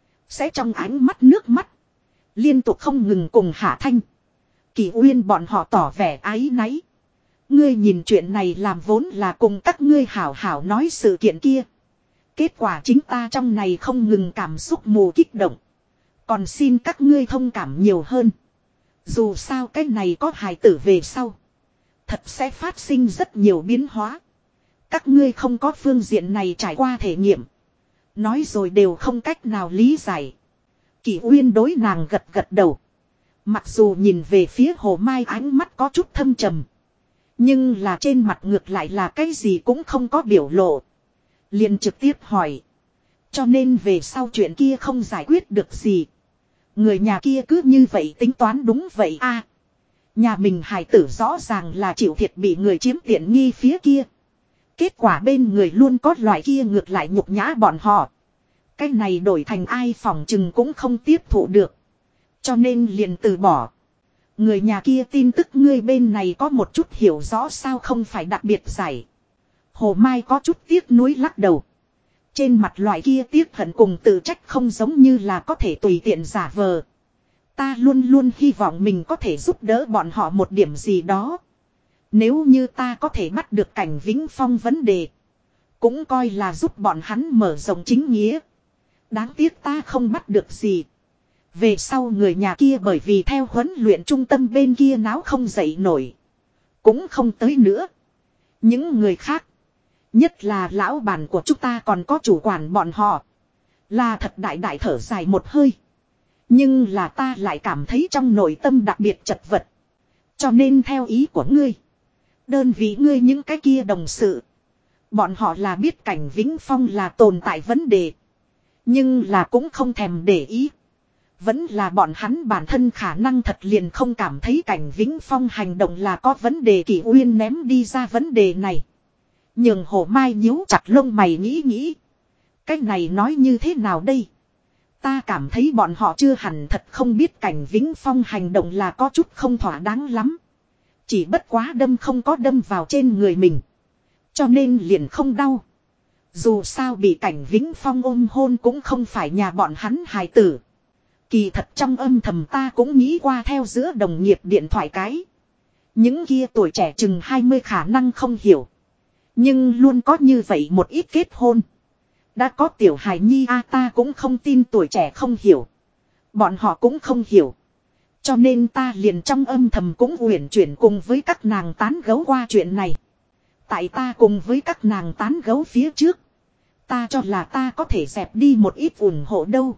Speaker 1: Sẽ trong ánh mắt nước mắt. Liên tục không ngừng cùng Hạ Thanh. Kỷ Uyên bọn họ tỏ vẻ áy náy. Ngươi nhìn chuyện này làm vốn là cùng các ngươi hảo hảo nói sự kiện kia. Kết quả chính ta trong này không ngừng cảm xúc mù kích động. Còn xin các ngươi thông cảm nhiều hơn. Dù sao cái này có hài tử về sau. Thật sẽ phát sinh rất nhiều biến hóa. Các ngươi không có phương diện này trải qua thể nghiệm. Nói rồi đều không cách nào lý giải. Kỷ Uyên đối nàng gật gật đầu. Mặc dù nhìn về phía Hồ Mai ánh mắt có chút thâm trầm. Nhưng là trên mặt ngược lại là cái gì cũng không có biểu lộ. Liền trực tiếp hỏi. Cho nên về sau chuyện kia không giải quyết được gì. Người nhà kia cứ như vậy tính toán đúng vậy a. Nhà mình hài tử rõ ràng là chịu thiệt bị người chiếm tiện nghi phía kia. Kết quả bên người luôn có loại kia ngược lại nhục nhã bọn họ. Cái này đổi thành ai phỏng chừng cũng không tiếp thụ được. Cho nên liền từ bỏ. Người nhà kia tin tức ngươi bên này có một chút hiểu rõ sao không phải đặc biệt giải. Hồ Mai có chút tiếc nuối lắc đầu. Trên mặt loại kia tiếc hận cùng tự trách không giống như là có thể tùy tiện giả vờ. Ta luôn luôn hy vọng mình có thể giúp đỡ bọn họ một điểm gì đó. Nếu như ta có thể bắt được Cảnh Vĩnh Phong vấn đề. Cũng coi là giúp bọn hắn mở rộng chính nghĩa. Đáng tiếc ta không bắt được gì. Về sau người nhà kia bởi vì theo huấn luyện trung tâm bên kia náo không dậy nổi. Cũng không tới nữa. Những người khác. Nhất là lão bản của chúng ta còn có chủ quản bọn họ. Là thật đại đại thở dài một hơi. Nhưng là ta lại cảm thấy trong nội tâm đặc biệt chật vật. Cho nên theo ý của ngươi. Đơn vị ngươi những cái kia đồng sự. Bọn họ là biết Cảnh Vĩnh Phong là tồn tại vấn đề. Nhưng là cũng không thèm để ý. Vẫn là bọn hắn bản thân khả năng thật liền không cảm thấy Cảnh Vĩnh Phong hành động là có vấn đề. Kỷ Uyên ném đi ra vấn đề này. Nhưng Hồ Mai nhíu chặt lông mày nghĩ. Cái này nói như thế nào đây? Ta cảm thấy bọn họ chưa hẳn thật không biết Cảnh Vĩnh Phong hành động là có chút không thỏa đáng lắm. Chỉ bất quá đâm không có đâm vào trên người mình. Cho nên liền không đau. Dù sao bị Cảnh Vĩnh Phong ôm hôn cũng không phải nhà bọn hắn hài tử. Kỳ thật trong âm thầm ta cũng nghĩ qua theo giữa đồng nghiệp điện thoại cái. Những kia tuổi trẻ chừng 20 khả năng không hiểu. Nhưng luôn có như vậy một ít kết hôn. Đã có tiểu hài nhi ta cũng không tin tuổi trẻ không hiểu. Bọn họ cũng không hiểu. Cho nên ta liền trong âm thầm cũng uyển chuyển cùng với các nàng tán gấu qua chuyện này. Tại ta cùng với các nàng tán gấu phía trước. Ta cho là ta có thể dẹp đi một ít ủng hộ đâu.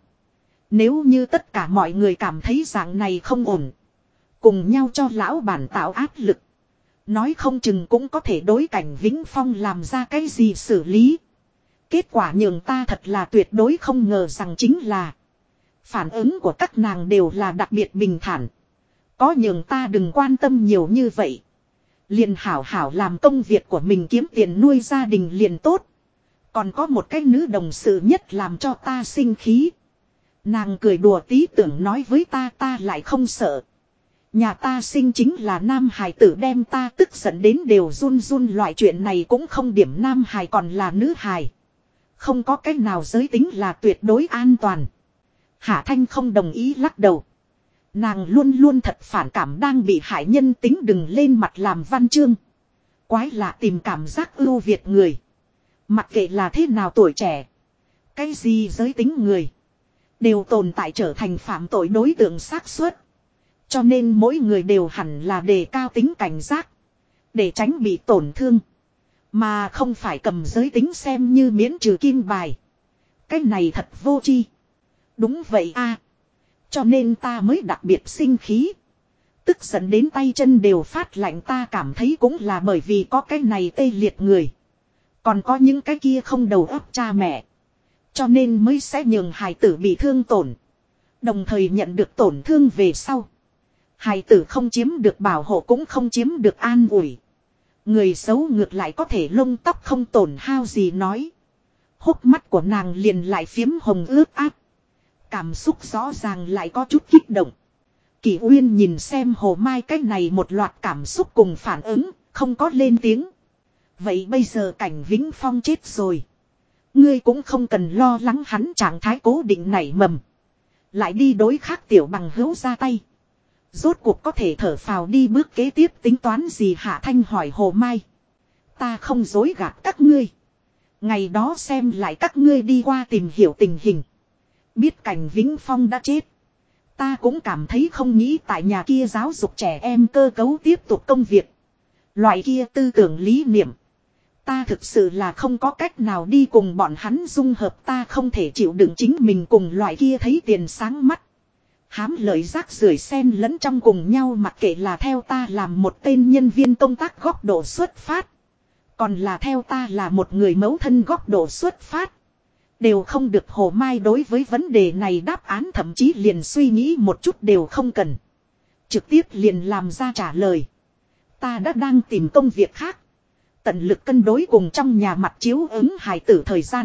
Speaker 1: Nếu như tất cả mọi người cảm thấy dạng này không ổn. Cùng nhau cho lão bản tạo áp lực. Nói không chừng cũng có thể đối Cảnh Vĩnh Phong làm ra cái gì xử lý. Kết quả nhường ta thật là tuyệt đối không ngờ rằng chính là. Phản ứng của các nàng đều là đặc biệt bình thản. Có nhường ta đừng quan tâm nhiều như vậy. Liền hảo hảo làm công việc của mình kiếm tiền nuôi gia đình liền tốt. Còn có một cái nữ đồng sự nhất làm cho ta sinh khí. Nàng cười đùa tí tưởng nói với ta lại không sợ. Nhà ta sinh chính là nam hài tử đem ta tức giận đến đều run run loại chuyện này cũng không điểm nam hài còn là nữ hài. Không có cách nào giới tính là tuyệt đối an toàn. Hạ Thanh không đồng ý lắc đầu. Nàng luôn luôn thật phản cảm đang bị hại nhân tính đừng lên mặt làm văn chương. Quái lạ tìm cảm giác ưu việt người. Mặc kệ là thế nào tuổi trẻ. Cái gì giới tính người. Đều tồn tại trở thành phạm tội đối tượng xác suất. Cho nên mỗi người đều hẳn là đề cao tính cảnh giác. Để tránh bị tổn thương. Mà không phải cầm giới tính xem như miễn trừ kim bài. Cái này thật vô tri. Đúng vậy a. Cho nên ta mới đặc biệt sinh khí. Tức giận đến tay chân đều phát lạnh ta cảm thấy cũng là bởi vì có cái này tê liệt người. Còn có những cái kia không đầu óc cha mẹ. Cho nên mới sẽ nhường hài tử bị thương tổn. Đồng thời nhận được tổn thương về sau. Hài tử không chiếm được bảo hộ cũng không chiếm được an ủi. Người xấu ngược lại có thể lông tóc không tổn hao gì nói. Hốc mắt của nàng liền lại phiếm hồng ướt át. Cảm xúc rõ ràng lại có chút kích động. Kỷ Uyên nhìn xem Hồ Mai cái này một loạt cảm xúc cùng phản ứng, không có lên tiếng. Vậy bây giờ Cảnh Vĩnh Phong chết rồi. Ngươi cũng không cần lo lắng hắn trạng thái cố định nảy mầm. Lại đi đối khác tiểu bằng hữu ra tay. Rốt cuộc có thể thở phào đi bước kế tiếp tính toán gì Hạ Thanh hỏi Hồ Mai. Ta không dối gạt các ngươi. Ngày đó xem lại các ngươi đi qua tìm hiểu tình hình. Biết Cảnh Vĩnh Phong đã chết. Ta cũng cảm thấy không nghĩ tại nhà kia giáo dục trẻ em cơ cấu tiếp tục công việc. Loại kia tư tưởng lý niệm. Ta thực sự là không có cách nào đi cùng bọn hắn dung hợp ta không thể chịu đựng chính mình cùng loại kia thấy tiền sáng mắt. Hám lợi rác rưởi xen lẫn trong cùng nhau mặc kệ là theo ta làm một tên nhân viên công tác góc độ xuất phát. Còn là theo ta là một người mẫu thân góc độ xuất phát. Đều không được Hồ Mai đối với vấn đề này đáp án thậm chí liền suy nghĩ một chút đều không cần. trực tiếp liền làm ra trả lời. Ta đã đang tìm công việc khác. Tận lực cân đối cùng trong nhà mặt chiếu ứng hài tử thời gian.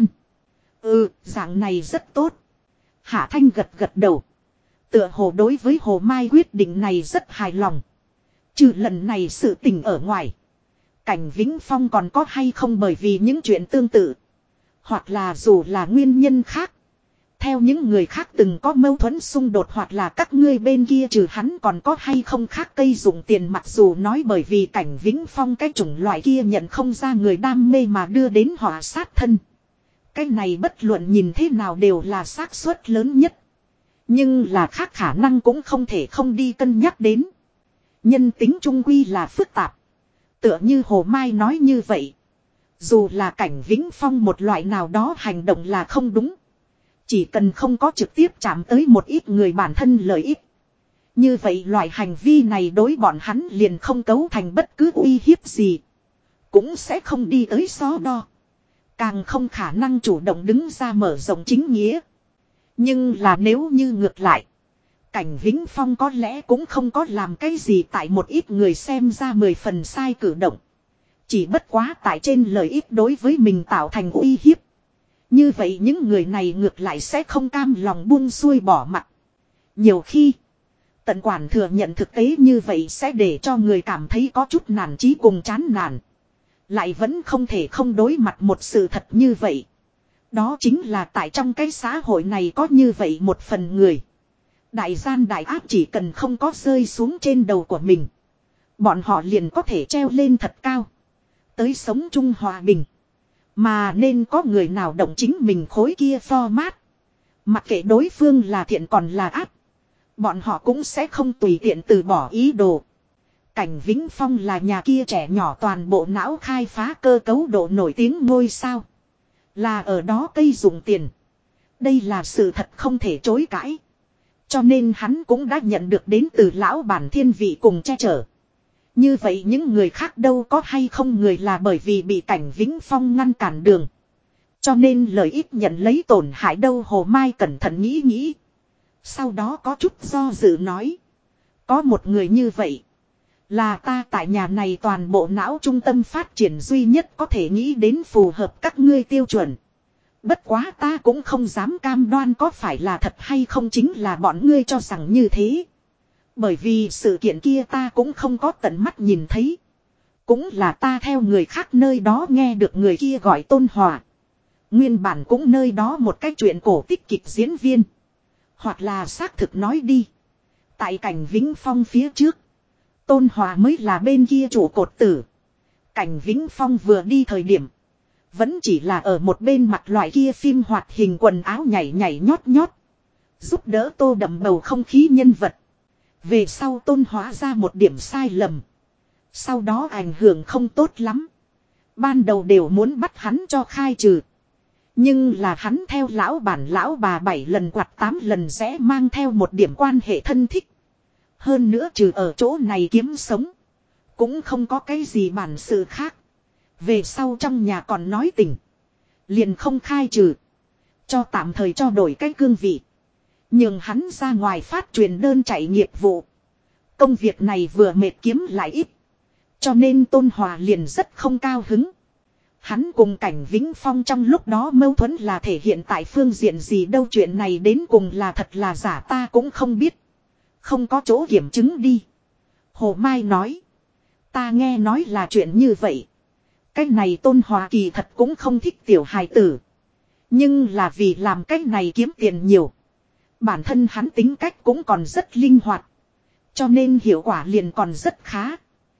Speaker 1: Dạng này rất tốt. Hạ Thanh gật đầu. Tựa hồ đối với Hồ Mai quyết định này rất hài lòng. Trừ lần này sự tình ở ngoài. Cảnh Vĩnh Phong còn có hay không bởi vì những chuyện tương tự. Hoặc là dù là nguyên nhân khác. Theo những người khác từng có mâu thuẫn xung đột hoặc là các ngươi bên kia trừ hắn còn có hay không khác cây dụng tiền, mặc dù nói bởi vì Cảnh Vĩnh Phong cái chủng loại kia nhận không ra người đam mê mà đưa đến họa sát thân. Cái này bất luận nhìn thế nào đều là xác suất lớn nhất. Nhưng là khác khả năng cũng không thể không đi cân nhắc đến. Nhân tính trung quy là phức tạp. Tựa như Hồ Mai nói như vậy. Dù là Cảnh Vĩnh Phong một loại nào đó hành động là không đúng. Chỉ cần không có trực tiếp chạm tới một ít người bản thân lợi ích. Như vậy loại hành vi này đối bọn hắn liền không cấu thành bất cứ uy hiếp gì. Cũng sẽ không đi tới so đo. Càng không khả năng chủ động đứng ra mở rộng chính nghĩa. Nhưng là nếu như ngược lại. Cảnh Vĩnh Phong có lẽ cũng không có làm cái gì tại một ít người xem ra 10 phần sai cử động. Chỉ bất quá tại trên lợi ích đối với mình tạo thành uy hiếp. Như vậy những người này ngược lại sẽ không cam lòng buông xuôi bỏ mặc. Nhiều khi, tận quản thừa nhận thực tế như vậy sẽ để cho người cảm thấy có chút nản chí cùng chán nản. Lại vẫn không thể không đối mặt một sự thật như vậy. Đó chính là tại trong cái xã hội này có như vậy một phần người. Đại gian đại ác chỉ cần không có rơi xuống trên đầu của mình. Bọn họ liền có thể treo lên thật cao. Tới sống chung hòa bình. Mà nên có người nào động chính mình khối kia format. Mặc kệ đối phương là thiện còn là ác. Bọn họ cũng sẽ không tùy tiện từ bỏ ý đồ. Cảnh Vĩnh Phong là nhà kia trẻ nhỏ toàn bộ não khai phá cơ cấu độ nổi tiếng ngôi sao. Là ở đó cây dùng tiền. Đây là sự thật không thể chối cãi. Cho nên hắn cũng đã nhận được đến từ lão bản thiên vị cùng che chở. Như vậy những người khác đâu có hay không người là bởi vì bị Cảnh Vĩnh Phong ngăn cản đường. Cho nên lợi ích nhận lấy tổn hại đâu. Hồ Mai cẩn thận nghĩ nghĩ. Sau đó có chút do dự nói. Có một người như vậy. Là ta tại nhà này toàn bộ não trung tâm phát triển duy nhất có thể nghĩ đến phù hợp các ngươi tiêu chuẩn. Bất quá ta cũng không dám cam đoan có phải là thật hay không, chính là bọn ngươi cho rằng như thế. Bởi vì sự kiện kia ta cũng không có tận mắt nhìn thấy. Cũng là ta theo người khác nơi đó nghe được người kia gọi Tôn Hòa. Nguyên bản cũng nơi đó một cái chuyện cổ tích kịch diễn viên. Hoặc là xác thực nói đi. Tại Cảnh Vĩnh Phong phía trước. Tôn Hòa mới là bên kia trụ cột tử. Cảnh Vĩnh Phong vừa đi thời điểm. Vẫn chỉ là ở một bên mặt loại kia phim hoạt hình quần áo nhảy nhảy nhót nhót. Giúp đỡ tô đậm bầu không khí nhân vật. Về sau Tôn Hóa ra một điểm sai lầm. Sau đó ảnh hưởng không tốt lắm. Ban đầu đều muốn bắt hắn cho khai trừ. Nhưng là hắn theo lão bản lão bà 7 lần quạt 8 lần sẽ mang theo một điểm quan hệ thân thích. Hơn nữa trừ ở chỗ này kiếm sống. Cũng không có cái gì bản sự khác. Về sau trong nhà còn nói tình. Liền không khai trừ. Cho tạm thời cho đổi cái cương vị. Nhưng hắn ra ngoài phát truyền đơn chạy nghiệp vụ. Công việc này vừa mệt kiếm lại ít. Cho nên Tôn Hòa liền rất không cao hứng. Hắn cùng Cảnh Vĩnh Phong trong lúc đó mâu thuẫn là thể hiện tại phương diện gì đâu, chuyện này đến cùng là thật là giả ta cũng không biết. Không có chỗ kiểm chứng đi. Hồ Mai nói. Ta nghe nói là chuyện như vậy. Cái này Tôn Hòa kỳ thật cũng không thích tiểu hài tử. Nhưng là vì làm cái này kiếm tiền nhiều. Bản thân hắn tính cách cũng còn rất linh hoạt. Cho nên hiệu quả liền còn rất khá.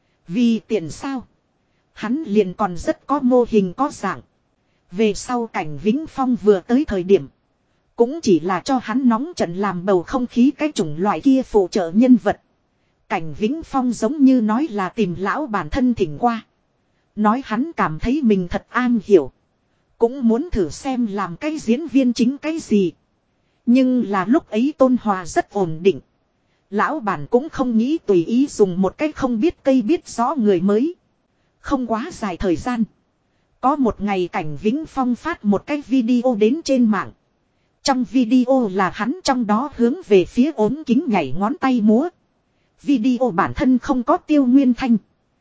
Speaker 1: Vì tiền sao? Hắn liền còn rất có mô hình có dạng. Về sau Cảnh Vĩnh Phong vừa tới thời điểm. Cũng chỉ là cho hắn nóng trận làm bầu không khí cái chủng loại kia phụ trợ nhân vật. Cảnh Vĩnh Phong giống như nói là tìm lão bản thân thỉnh qua. Nói hắn cảm thấy mình thật an hiểu. Cũng muốn thử xem làm cái diễn viên chính cái gì. Nhưng là lúc ấy Tôn Hòa rất ổn định. Lão bản cũng không nghĩ tùy ý dùng một cách không biết cây biết rõ người mới. Không quá dài thời gian. Có một ngày Cảnh Vĩnh Phong phát một cái video đến trên mạng. Trong video là hắn trong đó hướng về phía ốm kính nhảy ngón tay múa. Video bản thân không có tiêu nguyên thanh.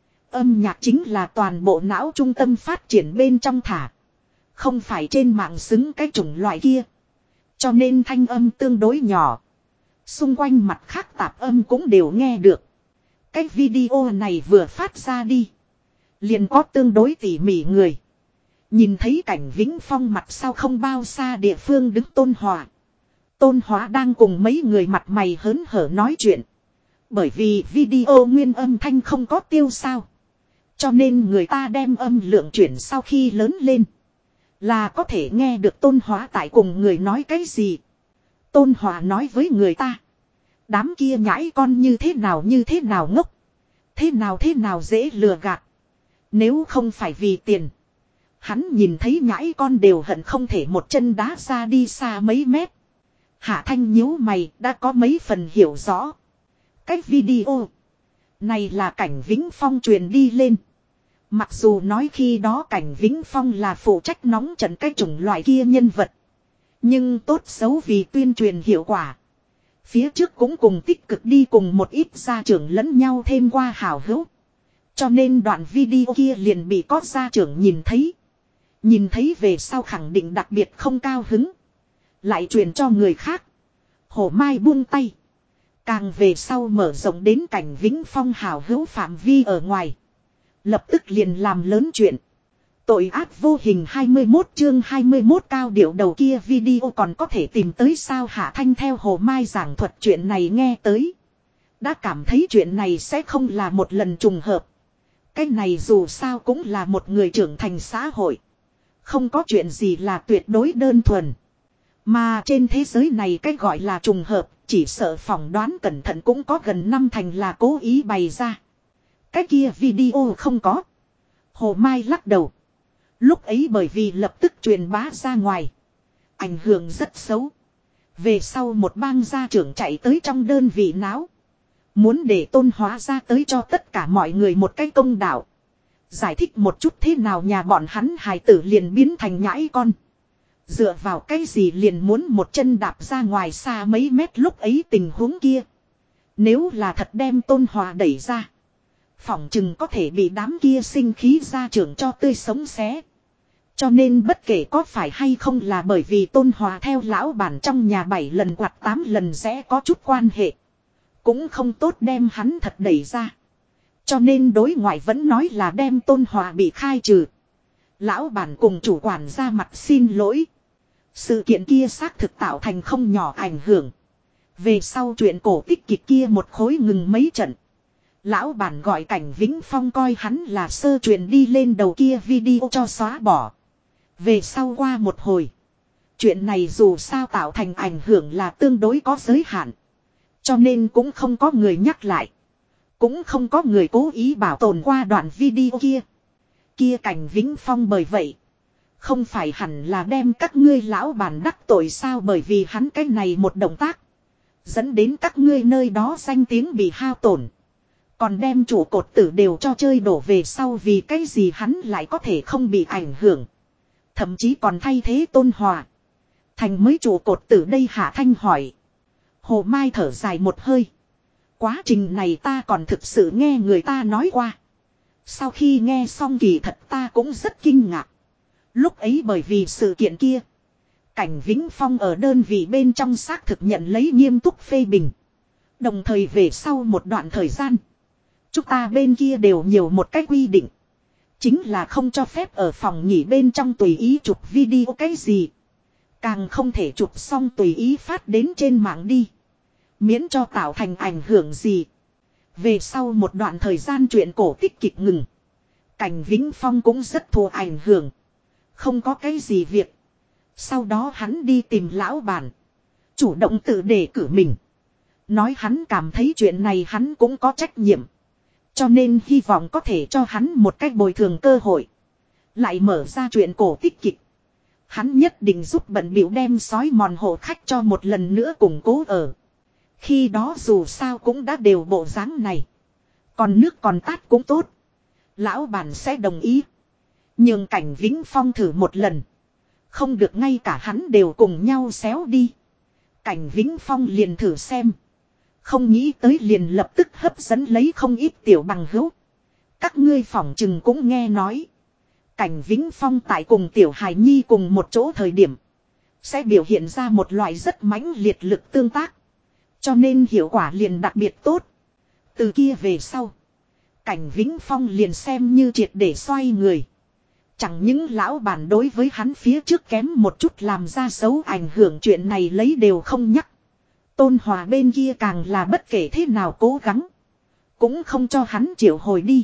Speaker 1: Âm nhạc chính là toàn bộ não trung tâm phát triển bên trong thả. Không phải trên mạng xứng cái chủng loại kia. Cho nên thanh âm tương đối nhỏ. Xung quanh mặt khác tạp âm cũng đều nghe được. Cái video này vừa phát ra đi. Liền có tương đối tỉ mỉ người. Nhìn thấy cảnh Vĩnh Phong mặt sau không bao xa địa phương đứng Tôn Hòa. Tôn Hòa đang cùng mấy người mặt mày hớn hở nói chuyện. Bởi vì video nguyên âm thanh không có tiêu sao. Cho nên người ta đem âm lượng chuyển sau khi lớn lên. Là có thể nghe được Tôn Hòa tại cùng người nói cái gì. Tôn Hòa nói với người ta. Đám kia nhãi con như thế nào ngốc. Thế nào dễ lừa gạt. Nếu không phải vì tiền. Hắn nhìn thấy nhãi con đều hận không thể một chân đá ra đi xa mấy mét. Hạ Thanh nhíu mày đã có mấy phần hiểu rõ. Cái video này là cảnh Vĩnh Phong truyền đi lên. Mặc dù nói khi đó cảnh Vĩnh Phong là phụ trách nóng trận cái chủng loại kia nhân vật. Nhưng tốt xấu vì tuyên truyền hiệu quả. Phía trước cũng cùng tích cực đi cùng một ít gia trưởng lẫn nhau thêm qua hảo hữu. Cho nên đoạn video kia liền bị có gia trưởng nhìn thấy. Nhìn thấy về sau khẳng định đặc biệt không cao hứng. Lại truyền cho người khác. Hổ Mai buông tay. Càng về sau mở rộng đến cảnh Vĩnh Phong hảo hữu phạm vi ở ngoài. Lập tức liền làm lớn chuyện. Tội ác vô hình 21 chương 21 cao điệu đầu kia video còn có thể tìm tới sao. Hạ Thanh theo Hồ Mai giảng thuật chuyện này nghe tới. Đã cảm thấy chuyện này sẽ không là một lần trùng hợp. Cái này dù sao cũng là một người trưởng thành xã hội. Không có chuyện gì là tuyệt đối đơn thuần. Mà trên thế giới này cái gọi là trùng hợp, chỉ sợ phỏng đoán cẩn thận cũng có gần 5 thành là cố ý bày ra. Cái kia video không có. Hồ Mai lắc đầu. Lúc ấy bởi vì lập tức truyền bá ra ngoài. Ảnh hưởng rất xấu. Về sau một bang gia trưởng chạy tới trong đơn vị náo. Muốn để Tôn Hóa ra tới cho tất cả mọi người một cái công đạo. Giải thích một chút thế nào nhà bọn hắn hài tử liền biến thành nhãi con. Dựa vào cái gì liền muốn một chân đạp ra ngoài xa mấy mét lúc ấy tình huống kia. Nếu là thật đem Tôn Hòa đẩy ra. Phỏng chừng có thể bị đám kia sinh khí gia trưởng cho tươi sống xé. Cho nên bất kể có phải hay không là bởi vì Tôn Hòa theo lão bản trong nhà 7 lần quạt 8 lần sẽ có chút quan hệ. Cũng không tốt đem hắn thật đẩy ra. Cho nên đối ngoại vẫn nói là đem Tôn Hòa bị khai trừ. Lão bản cùng chủ quản ra mặt xin lỗi. Sự kiện kia xác thực tạo thành không nhỏ ảnh hưởng. Về sau chuyện cổ tích kịch kia một khối ngừng mấy trận. Lão bản gọi cảnh Vĩnh Phong coi hắn là sơ truyền đi lên đầu kia video cho xóa bỏ. Về sau qua một hồi. Chuyện này dù sao tạo thành ảnh hưởng là tương đối có giới hạn. Cho nên cũng không có người nhắc lại. Cũng không có người cố ý bảo tồn qua đoạn video kia. Kia cảnh Vĩnh Phong bởi vậy. Không phải hẳn là đem các ngươi lão bản đắc tội sao bởi vì hắn cái này một động tác. Dẫn đến các ngươi nơi đó danh tiếng bị hao tổn. Còn đem chủ cột tử đều cho chơi đổ về sau vì cái gì hắn lại có thể không bị ảnh hưởng. Thậm chí còn thay thế Tôn Hòa. Thành mới chủ cột tử đây Hạ Thanh hỏi. Hồ Mai thở dài một hơi. Quá trình này ta còn thực sự nghe người ta nói qua. Sau khi nghe xong kỳ thật ta cũng rất kinh ngạc. Lúc ấy bởi vì sự kiện kia. Cảnh Vĩnh Phong ở đơn vị bên trong xác thực nhận lấy nghiêm túc phê bình. Đồng thời về sau một đoạn thời gian. Chúng ta bên kia đều nhiều một cái quy định. Chính là không cho phép ở phòng nghỉ bên trong tùy ý chụp video cái gì. Càng không thể chụp xong tùy ý phát đến trên mạng đi. Miễn cho tạo thành ảnh hưởng gì. Về sau một đoạn thời gian chuyện cổ tích kịch ngừng. Cảnh Vĩnh Phong cũng rất thua ảnh hưởng. Không có cái gì việc. Sau đó hắn đi tìm lão bản. Chủ động tự đề cử mình. Nói hắn cảm thấy chuyện này hắn cũng có trách nhiệm. Cho nên hy vọng có thể cho hắn một cách bồi thường cơ hội. Lại mở ra chuyện cổ tích kịch. Hắn nhất định giúp bận bịu đem sói mòn hộ khách cho một lần nữa củng cố ở. Khi đó dù sao cũng đã đều bộ dáng này. Còn nước còn tát cũng tốt. Lão bản sẽ đồng ý. Nhưng cảnh Vĩnh Phong thử một lần. Không được ngay cả hắn đều cùng nhau xéo đi. Cảnh Vĩnh Phong liền thử xem. Không nghĩ tới liền lập tức hấp dẫn lấy không ít tiểu bằng hữu. Các ngươi phỏng chừng cũng nghe nói. Cảnh Vĩnh Phong tại cùng tiểu hài nhi cùng một chỗ thời điểm. Sẽ biểu hiện ra một loại rất mãnh liệt lực tương tác. Cho nên hiệu quả liền đặc biệt tốt. Từ kia về sau. Cảnh Vĩnh Phong liền xem như triệt để xoay người. Chẳng những lão bản đối với hắn phía trước kém một chút làm ra xấu ảnh hưởng chuyện này lấy đều không nhắc. Tôn Hòa bên kia càng là bất kể thế nào cố gắng. Cũng không cho hắn triệu hồi đi.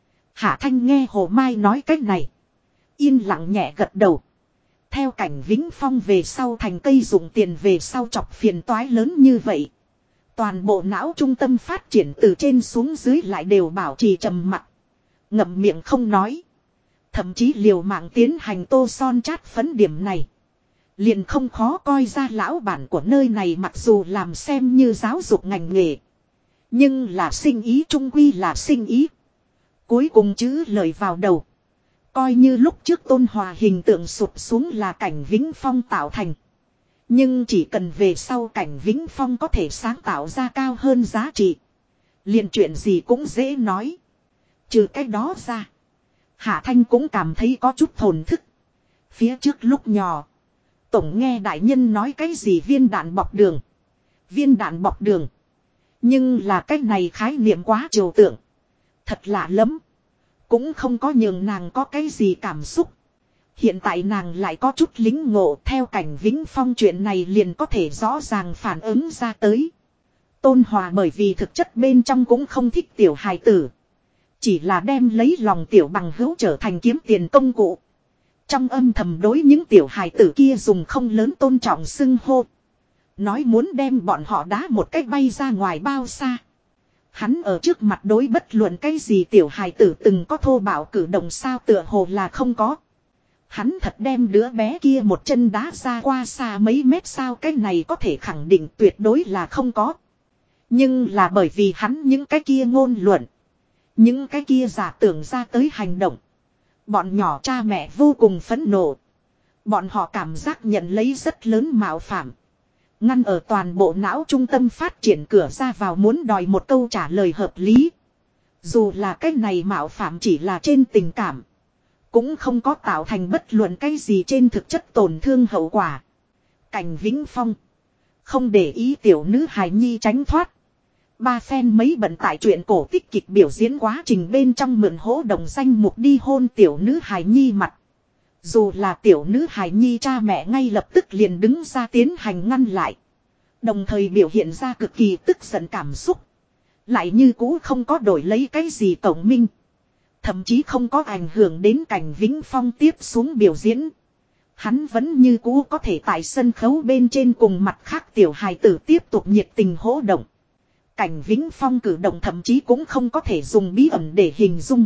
Speaker 1: Hạ Thanh nghe Hồ Mai nói cách này. Yên lặng nhẹ gật đầu. Theo Cảnh Vĩnh Phong về sau thành cây dùng tiền về sau chọc phiền toái lớn như vậy. Toàn bộ não trung tâm phát triển từ trên xuống dưới lại đều bảo trì trầm mặc. Ngậm miệng không nói. Thậm chí liều mạng tiến hành tô son chát phấn điểm này. Liền không khó coi ra lão bản của nơi này mặc dù làm xem như giáo dục ngành nghề. Nhưng là sinh ý trung quy là sinh ý. Cuối cùng chữ lời vào đầu. Coi như lúc trước Tôn Hòa hình tượng sụp xuống là Cảnh Vĩnh Phong tạo thành. Nhưng chỉ cần về sau Cảnh Vĩnh Phong có thể sáng tạo ra cao hơn giá trị. Liền chuyện gì cũng dễ nói. Trừ cái đó ra. Hạ Thanh cũng cảm thấy có chút thổn thức. Phía trước lúc nhỏ. Tổng nghe đại nhân nói cái gì viên đạn bọc đường. Viên đạn bọc đường. Nhưng là cái này khái niệm quá trừu tượng. Thật lạ lắm. Cũng không có nhường nàng có cái gì cảm xúc. Hiện tại nàng lại có chút lính ngộ theo Cảnh Vĩnh Phong chuyện này liền có thể rõ ràng phản ứng ra tới. Tôn Hòa bởi vì thực chất bên trong cũng không thích tiểu hài tử. Chỉ là đem lấy lòng tiểu bằng hữu trở thành kiếm tiền công cụ. Trong âm thầm đối những tiểu hài tử kia dùng không lớn tôn trọng xưng hô. Nói muốn đem bọn họ đá một cách bay ra ngoài bao xa. Hắn ở trước mặt đối bất luận cái gì tiểu hài tử từng có thô bạo cử động sao tựa hồ là không có. Hắn thật đem đứa bé kia một chân đá ra qua xa mấy mét sao cái này có thể khẳng định tuyệt đối là không có. Nhưng là bởi vì hắn những cái kia ngôn luận. Những cái kia giả tưởng ra tới hành động. Bọn nhỏ cha mẹ vô cùng phẫn nộ. Bọn họ cảm giác nhận lấy rất lớn mạo phạm. Ngăn ở toàn bộ não trung tâm phát triển cửa ra vào muốn đòi một câu trả lời hợp lý. Dù là cái này mạo phạm chỉ là trên tình cảm. Cũng không có tạo thành bất luận cái gì trên thực chất tổn thương hậu quả. Cảnh Vĩnh Phong. Không để ý tiểu nữ hài nhi tránh thoát. Ba phen mấy bận tại chuyện cổ tích kịch biểu diễn quá trình bên trong mượn hỗ đồng danh mục đi hôn tiểu nữ hài nhi mặt. Dù là tiểu nữ hài nhi cha mẹ ngay lập tức liền đứng ra tiến hành ngăn lại. Đồng thời biểu hiện ra cực kỳ tức giận cảm xúc. Lại như cũ không có đổi lấy cái gì tổng minh. Thậm chí không có ảnh hưởng đến Cảnh Vĩnh Phong tiếp xuống biểu diễn. Hắn vẫn như cũ có thể tại sân khấu bên trên cùng mặt khác tiểu hài tử tiếp tục nhiệt tình hỗ động. Cảnh Vĩnh Phong cử động thậm chí cũng không có thể dùng bí ẩn để hình dung.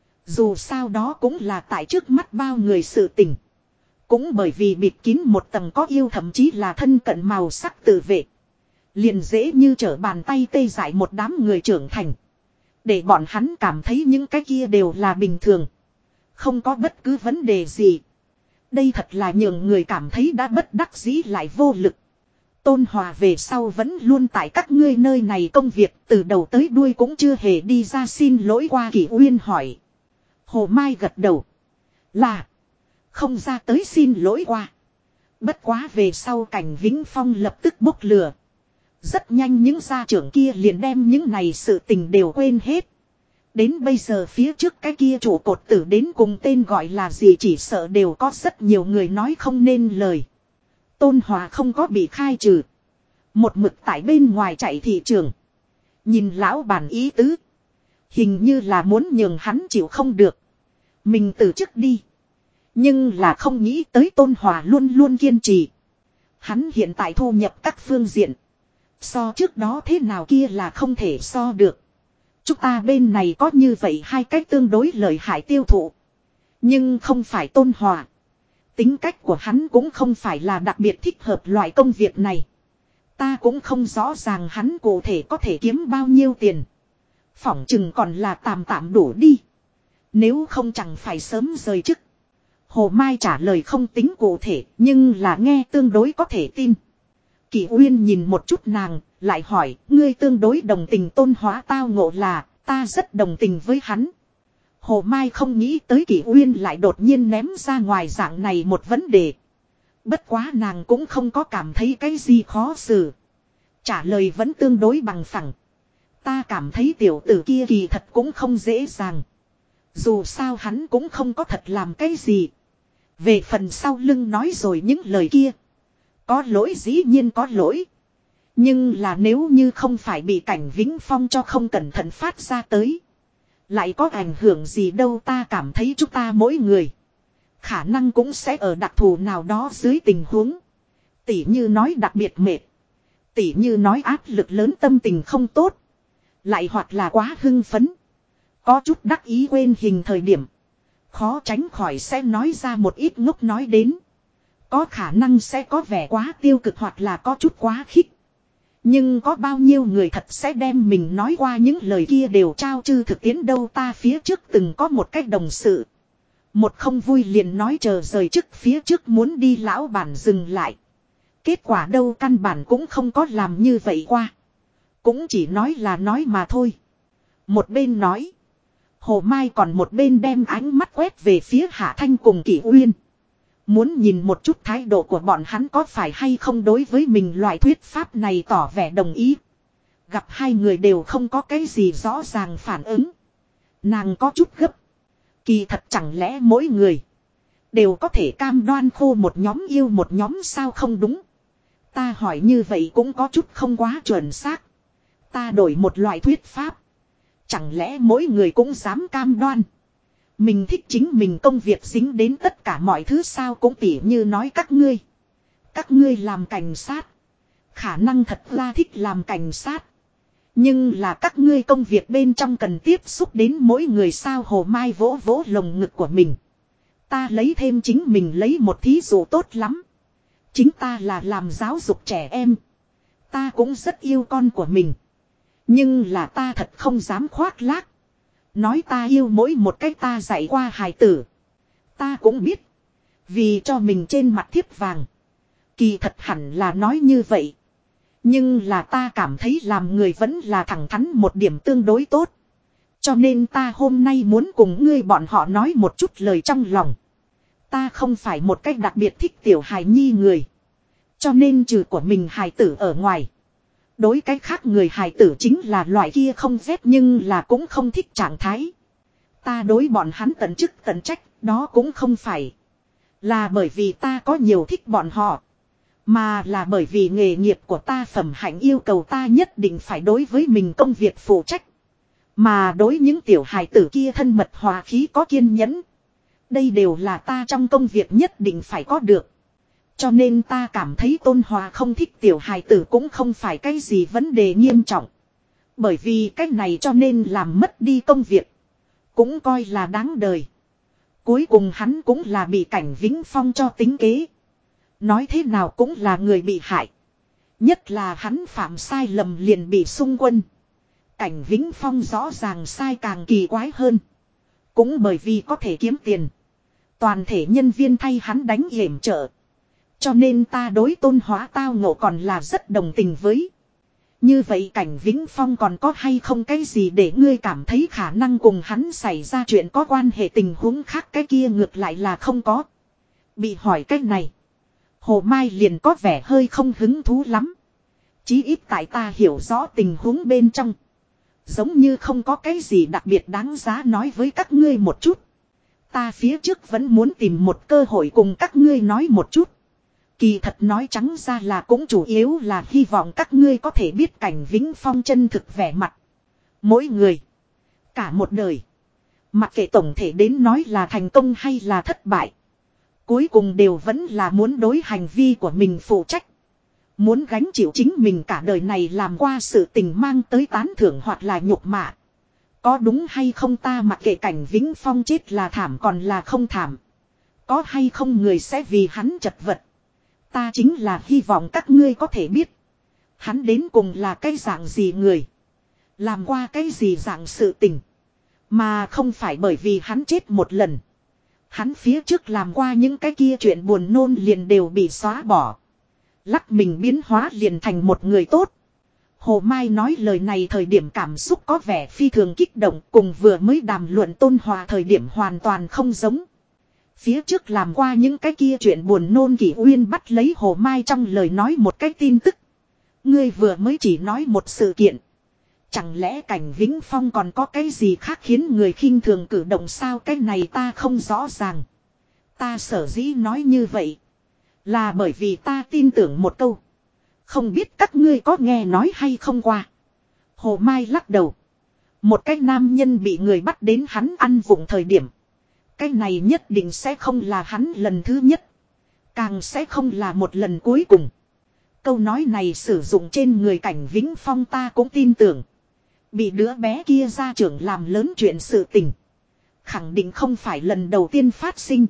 Speaker 1: Dù sao đó cũng là tại trước mắt bao người sự tình. Cũng bởi vì bịt kín một tầng có yêu thậm chí là thân cận màu sắc tự vệ. Liền dễ như trở bàn tay tê dại một đám người trưởng thành. Để bọn hắn cảm thấy những cái kia đều là bình thường. Không có bất cứ vấn đề gì. Đây thật là nhường người cảm thấy đã bất đắc dĩ lại vô lực. Tôn Hòa về sau vẫn luôn tại các ngươi nơi này công việc từ đầu tới đuôi cũng chưa hề đi ra xin lỗi qua Kỷ Uyên hỏi. Hồ Mai gật đầu. Là. Không ra tới xin lỗi qua. Bất quá về sau Cảnh Vĩnh Phong lập tức bốc lửa. Rất nhanh những gia trưởng kia liền đem những này sự tình đều quên hết. Đến bây giờ phía trước cái kia trụ cột tử đến cùng tên gọi là gì chỉ sợ đều có rất nhiều người nói không nên lời. Tôn Hòa không có bị khai trừ. Một mực tại bên ngoài chạy thị trường. Nhìn lão bản ý tứ. Hình như là muốn nhường hắn chịu không được. Mình từ chức đi. Nhưng là không nghĩ tới Tôn Hòa luôn luôn kiên trì. Hắn hiện tại thu nhập các phương diện. So trước đó thế nào kia là không thể so được. Chúng ta bên này có như vậy hai cách tương đối lợi hại tiêu thụ. Nhưng không phải Tôn Hòa. Tính cách của hắn cũng không phải là đặc biệt thích hợp loại công việc này. Ta cũng không rõ ràng hắn cụ thể có thể kiếm bao nhiêu tiền. Phỏng chừng còn là tạm tạm đủ đi. Nếu không chẳng phải sớm rời chức. Hồ Mai trả lời không tính cụ thể nhưng là nghe tương đối có thể tin. Kỷ Uyên nhìn một chút nàng, Lại hỏi, ngươi tương đối đồng tình Tôn Hóa tao ngộ là, ta rất đồng tình với hắn. Hồ Mai không nghĩ tới Kỷ Uyên lại đột nhiên ném ra ngoài dạng này một vấn đề. Bất quá nàng cũng không có cảm thấy cái gì khó xử. Trả lời vẫn tương đối bằng phẳng. Ta cảm thấy tiểu tử kia kỳ thật cũng không dễ dàng. Dù sao hắn cũng không có thật làm cái gì. Về phần sau lưng nói rồi những lời kia. Có lỗi dĩ nhiên có lỗi. Nhưng là nếu như không phải bị Cảnh Vĩnh Phong cho không cẩn thận phát ra tới. Lại có ảnh hưởng gì đâu, ta cảm thấy chúng ta mỗi người. Khả năng cũng sẽ ở đặc thù nào đó dưới tình huống. Tỉ như nói đặc biệt mệt. Tỉ như nói áp lực lớn tâm tình không tốt. Lại hoặc là quá hưng phấn. Có chút đắc ý quên hình thời điểm. Khó tránh khỏi sẽ nói ra một ít ngốc nói đến. Có khả năng sẽ có vẻ quá tiêu cực hoặc là có chút quá khích. Nhưng có bao nhiêu người thật sẽ đem mình nói qua những lời kia đều trao chư thực tiễn đâu. Ta phía trước từng có một cách đồng sự. Một không vui liền nói chờ rời trước phía trước muốn đi lão bản dừng lại. Kết quả đâu căn bản cũng không có làm như vậy qua. Cũng chỉ nói là nói mà thôi. Một bên nói. Hồ Mai còn một bên đem ánh mắt quét về phía Hạ Thanh cùng Kỷ Uyên. Muốn nhìn một chút thái độ của bọn hắn có phải hay không đối với mình loại thuyết pháp này tỏ vẻ đồng ý. Gặp hai người đều không có cái gì rõ ràng phản ứng. Nàng có chút gấp. Kỳ thật chẳng lẽ mỗi người đều có thể cam đoan khô một nhóm yêu một nhóm sao không đúng. Ta hỏi như vậy cũng có chút không quá chuẩn xác. Ta đổi một loại thuyết pháp. Chẳng lẽ mỗi người cũng dám cam đoan. Mình thích chính mình công việc dính đến tất cả mọi thứ sao cũng tỉ như nói các ngươi. Các ngươi làm cảnh sát. Khả năng thật ra thích làm cảnh sát. Nhưng là các ngươi công việc bên trong cần tiếp xúc đến mỗi người sao. Hồ Mai vỗ vỗ lồng ngực của mình. Ta lấy thêm chính mình lấy một thí dụ tốt lắm. Chính ta là làm giáo dục trẻ em. Ta cũng rất yêu con của mình. Nhưng là ta thật không dám khoác lác. Nói ta yêu mỗi một cách ta dạy qua hài tử. Ta cũng biết. Vì cho mình trên mặt thiếp vàng. Kỳ thật hẳn là nói như vậy. Nhưng là ta cảm thấy làm người vẫn là thẳng thắn một điểm tương đối tốt. Cho nên ta hôm nay muốn cùng ngươi bọn họ nói một chút lời trong lòng. Ta không phải một cách đặc biệt thích tiểu hài nhi người. Cho nên trừ của mình hài tử ở ngoài. Đối cách khác người hài tử chính là loại kia không ghét nhưng là cũng không thích trạng thái. Ta đối bọn hắn tận chức tận trách, đó cũng không phải. Là bởi vì ta có nhiều thích bọn họ. Mà là bởi vì nghề nghiệp của ta phẩm hạnh yêu cầu ta nhất định phải đối với mình công việc phụ trách. Mà đối những tiểu hài tử kia thân mật hòa khí có kiên nhẫn. Đây đều là ta trong công việc nhất định phải có được. Cho nên ta cảm thấy Tôn Hòa không thích tiểu hài tử cũng không phải cái gì vấn đề nghiêm trọng. Bởi vì cái này cho nên làm mất đi công việc. Cũng coi là đáng đời. Cuối cùng hắn cũng là bị Cảnh Vĩnh Phong cho tính kế. Nói thế nào cũng là người bị hại. Nhất là hắn phạm sai lầm liền bị xung quân. Cảnh Vĩnh Phong rõ ràng sai càng kỳ quái hơn. Cũng bởi vì có thể kiếm tiền. Toàn thể nhân viên thay hắn đánh yểm trợ. Cho nên ta đối Tôn Hóa tao ngộ còn là rất đồng tình với. Như vậy Cảnh Vĩnh Phong còn có hay không cái gì để ngươi cảm thấy khả năng cùng hắn xảy ra chuyện có quan hệ tình huống khác cái kia ngược lại là không có. Bị hỏi cái này. Hồ Mai liền có vẻ hơi không hứng thú lắm. Chí ít tại ta hiểu rõ tình huống bên trong. Giống như không có cái gì đặc biệt đáng giá nói với các ngươi một chút. Ta phía trước vẫn muốn tìm một cơ hội cùng các ngươi nói một chút. Kỳ thật nói trắng ra là cũng chủ yếu là hy vọng các ngươi có thể biết Cảnh Vĩnh Phong chân thực vẻ mặt. Mỗi người. Cả một đời. Mặc kệ tổng thể đến nói là thành công hay là thất bại. Cuối cùng đều vẫn là muốn đối hành vi của mình phụ trách. Muốn gánh chịu chính mình cả đời này làm qua sự tình mang tới tán thưởng hoặc là nhục mạ. Có đúng hay không ta mặc kệ Cảnh Vĩnh Phong chết là thảm còn là không thảm. Có hay không người sẽ vì hắn chật vật. Ta chính là hy vọng các ngươi có thể biết. Hắn đến cùng là cái dạng gì người. Làm qua cái gì dạng sự tình. Mà không phải bởi vì hắn chết một lần. Hắn phía trước làm qua những cái kia chuyện buồn nôn liền đều bị xóa bỏ. Lắc mình biến hóa liền thành một người tốt. Hồ Mai nói lời này thời điểm cảm xúc có vẻ phi thường kích động, cùng vừa mới đàm luận Tôn Hòa thời điểm hoàn toàn không giống. Phía trước làm qua những cái kia chuyện buồn nôn, Kỷ Uyên bắt lấy Hồ Mai trong lời nói một cái tin tức. Ngươi vừa mới chỉ nói một sự kiện. Chẳng lẽ Cảnh Vĩnh Phong còn có cái gì khác khiến người khinh thường cử động sao? Cái này ta không rõ ràng. Ta sở dĩ nói như vậy là bởi vì ta tin tưởng một câu. Không biết các ngươi có nghe nói hay không qua. Hồ Mai lắc đầu. Một cái nam nhân bị người bắt đến hắn ăn vụng thời điểm. Cái này nhất định sẽ không là hắn lần thứ nhất. Càng sẽ không là một lần cuối cùng. Câu nói này sử dụng trên người Cảnh Vĩnh Phong ta cũng tin tưởng. Bị đứa bé kia gia trưởng làm lớn chuyện sự tình. Khẳng định không phải lần đầu tiên phát sinh.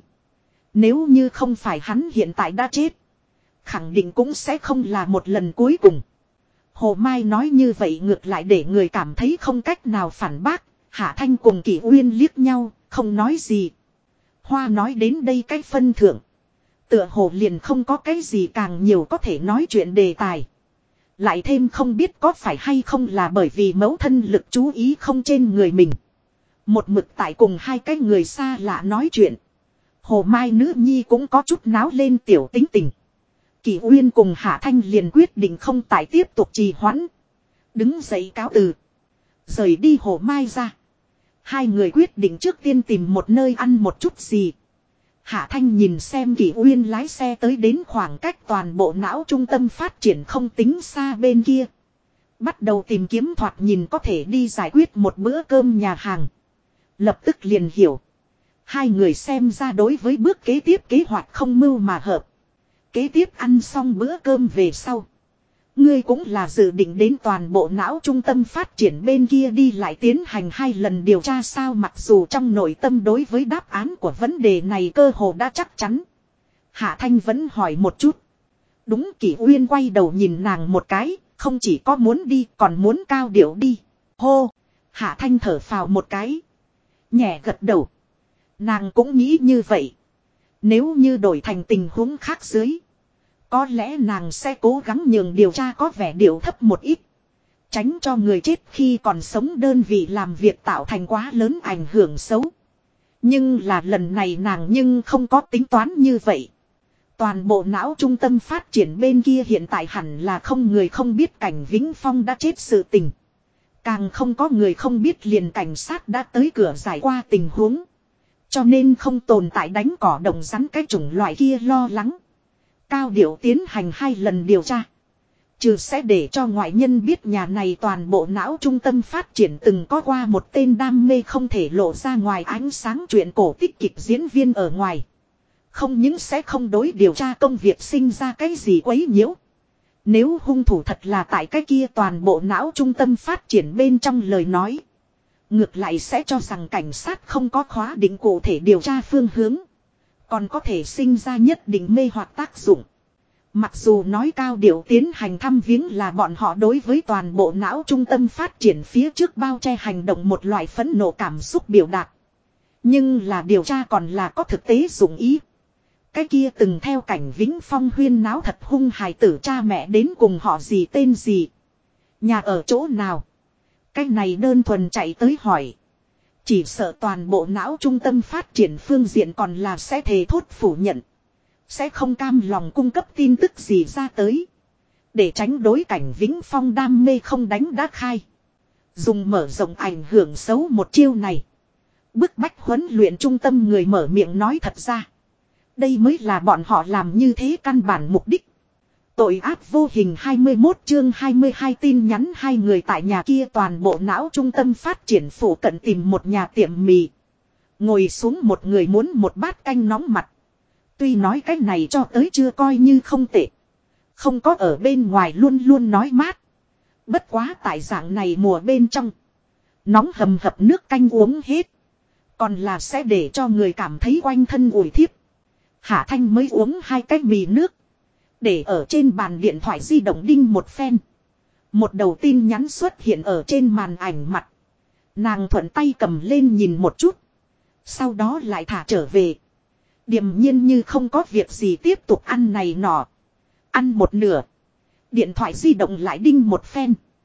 Speaker 1: Nếu như không phải hắn hiện tại đã chết. Khẳng định cũng sẽ không là một lần cuối cùng. Hồ Mai nói như vậy ngược lại để người cảm thấy không cách nào phản bác. Hạ Thanh cùng Kỷ Uyên liếc nhau, không nói gì. Hoa nói đến đây cái phân thượng. Tựa hồ liền không có cái gì càng nhiều có thể nói chuyện đề tài. Lại thêm không biết có phải hay không là bởi vì mẫu thân lực chú ý không trên người mình. Một mực tại cùng hai cái người xa lạ nói chuyện. Hồ Mai nữ nhi cũng có chút náo lên tiểu tính tình. Kỷ Uyên cùng Hạ Thanh liền quyết định không tại tiếp tục trì hoãn. Đứng dậy cáo từ. Rời đi Hồ Mai ra. Hai người quyết định trước tiên tìm một nơi ăn một chút gì. Hạ Thanh nhìn xem Kỷ Uyên lái xe tới đến khoảng cách toàn bộ não trung tâm phát triển không tính xa bên kia. Bắt đầu tìm kiếm thoạt nhìn có thể đi giải quyết một bữa cơm nhà hàng. Lập tức liền hiểu. Hai người xem ra đối với bước kế tiếp kế hoạch không mưu mà hợp. Kế tiếp ăn xong bữa cơm về sau. Ngươi cũng là dự định đến toàn bộ não trung tâm phát triển bên kia đi lại tiến hành 2 lần điều tra sao, mặc dù trong nội tâm đối với đáp án của vấn đề này cơ hồ đã chắc chắn. Hạ Thanh vẫn hỏi một chút. Đúng. Kỷ Uyên quay đầu nhìn nàng một cái, không chỉ có muốn đi còn muốn cao điệu đi. Hô! Hạ Thanh thở phào một cái. Nhẹ gật đầu. Nàng cũng nghĩ như vậy. Nếu như đổi thành tình huống khác dưới. Có lẽ nàng sẽ cố gắng nhường điều tra có vẻ điệu thấp một ít. Tránh cho người chết khi còn sống đơn vị làm việc tạo thành quá lớn ảnh hưởng xấu. Nhưng là lần này nàng nhưng không có tính toán như vậy. Toàn bộ não trung tâm phát triển bên kia hiện tại hẳn là không người không biết Cảnh Vĩnh Phong đã chết sự tình. Càng không có người không biết liền cảnh sát đã tới cửa giải qua tình huống. Cho nên không tồn tại đánh cỏ động rắn cái chủng loại kia lo lắng. Cao điệu tiến hành 2 lần điều tra. Trừ sẽ để cho ngoại nhân biết nhà này toàn bộ não trung tâm phát triển từng có qua một tên đam mê không thể lộ ra ngoài ánh sáng chuyện cổ tích kịch diễn viên ở ngoài. Không những sẽ không đối điều tra công việc sinh ra cái gì quấy nhiễu. Nếu hung thủ thật là tại cái kia toàn bộ não trung tâm phát triển bên trong lời nói. Ngược lại sẽ cho rằng cảnh sát không có khóa định cụ thể điều tra phương hướng. Còn có thể sinh ra nhất định mê hoặc tác dụng. Mặc dù nói cao điệu tiến hành thăm viếng là bọn họ đối với toàn bộ não trung tâm phát triển phía trước bao che hành động một loại phẫn nộ cảm xúc biểu đạt. Nhưng là điều tra còn là có thực tế dụng ý. Cái kia từng theo Cảnh Vĩnh Phong huyên náo thật hung hài tử cha mẹ đến cùng họ gì tên gì. Nhà ở chỗ nào. Cái này đơn thuần chạy tới hỏi. Chỉ sợ toàn bộ não trung tâm phát triển phương diện còn là sẽ thề thốt phủ nhận. Sẽ không cam lòng cung cấp tin tức gì ra tới. Để tránh đối Cảnh Vĩnh Phong đam mê không đánh đã khai. Dùng mở rộng ảnh hưởng xấu một chiêu này. Bức bách huấn luyện trung tâm người mở miệng nói thật ra. Đây mới là bọn họ làm như thế căn bản mục đích. Tội ác vô hình 21 chương 22 tin nhắn hai người tại nhà kia toàn bộ não trung tâm phát triển phủ cận tìm một nhà tiệm mì. Ngồi xuống một người muốn một bát canh nóng mặt. Tuy nói cái này cho tới chưa coi như không tệ. Không có ở bên ngoài luôn luôn nói mát. Bất quá tại dạng này mùa bên trong. Nóng hầm hập nước canh uống hết. Còn là sẽ để cho người cảm thấy quanh thân ủi thiếp. Hạ Thanh mới uống 2 cái mì nước. Để ở trên bàn điện thoại di động đinh một phen. Một đầu tin nhắn xuất hiện ở trên màn ảnh mặt. Nàng thuận tay cầm lên nhìn một chút. Sau đó lại thả trở về. Điềm nhiên như không có việc gì tiếp tục ăn này nọ. Ăn một nửa. Điện thoại di động lại đinh một phen.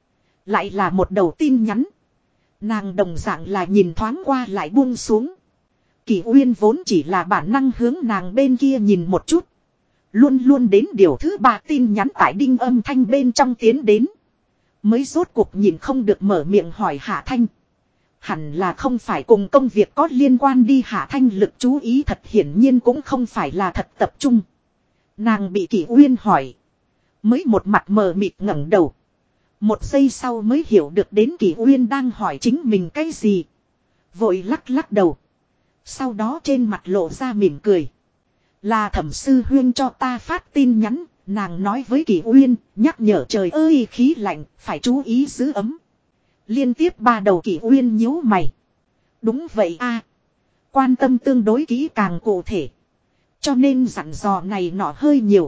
Speaker 1: Lại là một đầu tin nhắn. Nàng đồng dạng là nhìn thoáng qua lại buông xuống. Kỷ Uyên vốn chỉ là bản năng hướng nàng bên kia nhìn một chút. Luôn luôn đến điều thứ 3 tin nhắn tại đinh âm thanh bên trong tiến đến. Mới rốt cuộc nhìn không được mở miệng hỏi Hạ Thanh. Hẳn là không phải cùng công việc có liên quan đi. Hạ Thanh lực chú ý thật hiển nhiên cũng không phải là thật tập trung. Nàng bị Kỷ Uyên hỏi. Mới một mặt mờ mịt ngẩng đầu. Một giây sau mới hiểu được đến Kỷ Uyên đang hỏi chính mình cái gì. Vội lắc lắc đầu. Sau đó trên mặt lộ ra mỉm cười. Là Thẩm sư huyên cho ta phát tin nhắn. Nàng nói với Kỷ Uyên, nhắc nhở trời ơi khí lạnh, phải chú ý giữ ấm. Liên tiếp 3 đầu Kỷ Uyên nhíu mày. Đúng vậy a, quan tâm tương đối kỹ càng cụ thể. Cho nên dặn dò này nọ hơi nhiều.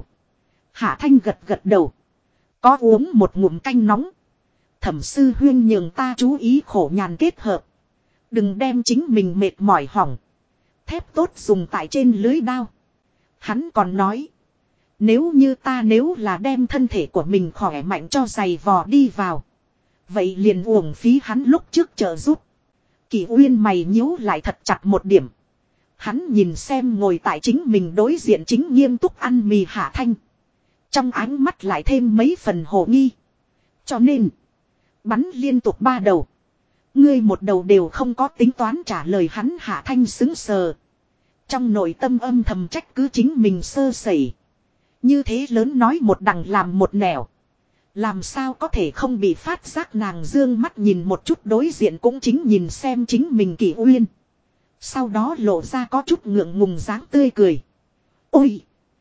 Speaker 1: Hạ Thanh gật gật đầu. Có uống một ngụm canh nóng. Thẩm sư huyên nhường ta chú ý khổ nhàn kết hợp. Đừng đem chính mình mệt mỏi hỏng. Thép tốt dùng tại trên lưới đao. Hắn còn nói. Nếu là đem thân thể của mình khỏe mạnh cho giày vò đi vào. Vậy liền uổng phí hắn lúc trước trợ giúp. Kỷ Uyên mày nhíu lại thật chặt một điểm. Hắn nhìn xem ngồi tại chính mình đối diện chính nghiêm túc ăn mì Hạ Thanh. Trong ánh mắt lại thêm mấy phần hồ nghi. Cho nên. Bắn liên tục 3 đầu. Ngươi một đầu đều không có tính toán trả lời hắn. Hạ Thanh sững sờ. Trong nội tâm âm thầm trách cứ chính mình sơ sẩy. Như thế lớn nói một đằng làm một nẻo. Làm sao có thể không bị phát giác. Nàng dương mắt nhìn một chút đối diện cũng chính nhìn xem chính mình Kỷ Uyên. Sau đó lộ ra có chút ngượng ngùng dáng tươi cười. Ôi!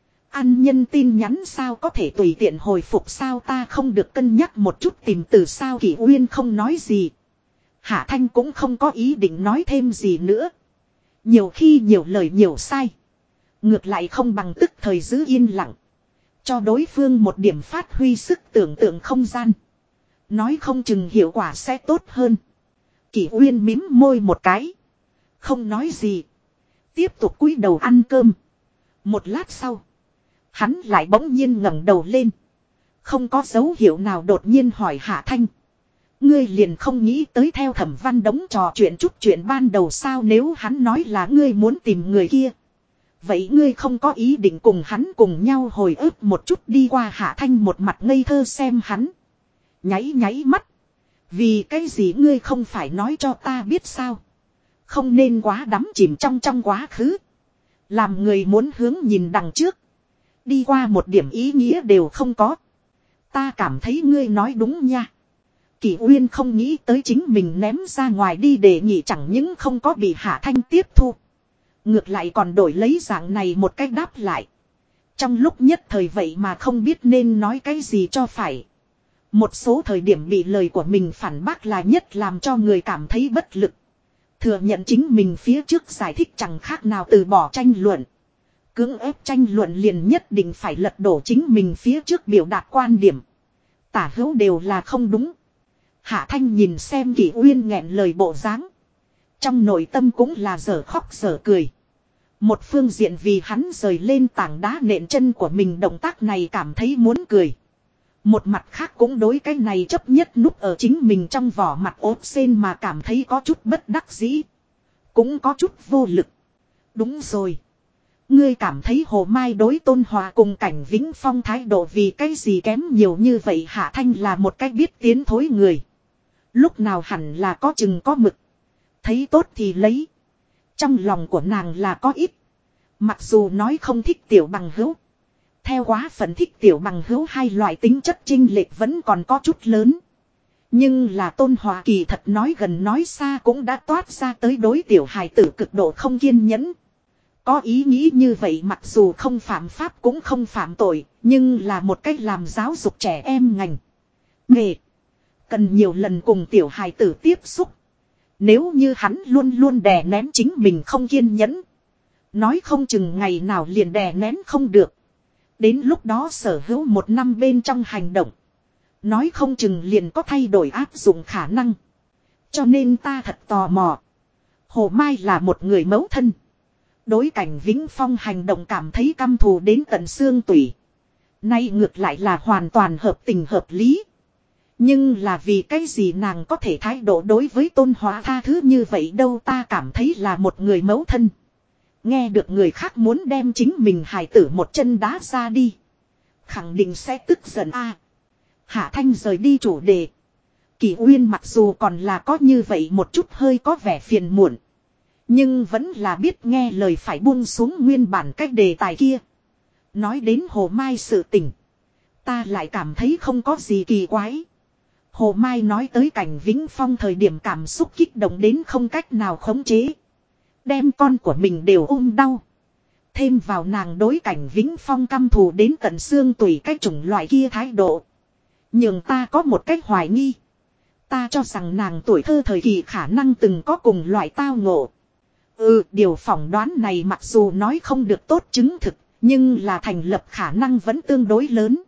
Speaker 1: Ăn nhân tin nhắn sao có thể tùy tiện hồi phục sao ta không được cân nhắc một chút tìm từ sao. Kỷ Uyên không nói gì. Hạ Thanh cũng không có ý định nói thêm gì nữa. Nhiều khi nhiều lời nhiều sai. Ngược lại không bằng tức thời giữ yên lặng. Cho đối phương một điểm phát huy sức tưởng tượng không gian. Nói không chừng hiệu quả sẽ tốt hơn. Kỷ Uyên mím môi một cái. Không nói gì. Tiếp tục cúi đầu ăn cơm. Một lát sau. Hắn lại bỗng nhiên ngẩng đầu lên. Không có dấu hiệu nào đột nhiên hỏi Hạ Thanh. Ngươi liền không nghĩ tới theo Thẩm Văn Đống trò chuyện chút chuyện ban đầu sao. Nếu hắn nói là ngươi muốn tìm người kia. Vậy ngươi không có ý định cùng hắn cùng nhau hồi ức một chút đi qua. Hạ Thanh một mặt ngây thơ xem hắn. Nháy nháy mắt. Vì cái gì ngươi không phải nói cho ta biết sao. Không nên quá đắm chìm trong quá khứ. Làm người muốn hướng nhìn đằng trước. Đi qua một điểm ý nghĩa đều không có. Ta cảm thấy ngươi nói đúng nha. Kỷ Uyên không nghĩ tới chính mình ném ra ngoài đi đề nghị chẳng những không có bị Hạ Thanh tiếp thu. Ngược lại còn đổi lấy dạng này một cách đáp lại. Trong lúc nhất thời vậy mà không biết nên nói cái gì cho phải. Một số thời điểm bị lời của mình phản bác là nhất làm cho người cảm thấy bất lực. Thừa nhận chính mình phía trước giải thích chẳng khác nào từ bỏ tranh luận. Cưỡng ép tranh luận liền nhất định phải lật đổ chính mình phía trước biểu đạt quan điểm. Tả hữu đều là không đúng. Hạ Thanh nhìn xem Kỷ Uyên nghẹn lời bộ dáng. Trong nội tâm cũng là dở khóc dở cười. Một phương diện vì hắn rời lên tảng đá nện chân của mình động tác này cảm thấy muốn cười. Một mặt khác cũng đối cái này chấp nhất núp ở chính mình trong vỏ mặt ốp sen mà cảm thấy có chút bất đắc dĩ. Cũng có chút vô lực. Đúng rồi. Ngươi cảm thấy Hồ Mai đối Tôn Hòa cùng Cảnh Vĩnh Phong thái độ vì cái gì kém nhiều như vậy. Hạ Thanh là một cách biết tiến thối người. Lúc nào hẳn là có chừng có mực. Thấy tốt thì lấy. Trong lòng của nàng là có ít. Mặc dù nói không thích tiểu bằng hữu. Theo quá phận thích tiểu bằng hữu hai loại tính chất chênh lệch vẫn còn có chút lớn. Nhưng là Tôn Hòa kỳ thật nói gần nói xa cũng đã toát ra tới đối tiểu hài tử cực độ không kiên nhẫn. Có ý nghĩ như vậy mặc dù không phạm pháp cũng không phạm tội, nhưng là một cách làm giáo dục trẻ em ngành. Nghề. Cần nhiều lần cùng tiểu hài tử tiếp xúc. Nếu như hắn luôn luôn đè nén chính mình không kiên nhẫn. Nói không chừng ngày nào liền đè nén không được. Đến lúc đó sở hữu 1 năm bên trong hành động. Nói không chừng liền có thay đổi áp dụng khả năng. Cho nên ta thật tò mò. Hồ Mai là một người mẫu thân. Đối Cảnh Vĩnh Phong hành động cảm thấy căm thù đến tận xương tủy. Nay ngược lại là hoàn toàn hợp tình hợp lý. Nhưng là vì cái gì nàng có thể thái độ đối với Tôn Hóa tha thứ như vậy đâu, ta cảm thấy là một người mẫu thân. Nghe được người khác muốn đem chính mình hài tử một chân đá ra đi. Khẳng định sẽ tức giận a. Hạ Thanh rời đi chủ đề. Kỷ Uyên mặc dù còn là có như vậy một chút hơi có vẻ phiền muộn. Nhưng vẫn là biết nghe lời phải buông xuống nguyên bản cách đề tài kia. Nói đến Hồ Mai sự tình. Ta lại cảm thấy không có gì kỳ quái. Hồ Mai nói tới cảnh Vĩnh Phong thời điểm cảm xúc kích động đến không cách nào khống chế. Đem con của mình đều ôm đau. Thêm vào nàng đối cảnh Vĩnh Phong căm thù đến tận xương tùy cái chủng loại kia thái độ. Nhưng ta có một cách hoài nghi. Ta cho rằng nàng tuổi thơ thời kỳ khả năng từng có cùng loại tao ngộ. Điều phỏng đoán này mặc dù nói không được tốt chứng thực, nhưng là thành lập khả năng vẫn tương đối lớn.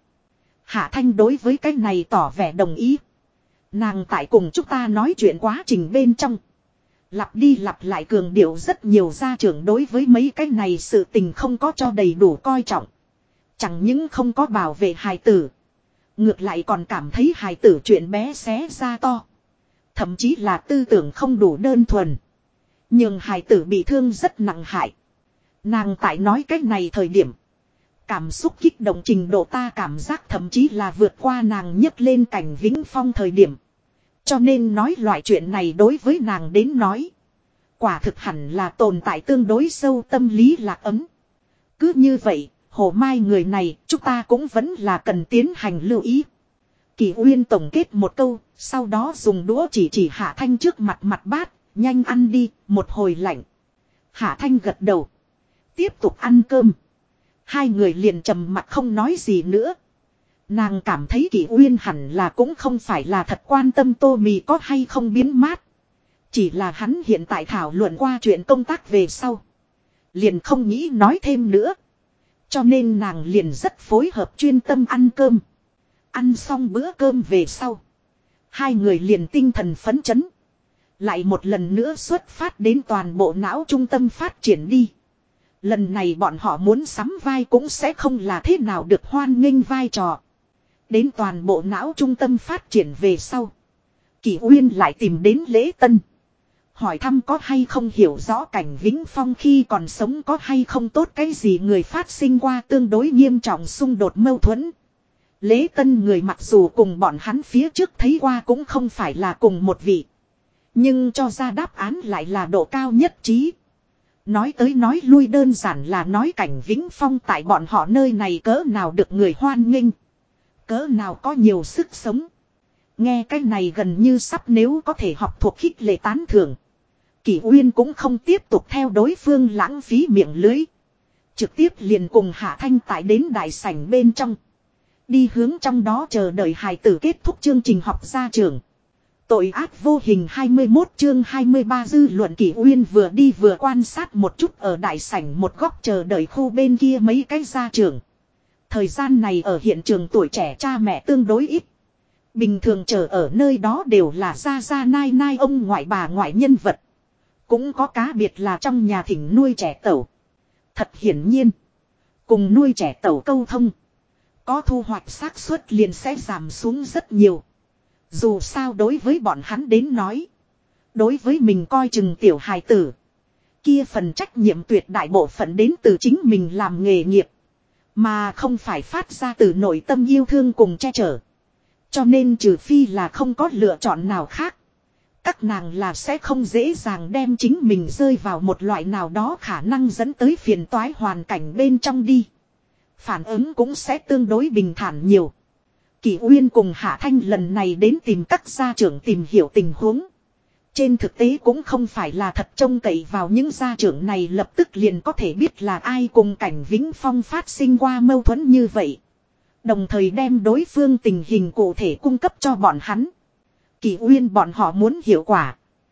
Speaker 1: Hạ Thanh đối với cái này tỏ vẻ đồng ý. Nàng tại cùng chúng ta nói chuyện quá trình bên trong. Lặp đi lặp lại cường điệu rất nhiều gia trưởng đối với mấy cái này sự tình không có cho đầy đủ coi trọng. Chẳng những không có bảo vệ hài tử. Ngược lại còn cảm thấy hài tử chuyện bé xé ra to. Thậm chí là tư tưởng không đủ đơn thuần. Nhưng hài tử bị thương rất nặng hại. Nàng tại nói cái này thời điểm. Cảm xúc kích động trình độ ta cảm giác thậm chí là vượt qua nàng nhấc lên cảnh Vĩnh Phong thời điểm. Cho nên nói loại chuyện này đối với nàng đến nói. Quả thực hẳn là tồn tại tương đối sâu tâm lý lạc ấm. Cứ như vậy, Hồ Mai người này chúng ta cũng vẫn là cần tiến hành lưu ý. Kỳ Uyên tổng kết một câu, sau đó dùng đũa chỉ Hạ Thanh trước mặt mặt bát, nhanh ăn đi, một hồi lạnh. Hạ Thanh gật đầu. Tiếp tục ăn cơm. Hai người liền trầm mặt không nói gì nữa. Nàng cảm thấy Kỷ Uyên hẳn là cũng không phải là thật quan tâm tô mì có hay không biến mát. Chỉ là hắn hiện tại thảo luận qua chuyện công tác về sau. Liền không nghĩ nói thêm nữa. Cho nên nàng liền rất phối hợp chuyên tâm ăn cơm. Ăn xong bữa cơm về sau. Hai người liền tinh thần phấn chấn. Lại một lần nữa xuất phát đến toàn bộ não trung tâm phát triển đi. Lần này bọn họ muốn sắm vai cũng sẽ không là thế nào được hoan nghênh vai trò. Đến toàn bộ não trung tâm phát triển về sau. Kỷ Uyên lại tìm đến Lễ Tân. Hỏi thăm có hay không hiểu rõ cảnh Vĩnh Phong khi còn sống có hay không tốt cái gì người phát sinh qua tương đối nghiêm trọng xung đột mâu thuẫn. Lễ Tân người mặc dù cùng bọn hắn phía trước thấy qua cũng không phải là cùng một vị. Nhưng cho ra đáp án lại là độ cao nhất trí. Nói tới nói lui đơn giản là nói cảnh Vĩnh Phong tại bọn họ nơi này cỡ nào được người hoan nghênh. Cỡ nào có nhiều sức sống. Nghe cái này gần như sắp nếu có thể học thuộc khích lệ tán thưởng. Kỷ Uyên cũng không tiếp tục theo đối phương lãng phí miệng lưới. Trực tiếp liền cùng Hạ Thanh tại đến đại sảnh bên trong. Đi hướng trong đó chờ đợi hài tử kết thúc chương trình học ra trường. Tội ác vô hình 21 chương 23 dư luận. Kỷ Uyên vừa đi vừa quan sát một chút ở đại sảnh một góc chờ đợi khu bên kia mấy cái gia trưởng. Thời gian này ở hiện trường tuổi trẻ cha mẹ tương đối ít. Bình thường chờ ở nơi đó đều là gia nai nai ông ngoại bà ngoại nhân vật. Cũng có cá biệt là trong nhà thỉnh nuôi trẻ tẩu. Thật hiển nhiên. Cùng nuôi trẻ tẩu câu thông. Có thu hoạch xác suất liền sẽ giảm xuống rất nhiều. Dù sao đối với bọn hắn đến nói. Đối với mình coi chừng tiểu hài tử. Kia phần trách nhiệm tuyệt đại bộ phận đến từ chính mình làm nghề nghiệp. Mà không phải phát ra từ nội tâm yêu thương cùng che chở. Cho nên trừ phi là không có lựa chọn nào khác. Các nàng là sẽ không dễ dàng đem chính mình rơi vào một loại nào đó khả năng dẫn tới phiền toái hoàn cảnh bên trong đi. Phản ứng cũng sẽ tương đối bình thản nhiều. Kỷ Uyên cùng Hạ Thanh lần này đến tìm các gia trưởng tìm hiểu tình huống. Trên thực tế cũng không phải là thật trông cậy vào những gia trưởng này lập tức liền có thể biết là ai cùng cảnh Vĩnh Phong phát sinh qua mâu thuẫn như vậy. Đồng thời đem đối phương tình hình cụ thể cung cấp cho bọn hắn. Kỷ Uyên bọn họ muốn hiệu quả.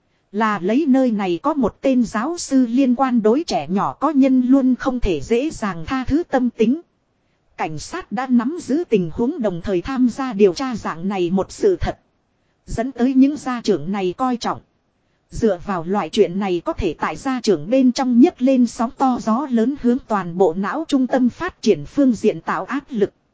Speaker 1: Là lấy nơi này có một tên giáo sư liên quan đối trẻ nhỏ có nhân luôn không thể dễ dàng tha thứ tâm tính. Cảnh sát đã nắm giữ tình huống đồng thời tham gia điều tra dạng này một sự thật. Dẫn tới những gia trưởng này coi trọng. Dựa vào loại chuyện này có thể tại gia trưởng bên trong nhấc lên sóng to gió lớn hướng toàn bộ não trung tâm phát triển phương diện tạo áp lực.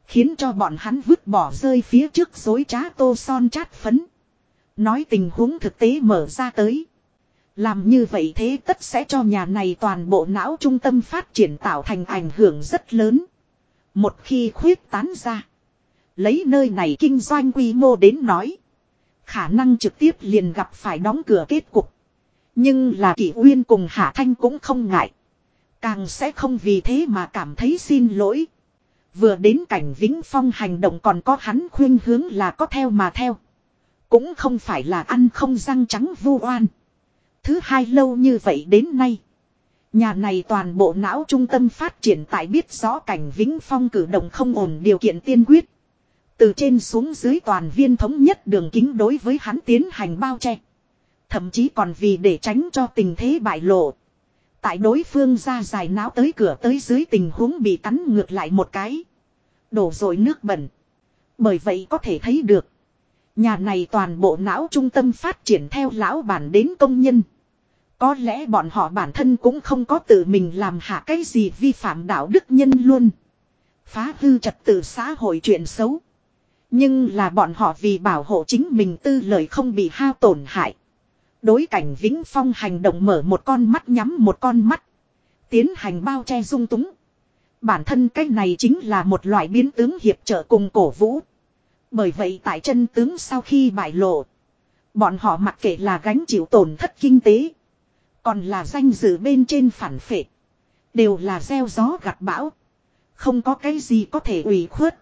Speaker 1: Khiến cho bọn hắn vứt bỏ rơi phía trước dối trá tô son chát phấn. Nói tình huống thực tế mở ra tới. Làm như vậy thế tất sẽ cho nhà này toàn bộ não trung tâm phát triển tạo thành ảnh hưởng rất lớn. Một khi khuyết tán ra. Lấy nơi này kinh doanh quy mô đến nói. Khả năng trực tiếp liền gặp phải đóng cửa kết cục. Nhưng là Kỷ Uyên cùng Hạ Thanh cũng không ngại. Càng sẽ không vì thế mà cảm thấy xin lỗi. Vừa đến cảnh Vĩnh Phong hành động còn có hắn khuyên hướng là có theo mà theo. Cũng không phải là ăn không răng trắng vu oan. Thứ hai lâu như vậy đến nay. Nhà này toàn bộ não trung tâm phát triển tại biết rõ cảnh Vĩnh Phong cử động không ổn điều kiện tiên quyết. Từ trên xuống dưới toàn viên thống nhất đường kính đối với hắn tiến hành bao che. Thậm chí còn vì để tránh cho tình thế bại lộ. Tại đối phương ra dài não tới cửa tới dưới tình huống bị cắn ngược lại một cái. Đổ rồi nước bẩn. Bởi vậy có thể thấy được. Nhà này toàn bộ não trung tâm phát triển theo lão bản đến công nhân. Có lẽ bọn họ bản thân cũng không có tự mình làm hạ cái gì vi phạm đạo đức nhân luôn. Phá hư trật tự xã hội chuyện xấu. Nhưng là bọn họ vì bảo hộ chính mình tư lợi không bị hao tổn hại. Đối cảnh Vĩnh Phong hành động mở một con mắt nhắm một con mắt. Tiến hành bao che dung túng. Bản thân cái này chính là một loại biến tướng hiệp trợ cùng cổ vũ. Bởi vậy tại chân tướng sau khi bại lộ. Bọn họ mặc kệ là gánh chịu tổn thất kinh tế. Còn là danh dự bên trên phản phệ. Đều là gieo gió gặt bão. Không có cái gì có thể ủy khuất.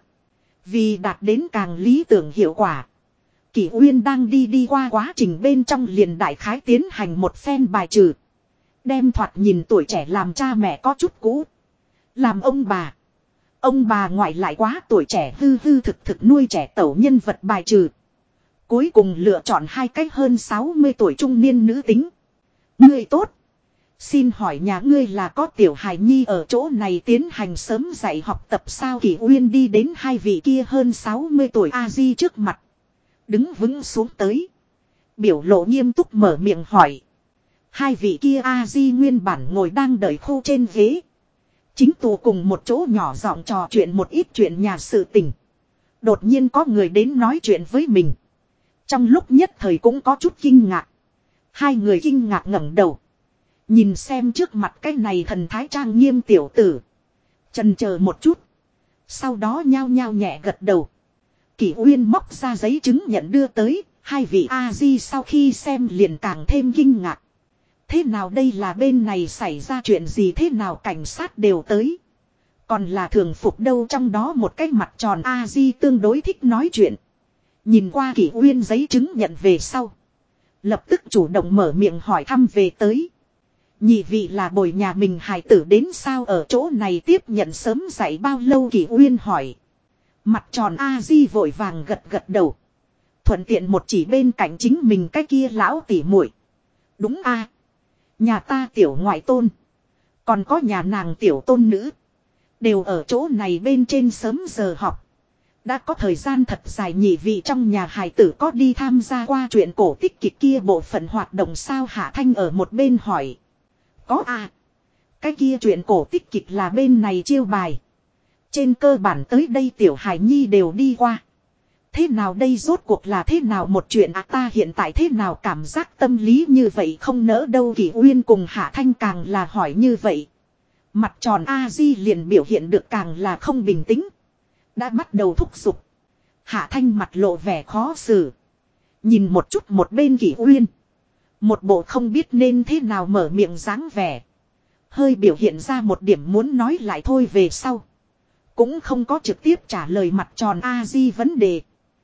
Speaker 1: Vì đạt đến càng lý tưởng hiệu quả. Kỷ Uyên đang đi qua quá trình bên trong liền đại khái tiến hành một phen bài trừ. Đem thoạt nhìn tuổi trẻ làm cha mẹ có chút cũ. Làm ông bà. Ông bà ngoại lại quá tuổi trẻ hư hư thực nuôi trẻ tẩu nhân vật bài trừ. Cuối cùng lựa chọn hai cách hơn 60 tuổi trung niên nữ tính. Ngươi tốt. Xin hỏi nhà ngươi là có tiểu hài nhi ở chỗ này tiến hành sớm dạy học tập sao? Kỷ Uyên đi đến hai vị kia hơn 60 tuổi A-di trước mặt. Đứng vững xuống tới. Biểu lộ nghiêm túc mở miệng hỏi. Hai vị kia A-di nguyên bản ngồi đang đợi khu trên ghế. Chính tù cùng một chỗ nhỏ giọng trò chuyện một ít chuyện nhà sự tình. Đột nhiên có người đến nói chuyện với mình. Trong lúc nhất thời cũng có chút kinh ngạc. Hai người kinh ngạc ngẩng đầu. Nhìn xem trước mặt cái này thần thái trang nghiêm tiểu tử. Chần chờ một chút. Sau đó nhao nhao nhẹ gật đầu. Kỷ Uyên móc ra giấy chứng nhận đưa tới. Hai vị A-di sau khi xem liền càng thêm kinh ngạc. Thế nào đây là bên này xảy ra chuyện gì thế nào cảnh sát đều tới. Còn là thường phục đâu trong đó một cái mặt tròn A-di tương đối thích nói chuyện. Nhìn qua Kỷ Uyên giấy chứng nhận về sau. Lập tức chủ động mở miệng hỏi thăm về tới. Nhị vị là bồi nhà mình hài tử đến sao ở chỗ này tiếp nhận sớm dạy bao lâu Kỷ Uyên hỏi. Mặt tròn A-di vội vàng gật gật đầu. Thuận tiện một chỉ bên cạnh chính mình cái kia lão tỉ muội. Đúng a, nhà ta tiểu ngoại tôn. Còn có nhà nàng tiểu tôn nữ. Đều ở chỗ này bên trên sớm giờ học. Đã có thời gian thật dài nhị vị trong nhà hài tử có đi tham gia qua chuyện cổ tích kịch kia bộ phận hoạt động sao Hạ Thanh ở một bên hỏi. Có à. Cái kia chuyện cổ tích kịch là bên này chiêu bài. Trên cơ bản tới đây tiểu hài nhi đều đi qua. Thế nào đây rốt cuộc là thế nào một chuyện à ta hiện tại thế nào cảm giác tâm lý như vậy không nỡ đâu Kỷ Uyên cùng Hạ Thanh càng là hỏi như vậy. Mặt tròn A-di liền biểu hiện được càng là không bình tĩnh. Đã bắt đầu thúc giục. Hạ Thanh mặt lộ vẻ khó xử. Nhìn một chút một bên Kỷ Uyên. Một bộ không biết nên thế nào mở miệng dáng vẻ. Hơi biểu hiện ra một điểm muốn nói lại thôi về sau. Cũng không có trực tiếp trả lời mặt tròn A-di vấn đề.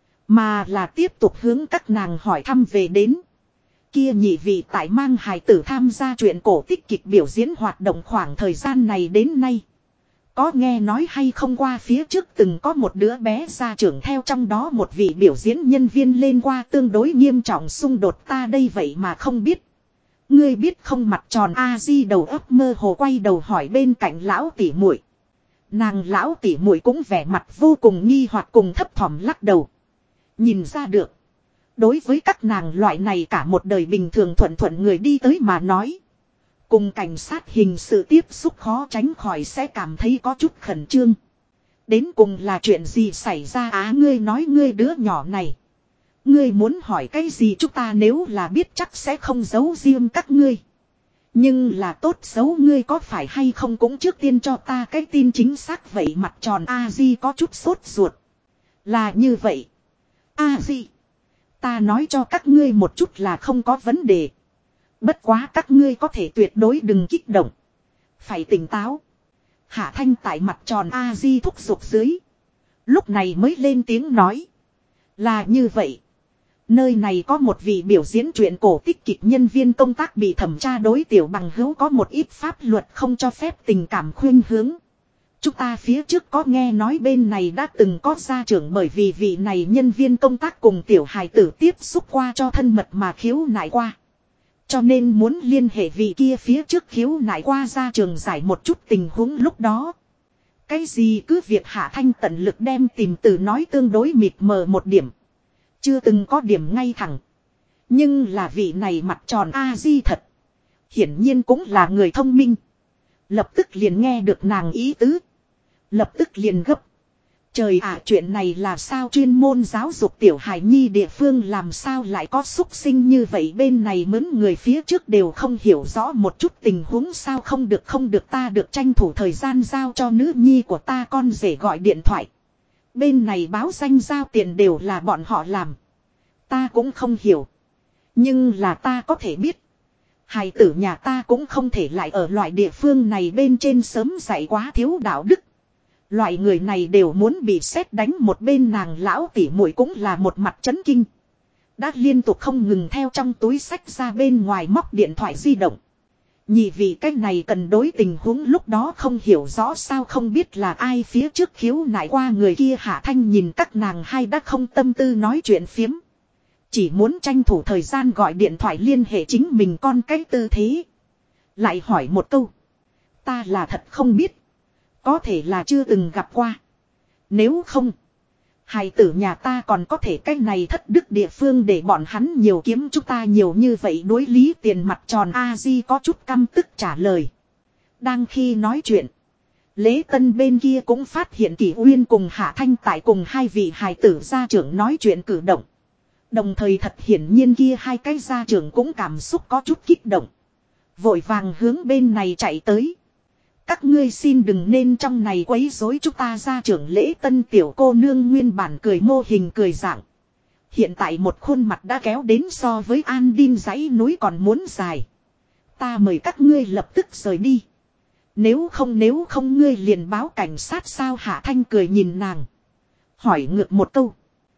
Speaker 1: Mà là tiếp tục hướng các nàng hỏi thăm về đến. Kia nhị vị tại mang hài tử tham gia chuyện cổ tích kịch biểu diễn hoạt động khoảng thời gian này đến nay. Có nghe nói hay không qua phía trước từng có một đứa bé gia trưởng theo trong đó một vị biểu diễn nhân viên lên qua tương đối nghiêm trọng xung đột ta đây vậy mà không biết. Ngươi biết không mặt tròn A-di đầu óc mơ hồ quay đầu hỏi bên cạnh lão tỉ muội. Nàng lão tỉ muội cũng vẻ mặt vô cùng nghi hoặc cùng thấp thỏm lắc đầu. Nhìn ra được. Đối với các nàng loại này cả một đời bình thường thuận thuận người đi tới mà nói. Cùng cảnh sát hình sự tiếp xúc khó tránh khỏi sẽ cảm thấy có chút khẩn trương. Đến cùng là chuyện gì xảy ra ngươi nói ngươi đứa nhỏ này. Ngươi muốn hỏi cái gì chúng ta nếu là biết chắc sẽ không giấu riêng các ngươi. Nhưng là tốt xấu ngươi có phải hay không cũng trước tiên cho ta cái tin chính xác vậy mặt tròn A-di có chút sốt ruột. Là như vậy. A-di. Ta nói cho các ngươi một chút là không có vấn đề. Bất quá các ngươi có thể tuyệt đối đừng kích động. Phải tỉnh táo. Hạ Thanh tại mặt tròn A-di thúc giục dưới. Lúc này mới lên tiếng nói. Là như vậy. Nơi này có một vị biểu diễn truyện cổ tích kịch nhân viên công tác bị thẩm tra đối tiểu bằng hữu có một ít pháp luật không cho phép tình cảm khuyên hướng. Chúng ta phía trước có nghe nói bên này đã từng có gia trưởng bởi vì vị này nhân viên công tác cùng tiểu hài tử tiếp xúc qua cho thân mật mà khiếu nại qua. Cho nên muốn liên hệ vị kia phía trước khiếu nại qua gia trường giải một chút tình huống lúc đó. Cái gì cứ việc Hạ Thanh tận lực đem tìm từ nói tương đối mịt mờ một điểm. Chưa từng có điểm ngay thẳng. Nhưng là vị này mặt tròn A-di thật. Hiển nhiên cũng là người thông minh. Lập tức liền nghe được nàng ý tứ. Lập tức liền gấp. Trời ạ chuyện này là sao chuyên môn giáo dục tiểu hài nhi địa phương làm sao lại có xúc sinh như vậy bên này mướn người phía trước đều không hiểu rõ một chút tình huống sao không được ta được tranh thủ thời gian giao cho nữ nhi của ta con rể gọi điện thoại. Bên này báo danh giao tiền đều là bọn họ làm. Ta cũng không hiểu. Nhưng là ta có thể biết. Hài tử nhà ta cũng không thể lại ở loại địa phương này bên trên sớm dạy quá thiếu đạo đức. Loại người này đều muốn bị sét đánh một bên nàng lão tỉ muội cũng là một mặt chấn kinh. Đã liên tục không ngừng theo trong túi sách ra bên ngoài móc điện thoại di động. Nhị vị cách này cần đối tình huống lúc đó không hiểu rõ sao không biết là ai phía trước khiếu nại qua người kia Hạ Thanh nhìn các nàng hai đã không tâm tư nói chuyện phiếm. Chỉ muốn tranh thủ thời gian gọi điện thoại liên hệ chính mình con cái tư thế. Lại hỏi một câu. Ta là thật không biết. Có thể là chưa từng gặp qua. Nếu không. Hài tử nhà ta còn có thể cách này thất đức địa phương để bọn hắn nhiều kiếm chúng ta nhiều như vậy đối lý tiền mặt tròn A-di có chút căm tức trả lời. Đang khi nói chuyện. Lễ Tân bên kia cũng phát hiện Kỷ Uyên cùng Hạ Thanh tại cùng hai vị hài tử gia trưởng nói chuyện cử động. Đồng thời thật hiển nhiên kia hai cái gia trưởng cũng cảm xúc có chút kích động. Vội vàng hướng bên này chạy tới. Các ngươi xin đừng nên trong này quấy rối chúng ta gia trưởng Lễ Tân tiểu cô nương nguyên bản cười mô hình cười dạng. Hiện tại một khuôn mặt đã kéo đến so với An Đin dãy núi còn muốn dài. Ta mời các ngươi lập tức rời đi. Nếu không ngươi liền báo cảnh sát sao Hạ Thanh cười nhìn nàng. Hỏi ngược một câu.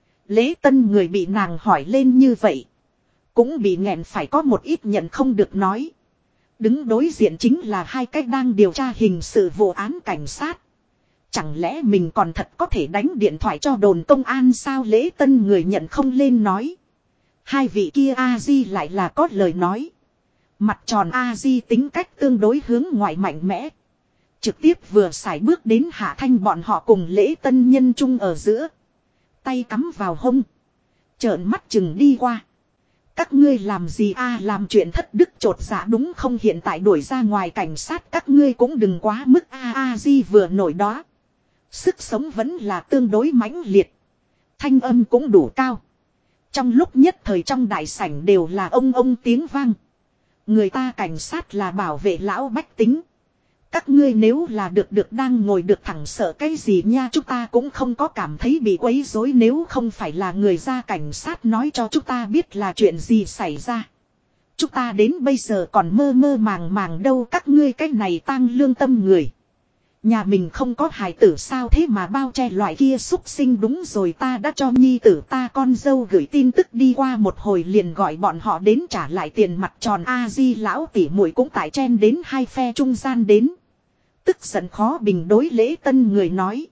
Speaker 1: Lễ Tân người bị nàng hỏi lên như vậy. Cũng bị nghẹn phải có một ít nhận không được nói. Đứng đối diện chính là hai cách đang điều tra hình sự vụ án cảnh sát. Chẳng lẽ mình còn thật có thể đánh điện thoại cho đồn công an sao Lễ Tân người nhận không lên nói. Hai vị kia A-di lại là có lời nói. Mặt tròn A-di tính cách tương đối hướng ngoại mạnh mẽ. Trực tiếp vừa xài bước đến Hạ Thanh bọn họ cùng Lễ Tân nhân chung ở giữa. Tay cắm vào hông. Trợn mắt chừng đi qua. Các ngươi làm gì làm chuyện thất đức chột dạ đúng không hiện tại đuổi ra ngoài cảnh sát các ngươi cũng đừng quá mức A-di vừa nổi đó. Sức sống vẫn là tương đối mãnh liệt. Thanh âm cũng đủ cao. Trong lúc nhất thời trong đại sảnh đều là ông tiếng vang. Người ta cảnh sát là bảo vệ lão bách tính. Các ngươi nếu là được đang ngồi được thẳng sợ cái gì nha chúng ta cũng không có cảm thấy bị quấy rối nếu không phải là người ra cảnh sát nói cho chúng ta biết là chuyện gì xảy ra. Chúng ta đến bây giờ còn mơ mơ màng đâu các ngươi cái này tang lương tâm người. Nhà mình không có hài tử sao thế mà bao che loại kia xúc sinh đúng rồi ta đã cho nhi tử ta con dâu gửi tin tức đi qua một hồi liền gọi bọn họ đến trả lại tiền mặt tròn A-di lão tỉ muội cũng tại chen đến hai phe trung gian đến. Tức giận khó bình đối Lễ Tân người nói.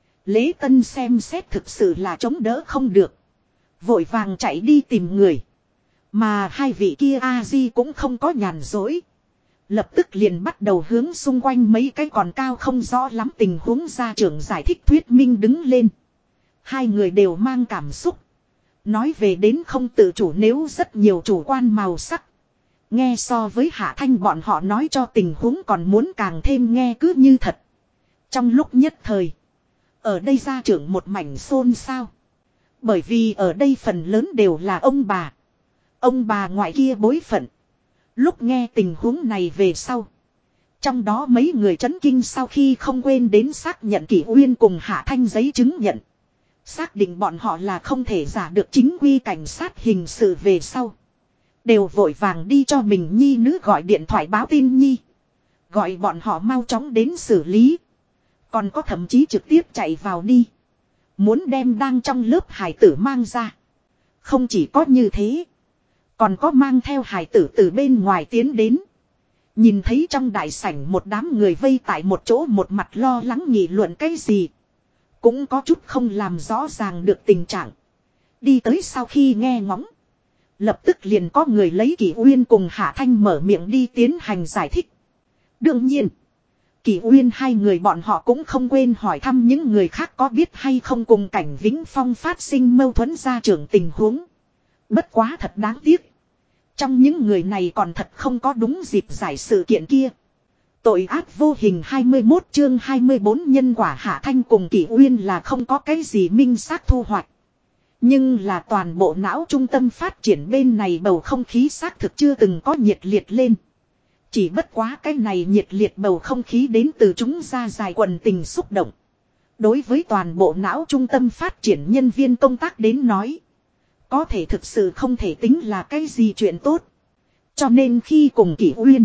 Speaker 1: Lễ Tân xem xét thực sự là chống đỡ không được. Vội vàng chạy đi tìm người. Mà hai vị kia A-di cũng không có nhàn dối. Lập tức liền bắt đầu hướng xung quanh mấy cái còn cao không rõ lắm tình huống gia trưởng giải thích thuyết minh đứng lên. Hai người đều mang cảm xúc. Nói về đến không tự chủ nếu rất nhiều chủ quan màu sắc. Nghe so với Hạ Thanh bọn họ nói cho tình huống còn muốn càng thêm nghe cứ như thật. Trong lúc nhất thời. Ở đây gia trưởng một mảnh xôn xao. Bởi vì ở đây phần lớn đều là ông bà. Ông bà ngoại kia bối phận. Lúc nghe tình huống này về sau. Trong đó mấy người chấn kinh sau khi không quên đến xác nhận Kỷ Uyên cùng Hạ Thanh giấy chứng nhận. Xác định bọn họ là không thể giả được chính quy cảnh sát hình sự về sau. Đều vội vàng đi cho mình nhi nữ gọi điện thoại báo tin nhi. Gọi bọn họ mau chóng đến xử lý. Còn có thậm chí trực tiếp chạy vào đi. Muốn đem đang trong lớp hài tử mang ra. Không chỉ có như thế. Còn có mang theo hài tử từ bên ngoài tiến đến. Nhìn thấy trong đại sảnh một đám người vây tại một chỗ một mặt lo lắng nghị luận cái gì. Cũng có chút không làm rõ ràng được tình trạng. Đi tới sau khi nghe ngóng. Lập tức liền có người lấy Kỷ Uyên cùng Hạ Thanh mở miệng đi tiến hành giải thích. Đương nhiên. Kỷ Uyên hai người bọn họ cũng không quên hỏi thăm những người khác có biết hay không cùng Cảnh Vĩnh Phong phát sinh mâu thuẫn gia trưởng tình huống. Bất quá thật đáng tiếc. Trong những người này còn thật không có đúng dịp giải sự kiện kia. Tội ác vô hình 21 chương 24 nhân quả Hạ Thanh cùng Kỷ Uyên là không có cái gì minh xác thu hoạch. Nhưng là toàn bộ não trung tâm phát triển bên này bầu không khí xác thực chưa từng có nhiệt liệt lên. Chỉ bất quá cái này nhiệt liệt bầu không khí đến từ chúng ra dài quần tình xúc động. Đối với toàn bộ não trung tâm phát triển nhân viên công tác đến nói. Có thể thực sự không thể tính là cái gì chuyện tốt. Cho nên khi cùng Kỷ Uyên,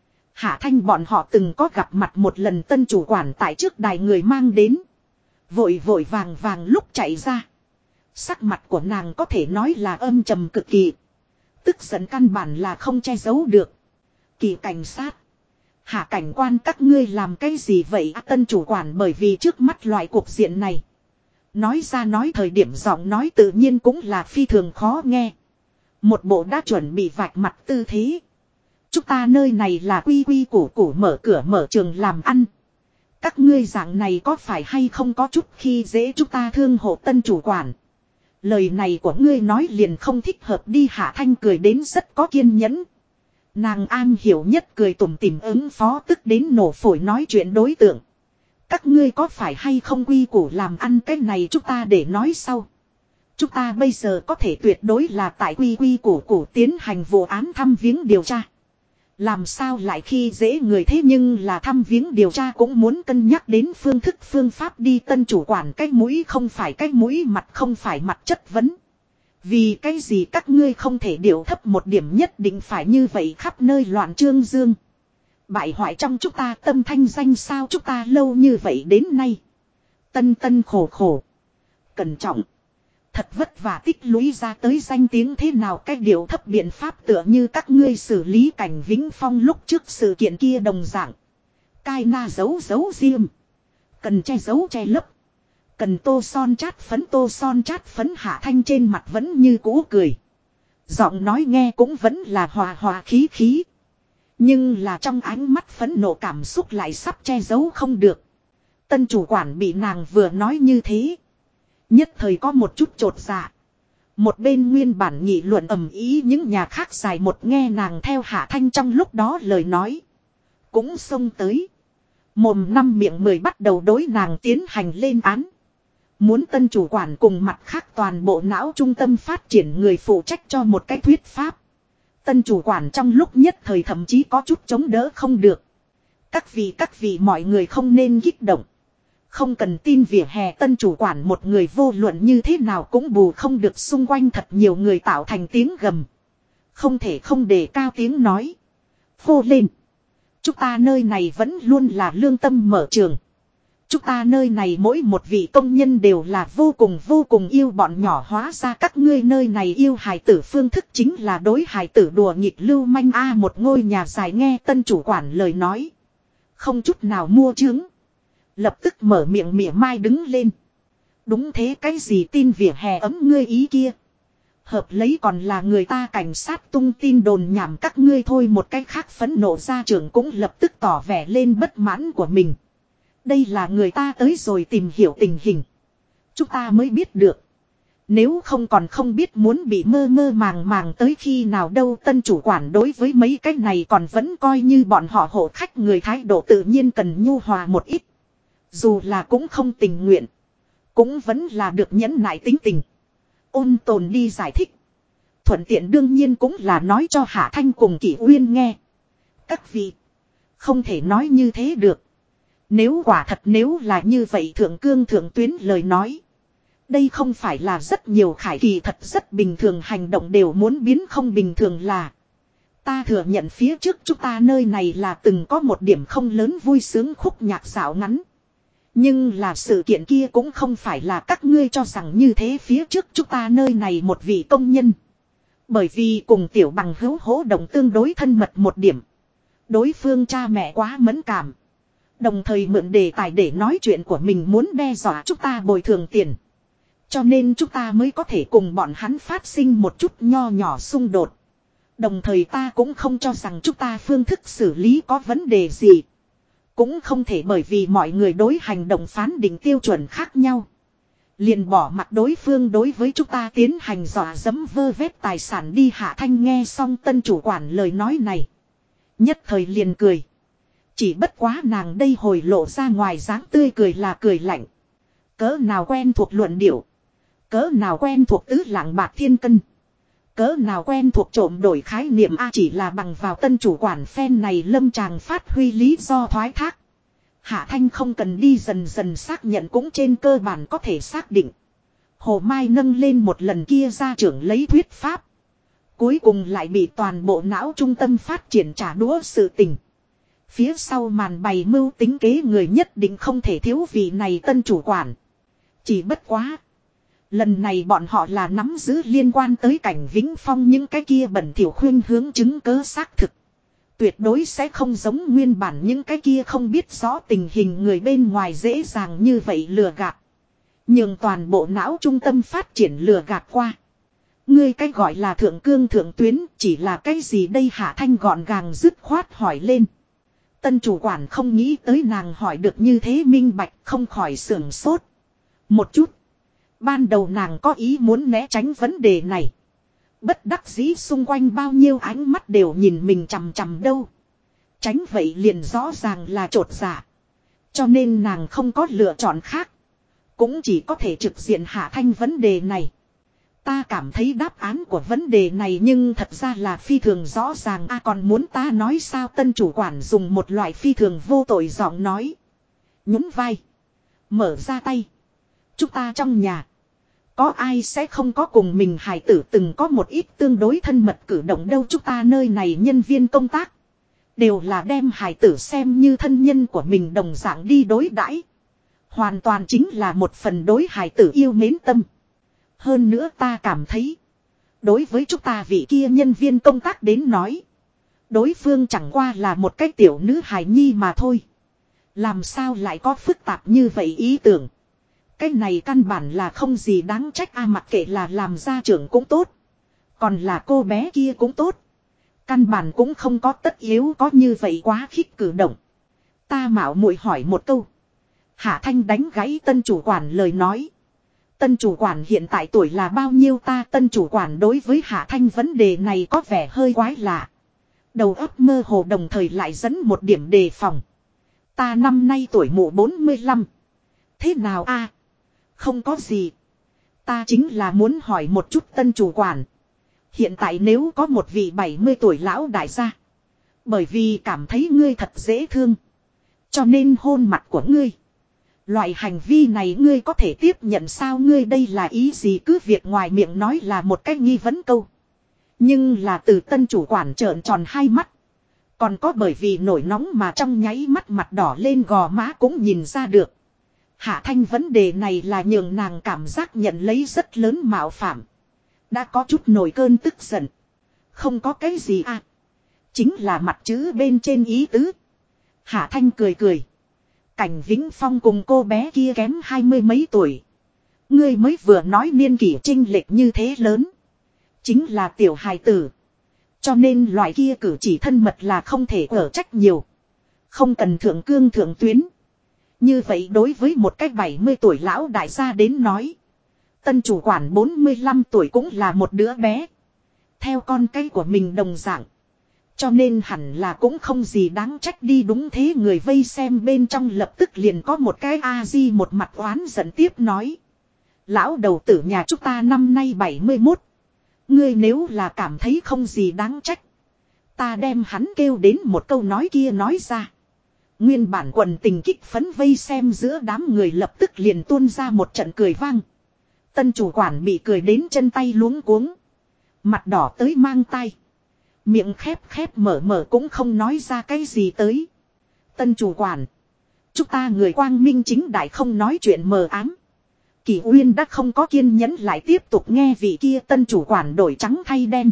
Speaker 1: Hạ Thanh bọn họ từng có gặp mặt một lần tân chủ quản tại trước đài người mang đến. Vội vội vàng vàng lúc chạy ra. Sắc mặt của nàng có thể nói là âm trầm cực kỳ. Tức giận căn bản là không che giấu được. Kỳ cảnh sát. Hạ cảnh quan các ngươi làm cái gì vậy tân chủ quản bởi vì trước mắt loại cuộc diện này. Nói ra nói thời điểm giọng nói tự nhiên cũng là phi thường khó nghe. Một bộ đã chuẩn bị vạch mặt tư thế. Chúng ta nơi này là quy quy củ củ mở cửa mở trường làm ăn. Các ngươi dạng này có phải hay không có chút khi dễ chúng ta thương hộ tân chủ quản. Lời này của ngươi nói liền không thích hợp đi. Hạ Thanh cười đến rất có kiên nhẫn. Nàng an hiểu nhất cười tủm tỉm ứng phó tức đến nổ phổi nói chuyện đối tượng. Các ngươi có phải hay không quy củ làm ăn cái này chúng ta để nói sau. Chúng ta bây giờ có thể tuyệt đối là tại quy quy củ củ tiến hành vụ án thăm viếng điều tra. Làm sao lại khi dễ người thế nhưng là thăm viếng điều tra cũng muốn cân nhắc đến phương thức phương pháp đi tân chủ quản cái mũi không phải cái mũi mặt không phải mặt chất vấn. Vì cái gì các ngươi không thể điều thấp một điểm nhất định phải như vậy khắp nơi loạn trương dương. Bại hoại trong chúng ta tâm thanh danh sao chúng ta lâu như vậy đến nay. Tân tân khổ khổ. Cẩn trọng. Thật vất vả tích lũy ra tới danh tiếng thế nào cái điều thấp biện pháp tựa như các ngươi xử lý Cảnh Vĩnh Phong lúc trước sự kiện kia đồng dạng. Cai na giấu giấu riêng. Cần che giấu che lấp. Cần tô son chát phấn Hạ Thanh trên mặt vẫn như cũ cười. Giọng nói nghe cũng vẫn là hòa hòa khí khí. Nhưng là trong ánh mắt phẫn nộ cảm xúc lại sắp che giấu không được. Tân chủ quản bị nàng vừa nói như thế. Nhất thời có một chút chột dạ. Một bên nguyên bản nghị luận ầm ý những nhà khác dài một nghe nàng theo Hạ Thanh trong lúc đó lời nói. Cũng xông tới. Mồm năm miệng 10 bắt đầu đối nàng tiến hành lên án. Muốn tân chủ quản cùng mặt khác toàn bộ não trung tâm phát triển người phụ trách cho một cái thuyết pháp. Tân chủ quản trong lúc nhất thời thậm chí có chút chống đỡ không được. Các vị mọi người không nên kích động. Không cần tin vỉa hè tân chủ quản một người vô luận như thế nào cũng bù không được xung quanh thật nhiều người tạo thành tiếng gầm. Không thể không đề cao tiếng nói. Hô lên. Chúng ta nơi này vẫn luôn là lương tâm mở trường. Chúng ta nơi này mỗi một vị công nhân đều là vô cùng yêu bọn nhỏ hóa ra các ngươi nơi này yêu hài tử phương thức chính là đối hài tử đùa nghịch lưu manh một ngôi nhà dài nghe tân chủ quản lời nói. Không chút nào mua trướng. Lập tức mở miệng mỉa mai đứng lên. Đúng thế cái gì tin vỉa hè ấm ngươi ý kia. Hợp lấy còn là người ta cảnh sát tung tin đồn nhảm các ngươi thôi một cách khác phẫn nộ gia trưởng cũng lập tức tỏ vẻ lên bất mãn của mình. Đây là người ta tới rồi tìm hiểu tình hình. Chúng ta mới biết được. Nếu không còn không biết muốn bị mơ mơ màng màng tới khi nào đâu tân chủ quản đối với mấy cái này còn vẫn coi như bọn họ hộ khách người thái độ tự nhiên cần nhu hòa một ít. Dù là cũng không tình nguyện. Cũng vẫn là được nhẫn nại tính tình. Ôn tồn đi giải thích. Thuận tiện đương nhiên cũng là nói cho Hạ Thanh cùng Kỷ Uyên nghe. Các vị. Không thể nói như thế được. Nếu quả thật nếu là như vậy thượng cương thượng tuyến lời nói. Đây không phải là rất nhiều khải kỳ thật rất bình thường hành động đều muốn biến không bình thường là. Ta thừa nhận phía trước chúng ta nơi này là từng có một điểm không lớn vui sướng khúc nhạc dạo ngắn. Nhưng là sự kiện kia cũng không phải là các ngươi cho rằng như thế phía trước chúng ta nơi này một vị công nhân. Bởi vì cùng tiểu bằng hữu hỗ động tương đối thân mật một điểm. Đối phương cha mẹ quá mẫn cảm. Đồng thời mượn đề tài để nói chuyện của mình muốn đe dọa chúng ta bồi thường tiền. Cho nên chúng ta mới có thể cùng bọn hắn phát sinh một chút nho nhỏ xung đột. Đồng thời ta cũng không cho rằng chúng ta phương thức xử lý có vấn đề gì. Cũng không thể bởi vì mọi người đối hành động phán định tiêu chuẩn khác nhau. Liền bỏ mặt đối phương đối với chúng ta tiến hành dọa dẫm vơ vét tài sản đi. Hạ Thanh nghe xong tân chủ quản lời nói này. Nhất thời liền cười. Chỉ bất quá nàng đây hồi lộ ra ngoài dáng tươi cười là cười lạnh. Cỡ nào quen thuộc luận điệu. Cỡ nào quen thuộc tứ lạng bạc thiên cân. Cỡ nào quen thuộc trộm đổi khái niệm A chỉ là bằng vào tân chủ quản phen này lâm tràng phát huy lý do thoái thác. Hạ Thanh không cần đi dần dần xác nhận cũng trên cơ bản có thể xác định. Hồ Mai nâng lên một lần kia ra trưởng lấy thuyết pháp. Cuối cùng lại bị toàn bộ não trung tâm phát triển trả đũa sự tình. Phía sau màn bày mưu tính kế người nhất định không thể thiếu vị này tân chủ quản. Chỉ bất quá. Lần này bọn họ là nắm giữ liên quan tới cảnh Vĩnh Phong những cái kia bẩn thỉu khuyên hướng chứng cớ xác thực. Tuyệt đối sẽ không giống nguyên bản những cái kia không biết rõ tình hình người bên ngoài dễ dàng như vậy lừa gạt. Nhưng toàn bộ não trung tâm phát triển lừa gạt qua. Ngươi cái gọi là thượng cương thượng tuyến chỉ là cái gì đây? Hạ Thanh gọn gàng dứt khoát hỏi lên. Tân chủ quản không nghĩ tới nàng hỏi được như thế minh bạch không khỏi sưởng sốt. Một chút. Ban đầu nàng có ý muốn né tránh vấn đề này. Bất đắc dĩ xung quanh bao nhiêu ánh mắt đều nhìn mình chằm chằm đâu. Tránh vậy liền rõ ràng là trột dạ. Cho nên nàng không có lựa chọn khác. Cũng chỉ có thể trực diện Hạ Thanh vấn đề này. Ta cảm thấy đáp án của vấn đề này nhưng thật ra là phi thường rõ ràng. Còn muốn ta nói sao? Tân chủ quản dùng một loại phi thường vô tội giọng nói. Nhún vai. Mở ra tay. Chúng ta trong nhà. Có ai sẽ không có cùng mình hài tử từng có một ít tương đối thân mật cử động đâu. Chúng ta nơi này nhân viên công tác. Đều là đem hài tử xem như thân nhân của mình đồng dạng đi đối đãi. Hoàn toàn chính là một phần đối hài tử yêu mến tâm. Hơn nữa ta cảm thấy. Đối với chúng ta vị kia nhân viên công tác đến nói. Đối phương chẳng qua là một cái tiểu nữ hài nhi mà thôi. Làm sao lại có phức tạp như vậy ý tưởng. Cái này căn bản là không gì đáng trách. Mặc kệ là làm gia trưởng cũng tốt. Còn là cô bé kia cũng tốt. Căn bản cũng không có tất yếu có như vậy quá khích cử động. Ta mạo muội hỏi một câu. Hạ Thanh đánh gãy tân chủ quản lời nói. Tân chủ quản hiện tại tuổi là bao nhiêu? Ta tân chủ quản đối với Hạ Thanh vấn đề này có vẻ hơi quái lạ. Đầu óc mơ hồ đồng thời lại dẫn một điểm đề phòng. Ta năm nay tuổi mụ 45. Thế nào a? Không có gì. Ta chính là muốn hỏi một chút tân chủ quản. Hiện tại nếu có một vị 70 tuổi lão đại gia. Bởi vì cảm thấy ngươi thật dễ thương. Cho nên hôn mặt của ngươi. Loại hành vi này ngươi có thể tiếp nhận sao? Ngươi đây là ý gì? Cứ việc ngoài miệng nói là một cách nghi vấn câu. Nhưng là từ tân chủ quản trợn tròn hai mắt. Còn có bởi vì nổi nóng mà trong nháy mắt mặt đỏ lên gò má cũng nhìn ra được. Hạ Thanh vấn đề này là nhường nàng cảm giác nhận lấy rất lớn mạo phạm. Đã có chút nổi cơn tức giận. Không có cái gì à. Chính là mặt chữ bên trên ý tứ. Hạ Thanh cười cười. Cảnh Vĩnh Phong cùng cô bé kia kém 20 mấy tuổi. Ngươi mới vừa nói niên kỷ chênh lệch như thế lớn. Chính là tiểu hài tử. Cho nên loại kia cử chỉ thân mật là không thể ở trách nhiều. Không cần thượng cương thượng tuyến. Như vậy đối với một cách 70 tuổi lão đại gia đến nói. Tân chủ quản 45 tuổi cũng là một đứa bé. Theo con cái của mình đồng dạng. Cho nên hẳn là cũng không gì đáng trách đi. Đúng thế, người vây xem bên trong lập tức liền có một cái A-di một mặt oán giận tiếp nói. Lão đầu tử nhà chúng ta năm nay 71. Ngươi nếu là cảm thấy không gì đáng trách. Ta đem hắn kêu đến một câu nói kia nói ra. Nguyên bản quần tình kích phấn vây xem giữa đám người lập tức liền tuôn ra một trận cười vang. Tân chủ quản bị cười đến chân tay luống cuống. Mặt đỏ tới mang tay. Miệng khép khép mở mở cũng không nói ra cái gì tới. Tân chủ quản. Chúng ta người quang minh chính đại không nói chuyện mờ ám. Kỷ Uyên đã không có kiên nhẫn lại tiếp tục nghe vị kia tân chủ quản đổi trắng thay đen.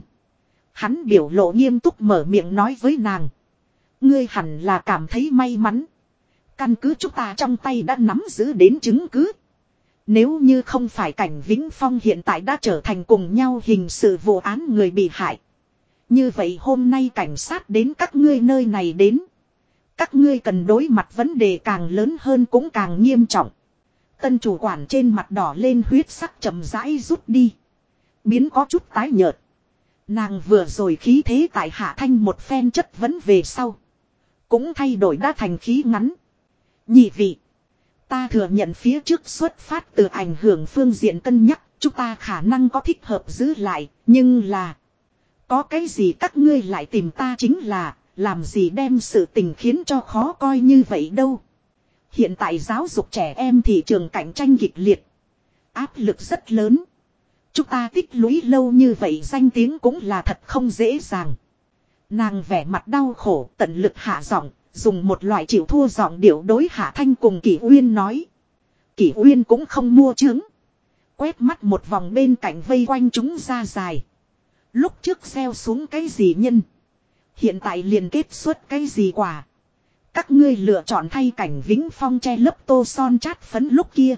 Speaker 1: Hắn biểu lộ nghiêm túc mở miệng nói với nàng. Ngươi hẳn là cảm thấy may mắn. Căn cứ chúng ta trong tay đã nắm giữ đến chứng cứ. Nếu như không phải cảnh Vĩnh Phong hiện tại đã trở thành cùng nhau hình sự vụ án người bị hại. Như vậy hôm nay cảnh sát đến các ngươi nơi này đến. Các ngươi cần đối mặt vấn đề càng lớn hơn cũng càng nghiêm trọng. Tân chủ quản trên mặt đỏ lên huyết sắc chậm rãi rút đi. Biến có chút tái nhợt. Nàng vừa rồi khí thế tại Hạ Thanh một phen chất vấn về sau. Cũng thay đổi đã thành khí ngắn. Nhị vị. Ta thừa nhận phía trước xuất phát từ ảnh hưởng phương diện cân nhắc. Chúng ta khả năng có thích hợp giữ lại. Nhưng là. Có cái gì các ngươi lại tìm ta chính là. Làm gì đem sự tình khiến cho khó coi như vậy đâu. Hiện tại giáo dục trẻ em thị trường cạnh tranh kịch liệt. Áp lực rất lớn. Chúng ta tích lũy lâu như vậy danh tiếng cũng là thật không dễ dàng. Nàng vẻ mặt đau khổ tận lực hạ giọng, dùng một loại chịu thua giọng điệu đối Hạ Thanh cùng Kỷ Uyên nói. Kỷ Uyên cũng không mua trứng. Quét mắt một vòng bên cạnh vây quanh chúng ra dài. Lúc trước gieo xuống cái gì nhân. Hiện tại liền kết xuất cái gì quả. Các ngươi lựa chọn thay cảnh Vĩnh Phong che lấp tô son chát phấn lúc kia.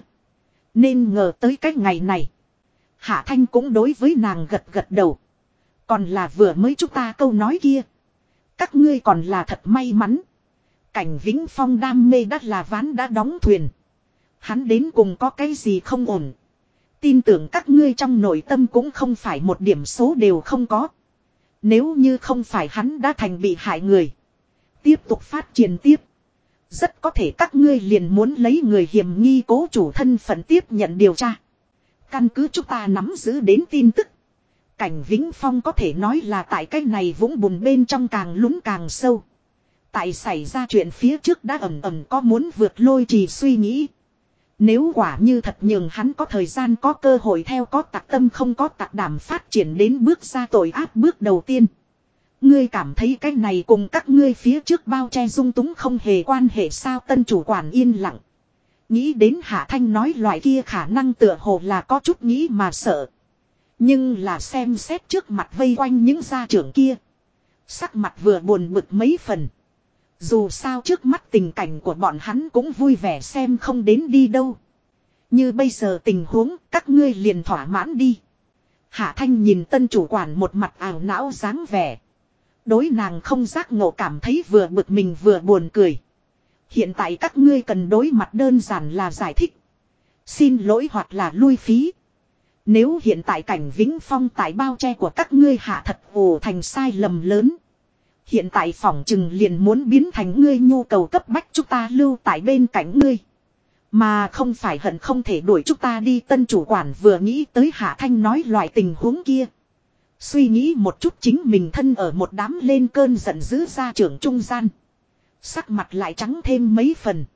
Speaker 1: Nên ngờ tới cái ngày này. Hạ Thanh cũng đối với nàng gật gật đầu. Còn là vừa mới chúng ta câu nói kia. Các ngươi còn là thật may mắn. Cảnh Vĩnh Phong đam mê đắt là ván đã đóng thuyền. Hắn đến cùng có cái gì không ổn. Tin tưởng các ngươi trong nội tâm cũng không phải một điểm số đều không có. Nếu như không phải hắn đã thành bị hại người. Tiếp tục phát triển tiếp. Rất có thể các ngươi liền muốn lấy người hiểm nghi cố chủ thân phận tiếp nhận điều tra. Căn cứ chúng ta nắm giữ đến tin tức. Cảnh Vĩnh Phong có thể nói là tại cái này vũng bùn bên trong càng lún càng sâu. Tại xảy ra chuyện phía trước đã ẩm ẩm có muốn vượt lôi trì suy nghĩ. Nếu quả như thật nhường hắn có thời gian có cơ hội theo có tạc tâm không có tạc đảm phát triển đến bước ra tội ác bước đầu tiên. Ngươi cảm thấy cái này cùng các ngươi phía trước bao che dung túng không hề quan hệ sao tân chủ quản yên lặng. Nghĩ đến Hạ Thanh nói loại kia khả năng tựa hồ là có chút nghĩ mà sợ. Nhưng là xem xét trước mặt vây quanh những gia trưởng kia. Sắc mặt vừa buồn bực mấy phần. Dù sao trước mắt tình cảnh của bọn hắn cũng vui vẻ xem không đến đi đâu. Như bây giờ tình huống các ngươi liền thỏa mãn đi. Hạ Thanh nhìn tân chủ quản một mặt ảo não dáng vẻ. Đối nàng không giác ngộ cảm thấy vừa bực mình vừa buồn cười. Hiện tại các ngươi cần đối mặt đơn giản là giải thích. Xin lỗi hoặc là lui phí. Nếu hiện tại cảnh Vĩnh Phong tại bao che của các ngươi hạ thật ồ thành sai lầm lớn. Hiện tại phỏng chừng liền muốn biến thành ngươi nhu cầu cấp bách chúng ta lưu tại bên cạnh ngươi. Mà không phải hận không thể đuổi chúng ta đi tân chủ quản vừa nghĩ tới Hạ Thanh nói loại tình huống kia. Suy nghĩ một chút chính mình thân ở một đám lên cơn giận dữ gia trưởng trung gian. Sắc mặt lại trắng thêm mấy phần.